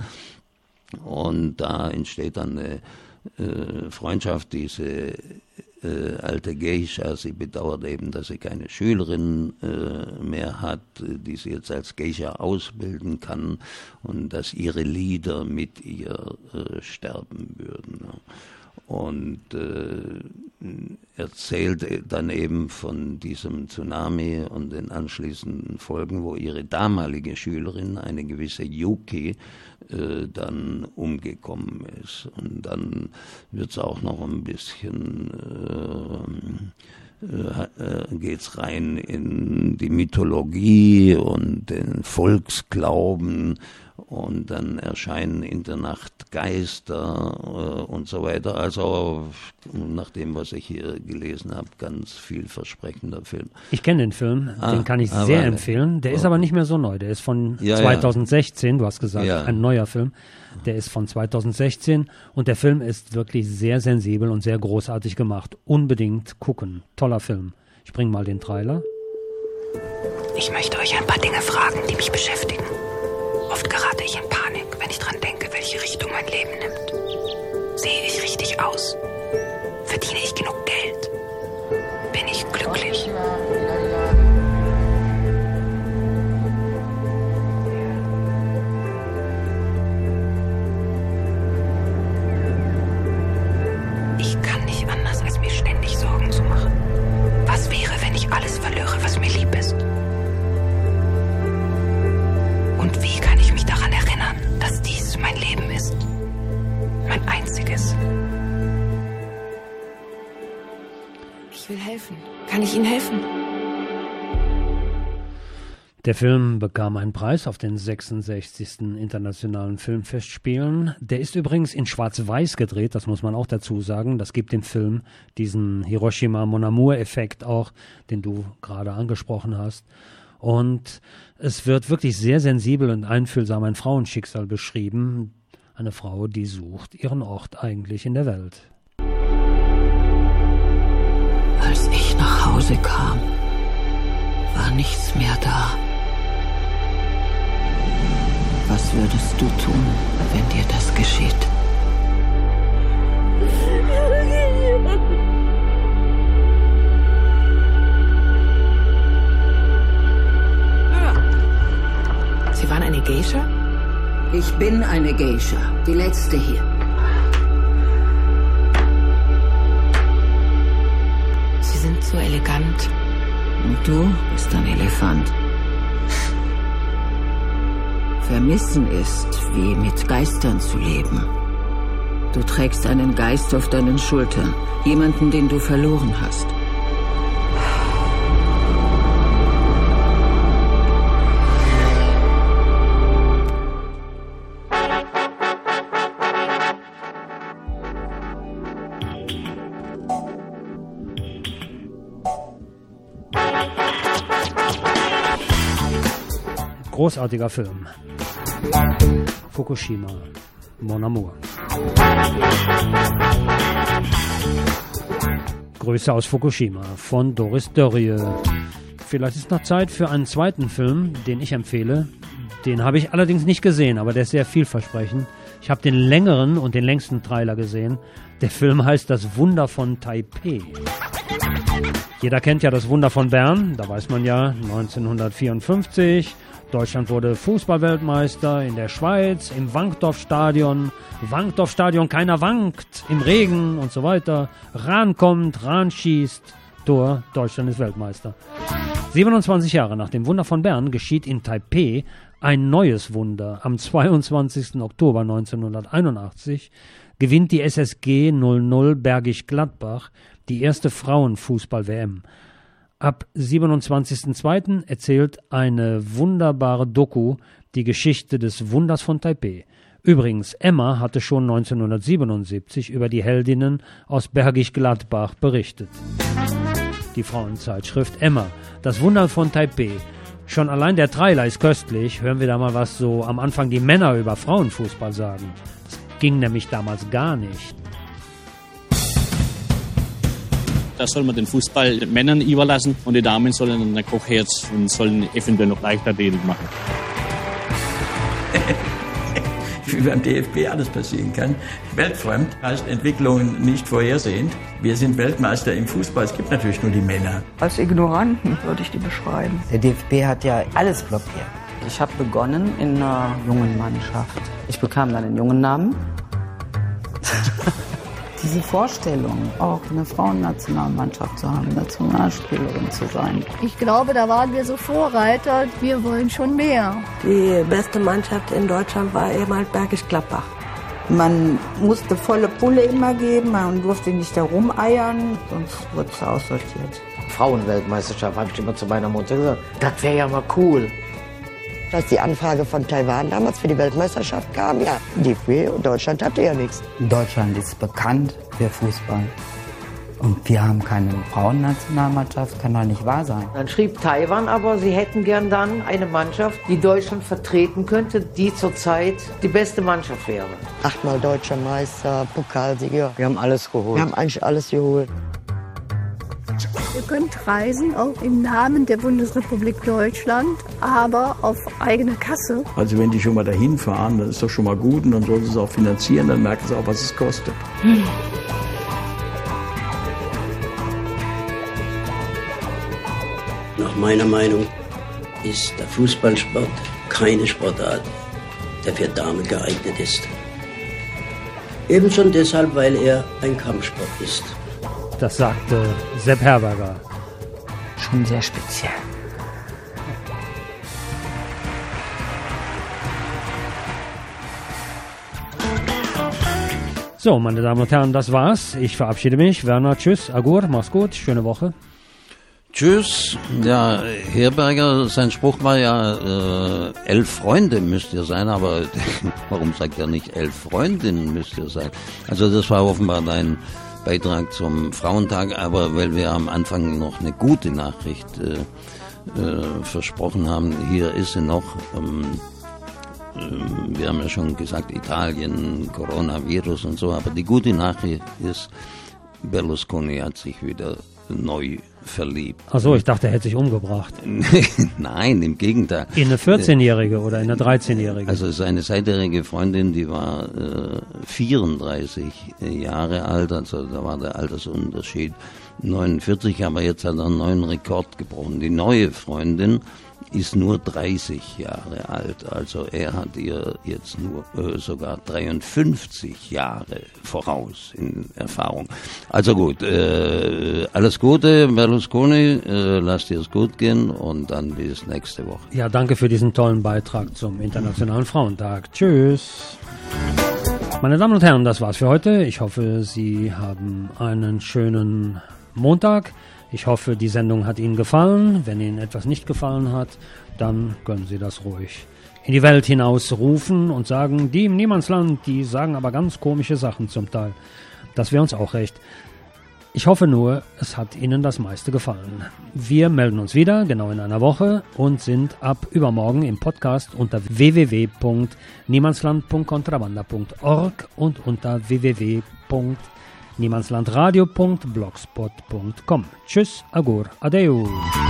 und da entsteht dann eine äh, Freundschaft. Diese Äh, alte Geisha, sie bedauert eben, dass sie keine Schülerin äh, mehr hat, die sie jetzt als Geisha ausbilden kann, und dass ihre Lieder mit ihr äh, sterben würden. Und äh, erzählt dann eben von diesem Tsunami und den anschließenden Folgen, wo ihre damalige Schülerin, eine gewisse Yuki, äh, dann umgekommen ist. Und dann wird es auch noch ein bisschen, äh, äh, geht's rein in die Mythologie und den Volksglauben. Und dann erscheinen in der Nacht Geister äh, und so weiter. Also nach dem, was ich hier gelesen habe, ganz vielversprechender Film. Ich kenne den Film, ah, den kann ich sehr aber, empfehlen. Der oh. ist aber nicht mehr so neu. Der ist von ja, zweitausendsechzehn, ja. Du hast gesagt, ja. ein neuer Film. Der ist von zweitausendsechzehn und der Film ist wirklich sehr sensibel und sehr großartig gemacht. Unbedingt gucken. Toller Film. Ich bringe mal den Trailer. Ich möchte euch ein paar Dinge fragen, die mich beschäftigen. Oft gerate ich in Panik, wenn ich dran denke, welche Richtung mein Leben nimmt. Sehe ich richtig aus? Verdiene ich genug Geld? Bin ich glücklich? Ich kann nicht anders, als mir ständig Sorgen zu machen. Was wäre, wenn ich alles verlöre, was mir lieb ist? Und wie kann ich mich daran erinnern, dass dies mein Leben ist? Mein einziges. Ich will helfen. Kann ich Ihnen helfen? Der Film bekam einen Preis auf den sechsundsechzigsten Internationalen Filmfestspielen. Der ist übrigens in Schwarz-Weiß gedreht, das muss man auch dazu sagen. Das gibt dem Film diesen Hiroshima Mon Amour-Effekt auch, den du gerade angesprochen hast. Und es wird wirklich sehr sensibel und einfühlsam ein Frauenschicksal beschrieben. Eine Frau, die sucht ihren Ort eigentlich in der Welt. Als ich nach Hause kam, war nichts mehr da. Was würdest du tun, wenn dir das geschieht? Sie waren eine Geisha? Ich bin eine Geisha, die letzte hier. Sie sind so elegant. Und du bist ein Elefant. Vermissen ist, wie mit Geistern zu leben. Du trägst einen Geist auf deinen Schultern, jemanden, den du verloren hast. Großartiger Film. Fukushima, Mon Amour. Grüße aus Fukushima von Doris Dörrie. Vielleicht ist noch Zeit für einen zweiten Film, den ich empfehle. Den habe ich allerdings nicht gesehen, aber der ist sehr vielversprechend. Ich habe den längeren und den längsten Trailer gesehen. Der Film heißt Das Wunder von Taipei. Jeder kennt ja das Wunder von Bern, da weiß man ja, neunzehnhundertvierundfünfzig. Deutschland wurde Fußballweltmeister in der Schweiz, im Wankdorf-Stadion. Wankdorf-Stadion, keiner wankt, im Regen und so weiter. Rahn kommt, Rahn schießt, Tor, Deutschland ist Weltmeister. siebenundzwanzig Jahre nach dem Wunder von Bern geschieht in Taipei ein neues Wunder. Am zweiundzwanzigsten Oktober neunzehnhunderteinundachtzig gewinnt die S S G null null Bergisch Gladbach die erste Frauenfußball-W M. Ab siebenundzwanzigsten zweiten erzählt eine wunderbare Doku die Geschichte des Wunders von Taipei. Übrigens, Emma hatte schon neunzehnhundertsiebenundsiebzig über die Heldinnen aus Bergisch Gladbach berichtet. Die Frauenzeitschrift Emma, das Wunder von Taipei. Schon allein der Trailer ist köstlich. Hören wir da mal, was so am Anfang die Männer über Frauenfußball sagen. Das ging nämlich damals gar nicht. Da soll man den Fußball den Männern überlassen und die Damen sollen einen Kochherd und sollen eventuell noch Leichtathletik machen. Wie beim D F B alles passieren kann. Weltfremd heißt Entwicklungen nicht vorhersehend. Wir sind Weltmeister im Fußball. Es gibt natürlich nur die Männer. Als Ignoranten würde ich die beschreiben. Der D F B hat ja alles blockiert. Ich habe begonnen in einer jungen Mannschaft. Ich bekam dann einen jungen Namen. Diese Vorstellung, auch eine Frauennationalmannschaft zu haben, Nationalspielerin zu sein. Ich glaube, da waren wir so Vorreiter. Wir wollen schon mehr. Die beste Mannschaft in Deutschland war ehemals Bergisch Gladbach. Man musste volle Pulle immer geben, man durfte nicht herumeiern, sonst wurde es aussortiert. Frauenweltmeisterschaft, habe ich immer zu meiner Mutter gesagt. Das wäre ja mal cool. Als die Anfrage von Taiwan damals für die Weltmeisterschaft kam, ja, D F B und Deutschland hatte ja nichts. Deutschland ist bekannt für Fußball. Und wir haben keine Frauennationalmannschaft, kann doch nicht wahr sein. Dann schrieb Taiwan aber, sie hätten gern dann eine Mannschaft, die Deutschland vertreten könnte, die zurzeit die beste Mannschaft wäre. Achtmal deutscher Meister, Pokalsieger. Wir haben alles geholt. Wir haben eigentlich alles geholt. Ihr könnt reisen, auch im Namen der Bundesrepublik Deutschland, aber auf eigene Kasse. Also wenn die schon mal dahin fahren, dann ist doch schon mal gut und dann sollen sie es auch finanzieren, dann merken sie auch, was es kostet. Hm. Nach meiner Meinung ist der Fußballsport keine Sportart, der für Damen geeignet ist. Eben schon deshalb, weil er ein Kampfsport ist. Das sagte Sepp Herberger. Schon sehr speziell. So, meine Damen und Herren, das war's. Ich verabschiede mich. Werner, tschüss, Agur, mach's gut, schöne Woche. Tschüss. Ja, Herberger, sein Spruch war ja, äh, elf Freunde müsst ihr sein, aber warum sagt er nicht elf Freundinnen müsst ihr sein? Also das war offenbar dein Beitrag zum Frauentag, aber weil wir am Anfang noch eine gute Nachricht äh, äh, versprochen haben, hier ist sie noch. Ähm, äh, wir haben ja schon gesagt, Italien, Coronavirus und so, aber die gute Nachricht ist, Berlusconi hat sich wieder neu verliebt. Ach so, ich dachte, er hätte sich umgebracht. Nein, im Gegenteil. In eine vierzehnjährige oder in eine dreizehnjährige? Also seine seinerige Freundin, die war äh, vierunddreißig Jahre alt, also da war der Altersunterschied neunundvierzig, aber jetzt hat er einen neuen Rekord gebrochen. Die neue Freundin ist nur dreißig Jahre alt, also er hat ihr jetzt nur äh, sogar dreiundfünfzig Jahre voraus in Erfahrung. Also gut, äh, alles Gute, Berlusconi, äh, lass dir es gut gehen und dann bis nächste Woche. Ja, danke für diesen tollen Beitrag zum Internationalen Frauentag. Tschüss. Meine Damen und Herren, das war's für heute. Ich hoffe, Sie haben einen schönen Montag. Ich hoffe, die Sendung hat Ihnen gefallen. Wenn Ihnen etwas nicht gefallen hat, dann können Sie das ruhig in die Welt hinaus rufen und sagen, die im Niemandsland, die sagen aber ganz komische Sachen zum Teil. Das wäre uns auch recht. Ich hoffe nur, es hat Ihnen das meiste gefallen. Wir melden uns wieder, genau in einer Woche, und sind ab übermorgen im Podcast unter w w w punkt niemandsland punkt contrabanda punkt org und unter w w w punkt niemandslandradio punkt blogspot punkt com. Tschüss, agur, adeu.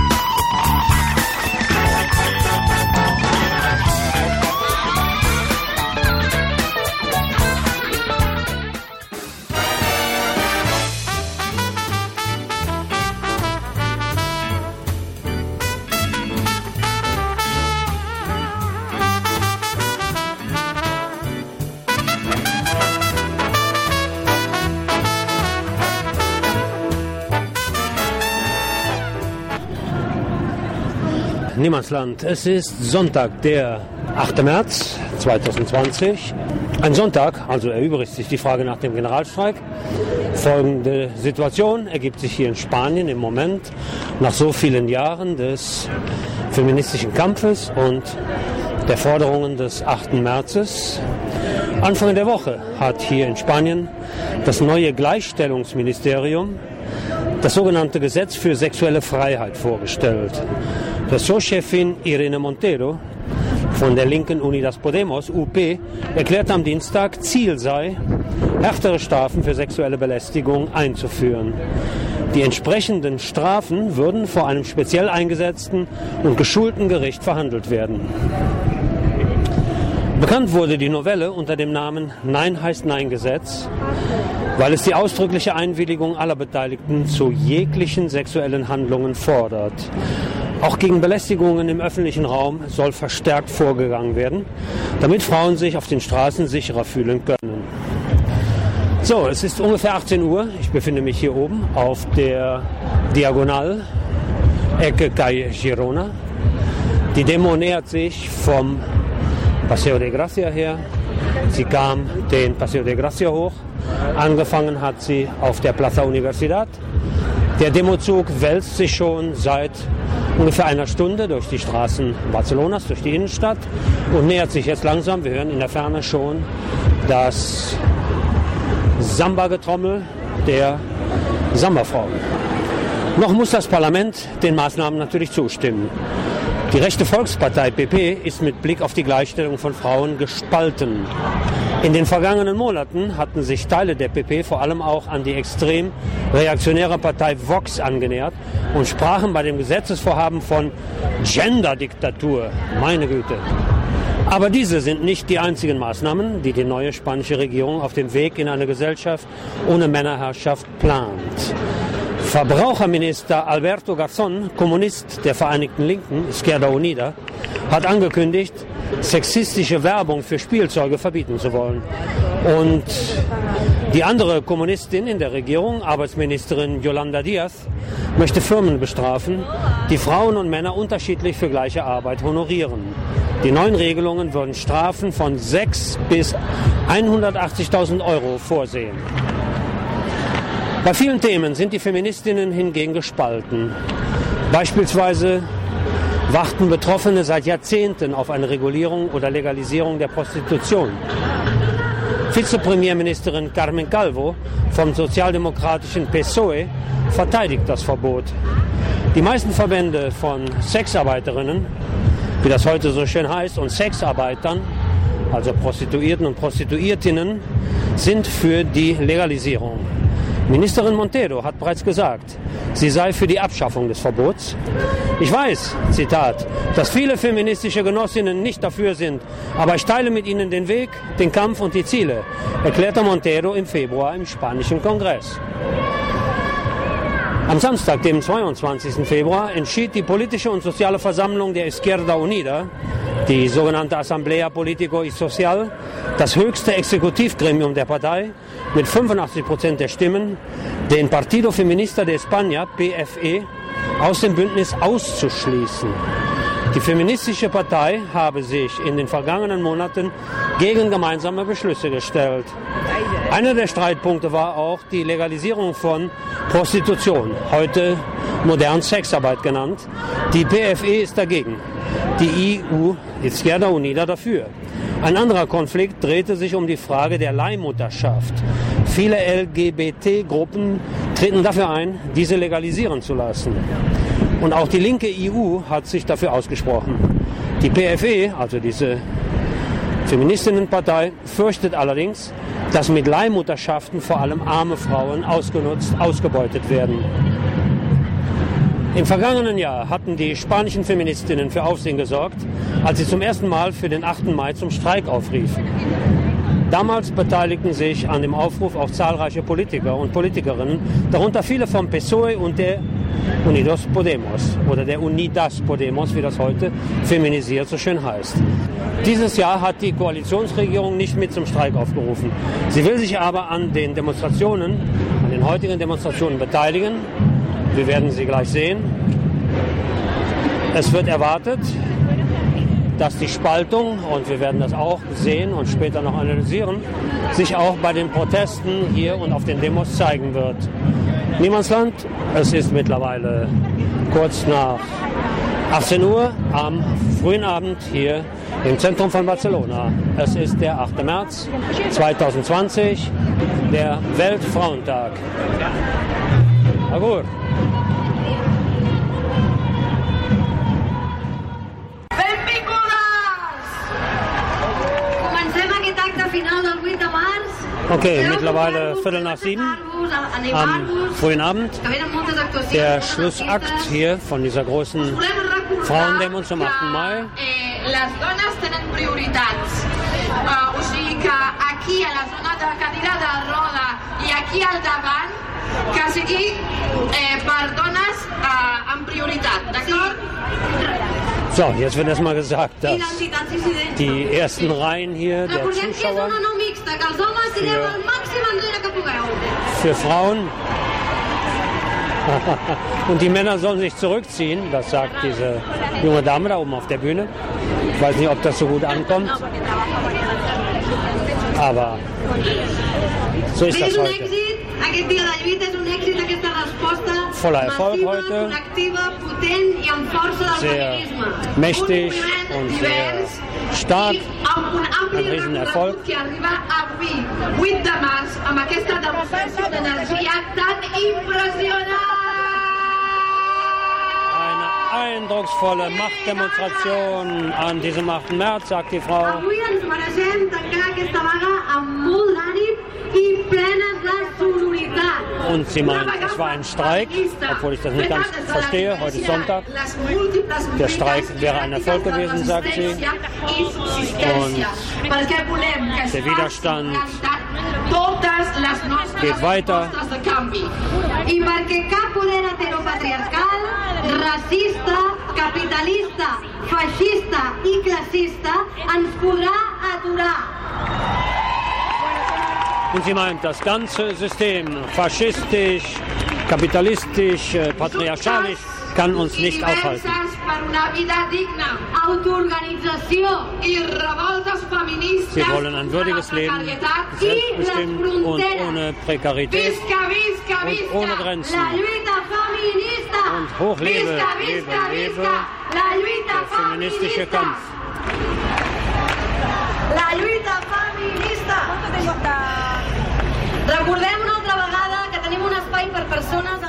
Niemandsland. Es ist Sonntag, der achte März zweitausendzwanzig. Ein Sonntag, also erübrigt sich die Frage nach dem Generalstreik. Folgende Situation ergibt sich hier in Spanien im Moment nach so vielen Jahren des feministischen Kampfes und der Forderungen des achten Märzes. Anfang der Woche hat hier in Spanien das neue Gleichstellungsministerium das sogenannte Gesetz für sexuelle Freiheit vorgestellt. Ressortchefin Irene Montero von der linken Unidas Podemos, U P, erklärte am Dienstag, Ziel sei, härtere Strafen für sexuelle Belästigung einzuführen. Die entsprechenden Strafen würden vor einem speziell eingesetzten und geschulten Gericht verhandelt werden. Bekannt wurde die Novelle unter dem Namen Nein heißt Nein-Gesetz, weil es die ausdrückliche Einwilligung aller Beteiligten zu jeglichen sexuellen Handlungen fordert. Auch gegen Belästigungen im öffentlichen Raum soll verstärkt vorgegangen werden, damit Frauen sich auf den Straßen sicherer fühlen können. So, es ist ungefähr achtzehn Uhr. Ich befinde mich hier oben auf der Diagonal, Ecke Calle Girona. Die Demo nähert sich vom Paseo de Gracia her. Sie kam den Paseo de Gracia hoch. Angefangen hat sie auf der Plaza Universidad. Der Demozug wälzt sich schon seit ungefähr einer Stunde durch die Straßen Barcelonas, durch die Innenstadt und nähert sich jetzt langsam. Wir hören in der Ferne schon das Samba-Getrommel der Samba-Frauen. Noch muss das Parlament den Maßnahmen natürlich zustimmen. Die rechte Volkspartei P P ist mit Blick auf die Gleichstellung von Frauen gespalten. In den vergangenen Monaten hatten sich Teile der P P vor allem auch an die extrem reaktionäre Partei Vox angenähert und sprachen bei dem Gesetzesvorhaben von Gender-Diktatur. Meine Güte. Aber diese sind nicht die einzigen Maßnahmen, die die neue spanische Regierung auf dem Weg in eine Gesellschaft ohne Männerherrschaft plant. Verbraucherminister Alberto Garzón, Kommunist der Vereinigten Linken, Izquierda Unida, hat angekündigt, sexistische Werbung für Spielzeuge verbieten zu wollen. Und die andere Kommunistin in der Regierung, Arbeitsministerin Yolanda Díaz, möchte Firmen bestrafen, die Frauen und Männer unterschiedlich für gleiche Arbeit honorieren. Die neuen Regelungen würden Strafen von sechs bis hundertachtzigtausend Euro vorsehen. Bei vielen Themen sind die Feministinnen hingegen gespalten. Beispielsweise warten Betroffene seit Jahrzehnten auf eine Regulierung oder Legalisierung der Prostitution. Vizepremierministerin Carmen Calvo vom sozialdemokratischen P S O E verteidigt das Verbot. Die meisten Verbände von Sexarbeiterinnen, wie das heute so schön heißt, und Sexarbeitern, also Prostituierten und Prostituiertinnen, sind für die Legalisierung. Ministerin Montero hat bereits gesagt, sie sei für die Abschaffung des Verbots. Ich weiß, Zitat, dass viele feministische Genossinnen nicht dafür sind, aber ich teile mit ihnen den Weg, den Kampf und die Ziele, erklärte Montero im Februar im spanischen Kongress. Am Samstag, dem zweiundzwanzigsten Februar, entschied die politische und soziale Versammlung der Izquierda Unida, die sogenannte Asamblea Político y Social, das höchste Exekutivgremium der Partei, mit fünfundachtzig Prozent der Stimmen, den Partido Feminista de España, P F E, aus dem Bündnis auszuschließen. Die feministische Partei habe sich in den vergangenen Monaten gegen gemeinsame Beschlüsse gestellt. Einer der Streitpunkte war auch die Legalisierung von Prostitution, heute modern Sexarbeit genannt. Die P F E ist dagegen, die I U, Izquierda Unida, dafür. Ein anderer Konflikt drehte sich um die Frage der Leihmutterschaft. Viele L G B T-Gruppen treten dafür ein, diese legalisieren zu lassen. Und auch die linke I U hat sich dafür ausgesprochen. Die P F E, also diese Feministinnenpartei fürchtet allerdings, dass mit Leihmutterschaften vor allem arme Frauen ausgenutzt, ausgebeutet werden. Im vergangenen Jahr hatten die spanischen Feministinnen für Aufsehen gesorgt, als sie zum ersten Mal für den achten Mai zum Streik aufriefen. Damals beteiligten sich an dem Aufruf auch zahlreiche Politiker und Politikerinnen, darunter viele vom P S O E und der Unidos Podemos oder der Unidas Podemos, wie das heute feminisiert so schön heißt. Dieses Jahr hat die Koalitionsregierung nicht mit zum Streik aufgerufen. Sie will sich aber an den Demonstrationen, an den heutigen Demonstrationen beteiligen. Wir werden sie gleich sehen. Es wird erwartet, dass die Spaltung, und wir werden das auch sehen und später noch analysieren, sich auch bei den Protesten hier und auf den Demos zeigen wird. Niemandsland, es ist mittlerweile kurz nach achtzehn Uhr am frühen Abend hier im Zentrum von Barcelona. Es ist der achte März zweitausendzwanzig, der Weltfrauentag. Agur. Okay, mittlerweile Viertel nach sieben am frühen Abend. Der Schlussakt hier von dieser großen Frauendemo zum achten Mai. Les dones tenen prioritats. Uh, o sigui que aquí a la zona de cadira de roda i aquí al davant que sigui eh, per dones uh, amb prioritat, d'acord? So, jetzt wird erstmal gesagt, dass die ersten Reihen hier der Zuschauer für, für Frauen und die Männer sollen sich zurückziehen, das sagt diese junge Dame da oben auf der Bühne. Ich weiß nicht, ob das so gut ankommt, aber so ist das heute. Voller Erfolg heute, sehr mächtig und sehr stark, ein Riesenerfolg. Eine eindrucksvolle Machtdemonstration an diesem achten März, sagt die Frau. Und sie meint, es war ein Streik, obwohl ich das nicht ganz verstehe. Heute ist Sonntag. Der Streik wäre ein Erfolg gewesen, sagt sie. Und der Widerstand geht weiter. I perquè cap poder heteropatriarcal, racista, capitalista, feixista i classista ens podrà aturar. Und sie meint, das ganze System, faschistisch, kapitalistisch, patriarchalisch, kann uns nicht aufhalten. Sie wollen ein würdiges Leben, selbstbestimmt und ohne Prekarität und ohne Grenzen. Und hoch lebe, lebe, lebe der feministische Kampf. La lluita feminista. Recordem una altra vegada que tenim un espai per persones